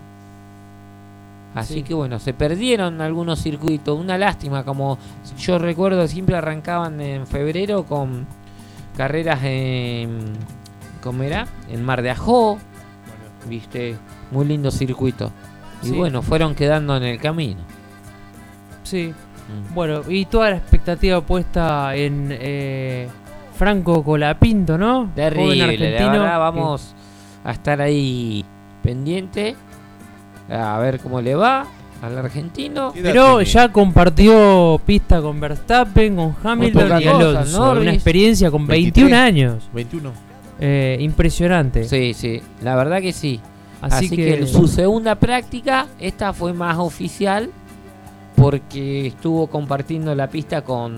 Así Sí. que bueno, se perdieron algunos circuitos. Una lástima, como yo recuerdo, siempre arrancaban en febrero con carreras en, ¿cómo era? En Mar de Ajó, viste, muy lindo circuito. Y Sí. bueno, fueron quedando en el camino. Sí. Bueno, y toda la expectativa puesta en eh, Franco Colapinto, ¿no? Joven Terrible, la argentino verdad, que- vamos a estar ahí pendiente a ver cómo le va al argentino. Pero ya compartió pista con Verstappen, con Hamilton poca y cosa, Alonso. Norris. Una experiencia con veintitrés. veintiún años. veintiuno. Eh, impresionante. Sí, sí, la verdad que sí. Así Así, que- que... su segunda práctica, esta fue más oficial porque estuvo compartiendo la pista con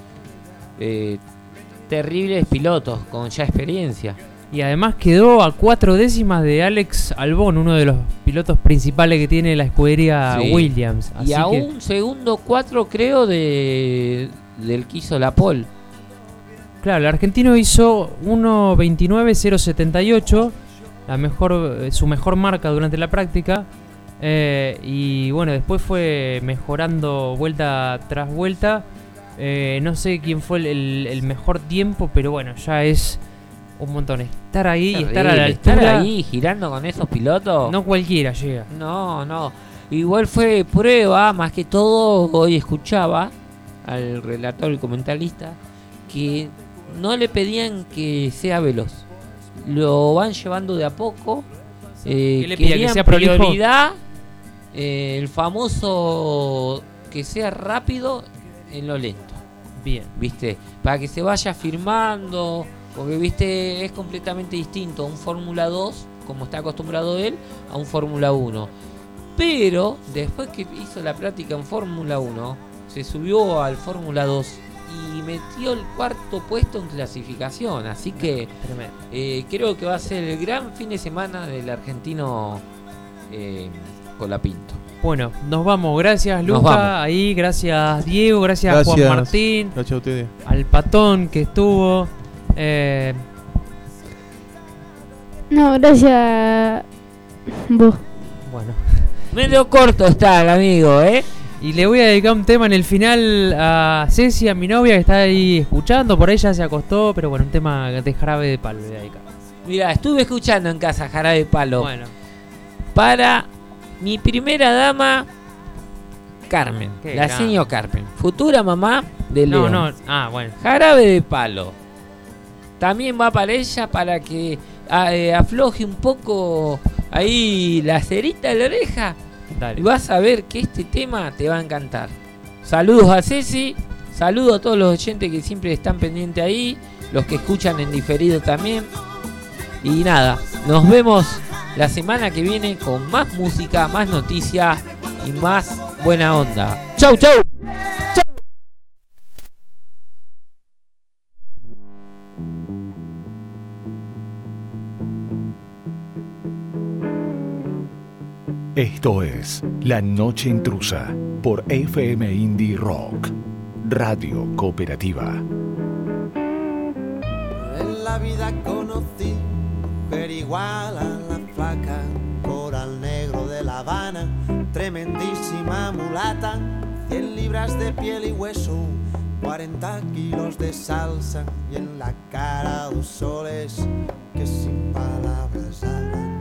eh, terribles pilotos, con ya experiencia. Y además quedó a cuatro décimas de Alex Albon, uno de los pilotos principales que tiene la escudería Sí. Williams. Y Así a que- un segundo cuatro creo de del que hizo la pole. Claro, el argentino hizo uno veintinueve cero setenta y ocho, la mejor, eh, su mejor marca durante la práctica. eh, y bueno, después fue mejorando vuelta tras vuelta. Eh, no sé quién fue el, el- el mejor tiempo, pero bueno, ya es un montón. Estar ahí y estar a la Terrible, altura. estar ahí girando con esos pilotos. No cualquiera llega. No, no. Igual fue prueba, más que todo, hoy escuchaba al relator, el comentarista, que no le pedían que sea veloz. Lo van llevando de a poco. Eh, ¿Qué le pide? ¿Que querían sea prolijo? prioridad, eh, el famoso que sea rápido en lo lento. Bien. ¿Viste? Para que se vaya firmando. Porque, viste, es completamente distinto a un Fórmula dos, como está acostumbrado él, a un Fórmula uno. Pero, después que hizo la práctica en Fórmula uno, se subió al Fórmula dos y metió el cuarto puesto en clasificación. Así que eh, creo que va a ser el gran fin de semana del argentino eh, Colapinto. Bueno, nos vamos. Gracias, Nos Luca. vamos. Ahí, gracias, Diego. Gracias, Gracias. Juan Martín. Gracias a ustedes. Al Patón que estuvo. Eh, No, gracias. Vos. bueno. Medio corto está el amigo, ¿eh? Y le voy a dedicar un tema en el final a Ceci, a mi novia que está ahí escuchando. Por ahí ya se acostó, pero bueno, un tema de Jarabe de Palo le voy a dedicar. Mira, estuve escuchando en casa Jarabe de Palo. Bueno. Para mi primera dama, Carmen. Qué La grande. señor Carmen. Futura mamá de No, Leo. no. Ah, bueno. Jarabe de Palo. También va para ella para que a- eh, afloje un poco ahí la cerita de la oreja. Dale. Y vas a ver que este tema te va a encantar. Saludos a Ceci. Saludos a todos los oyentes que siempre están pendientes ahí. Los que escuchan en diferido también. Y nada, nos vemos la semana que viene con más música, más noticias y más buena onda. Chau, chau. Esto es La Noche Intrusa por F M Indie Rock, Radio Cooperativa. En la vida conocí mujer igual a la flaca, coral negro de La Habana, tremendísima mulata, cien libras de piel y hueso, cuarenta kilos de salsa y en la cara dos soles que sin palabras hablan,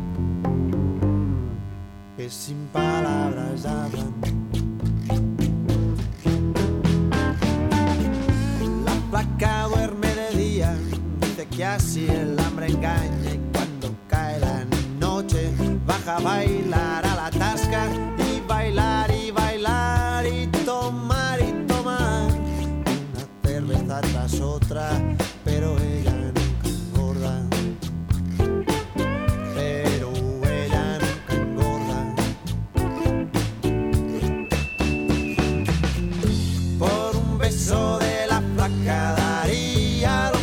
que sin palabras hablan. La flaca duerme de día, dice que así el hambre engaña y cuando cae la noche baja a bailar a la tasca y bailar y bailar y tomar y tomar una cerveza tras otra, pero ella nunca engorda, pero ella nunca engorda. Por un beso de la flaca daría lo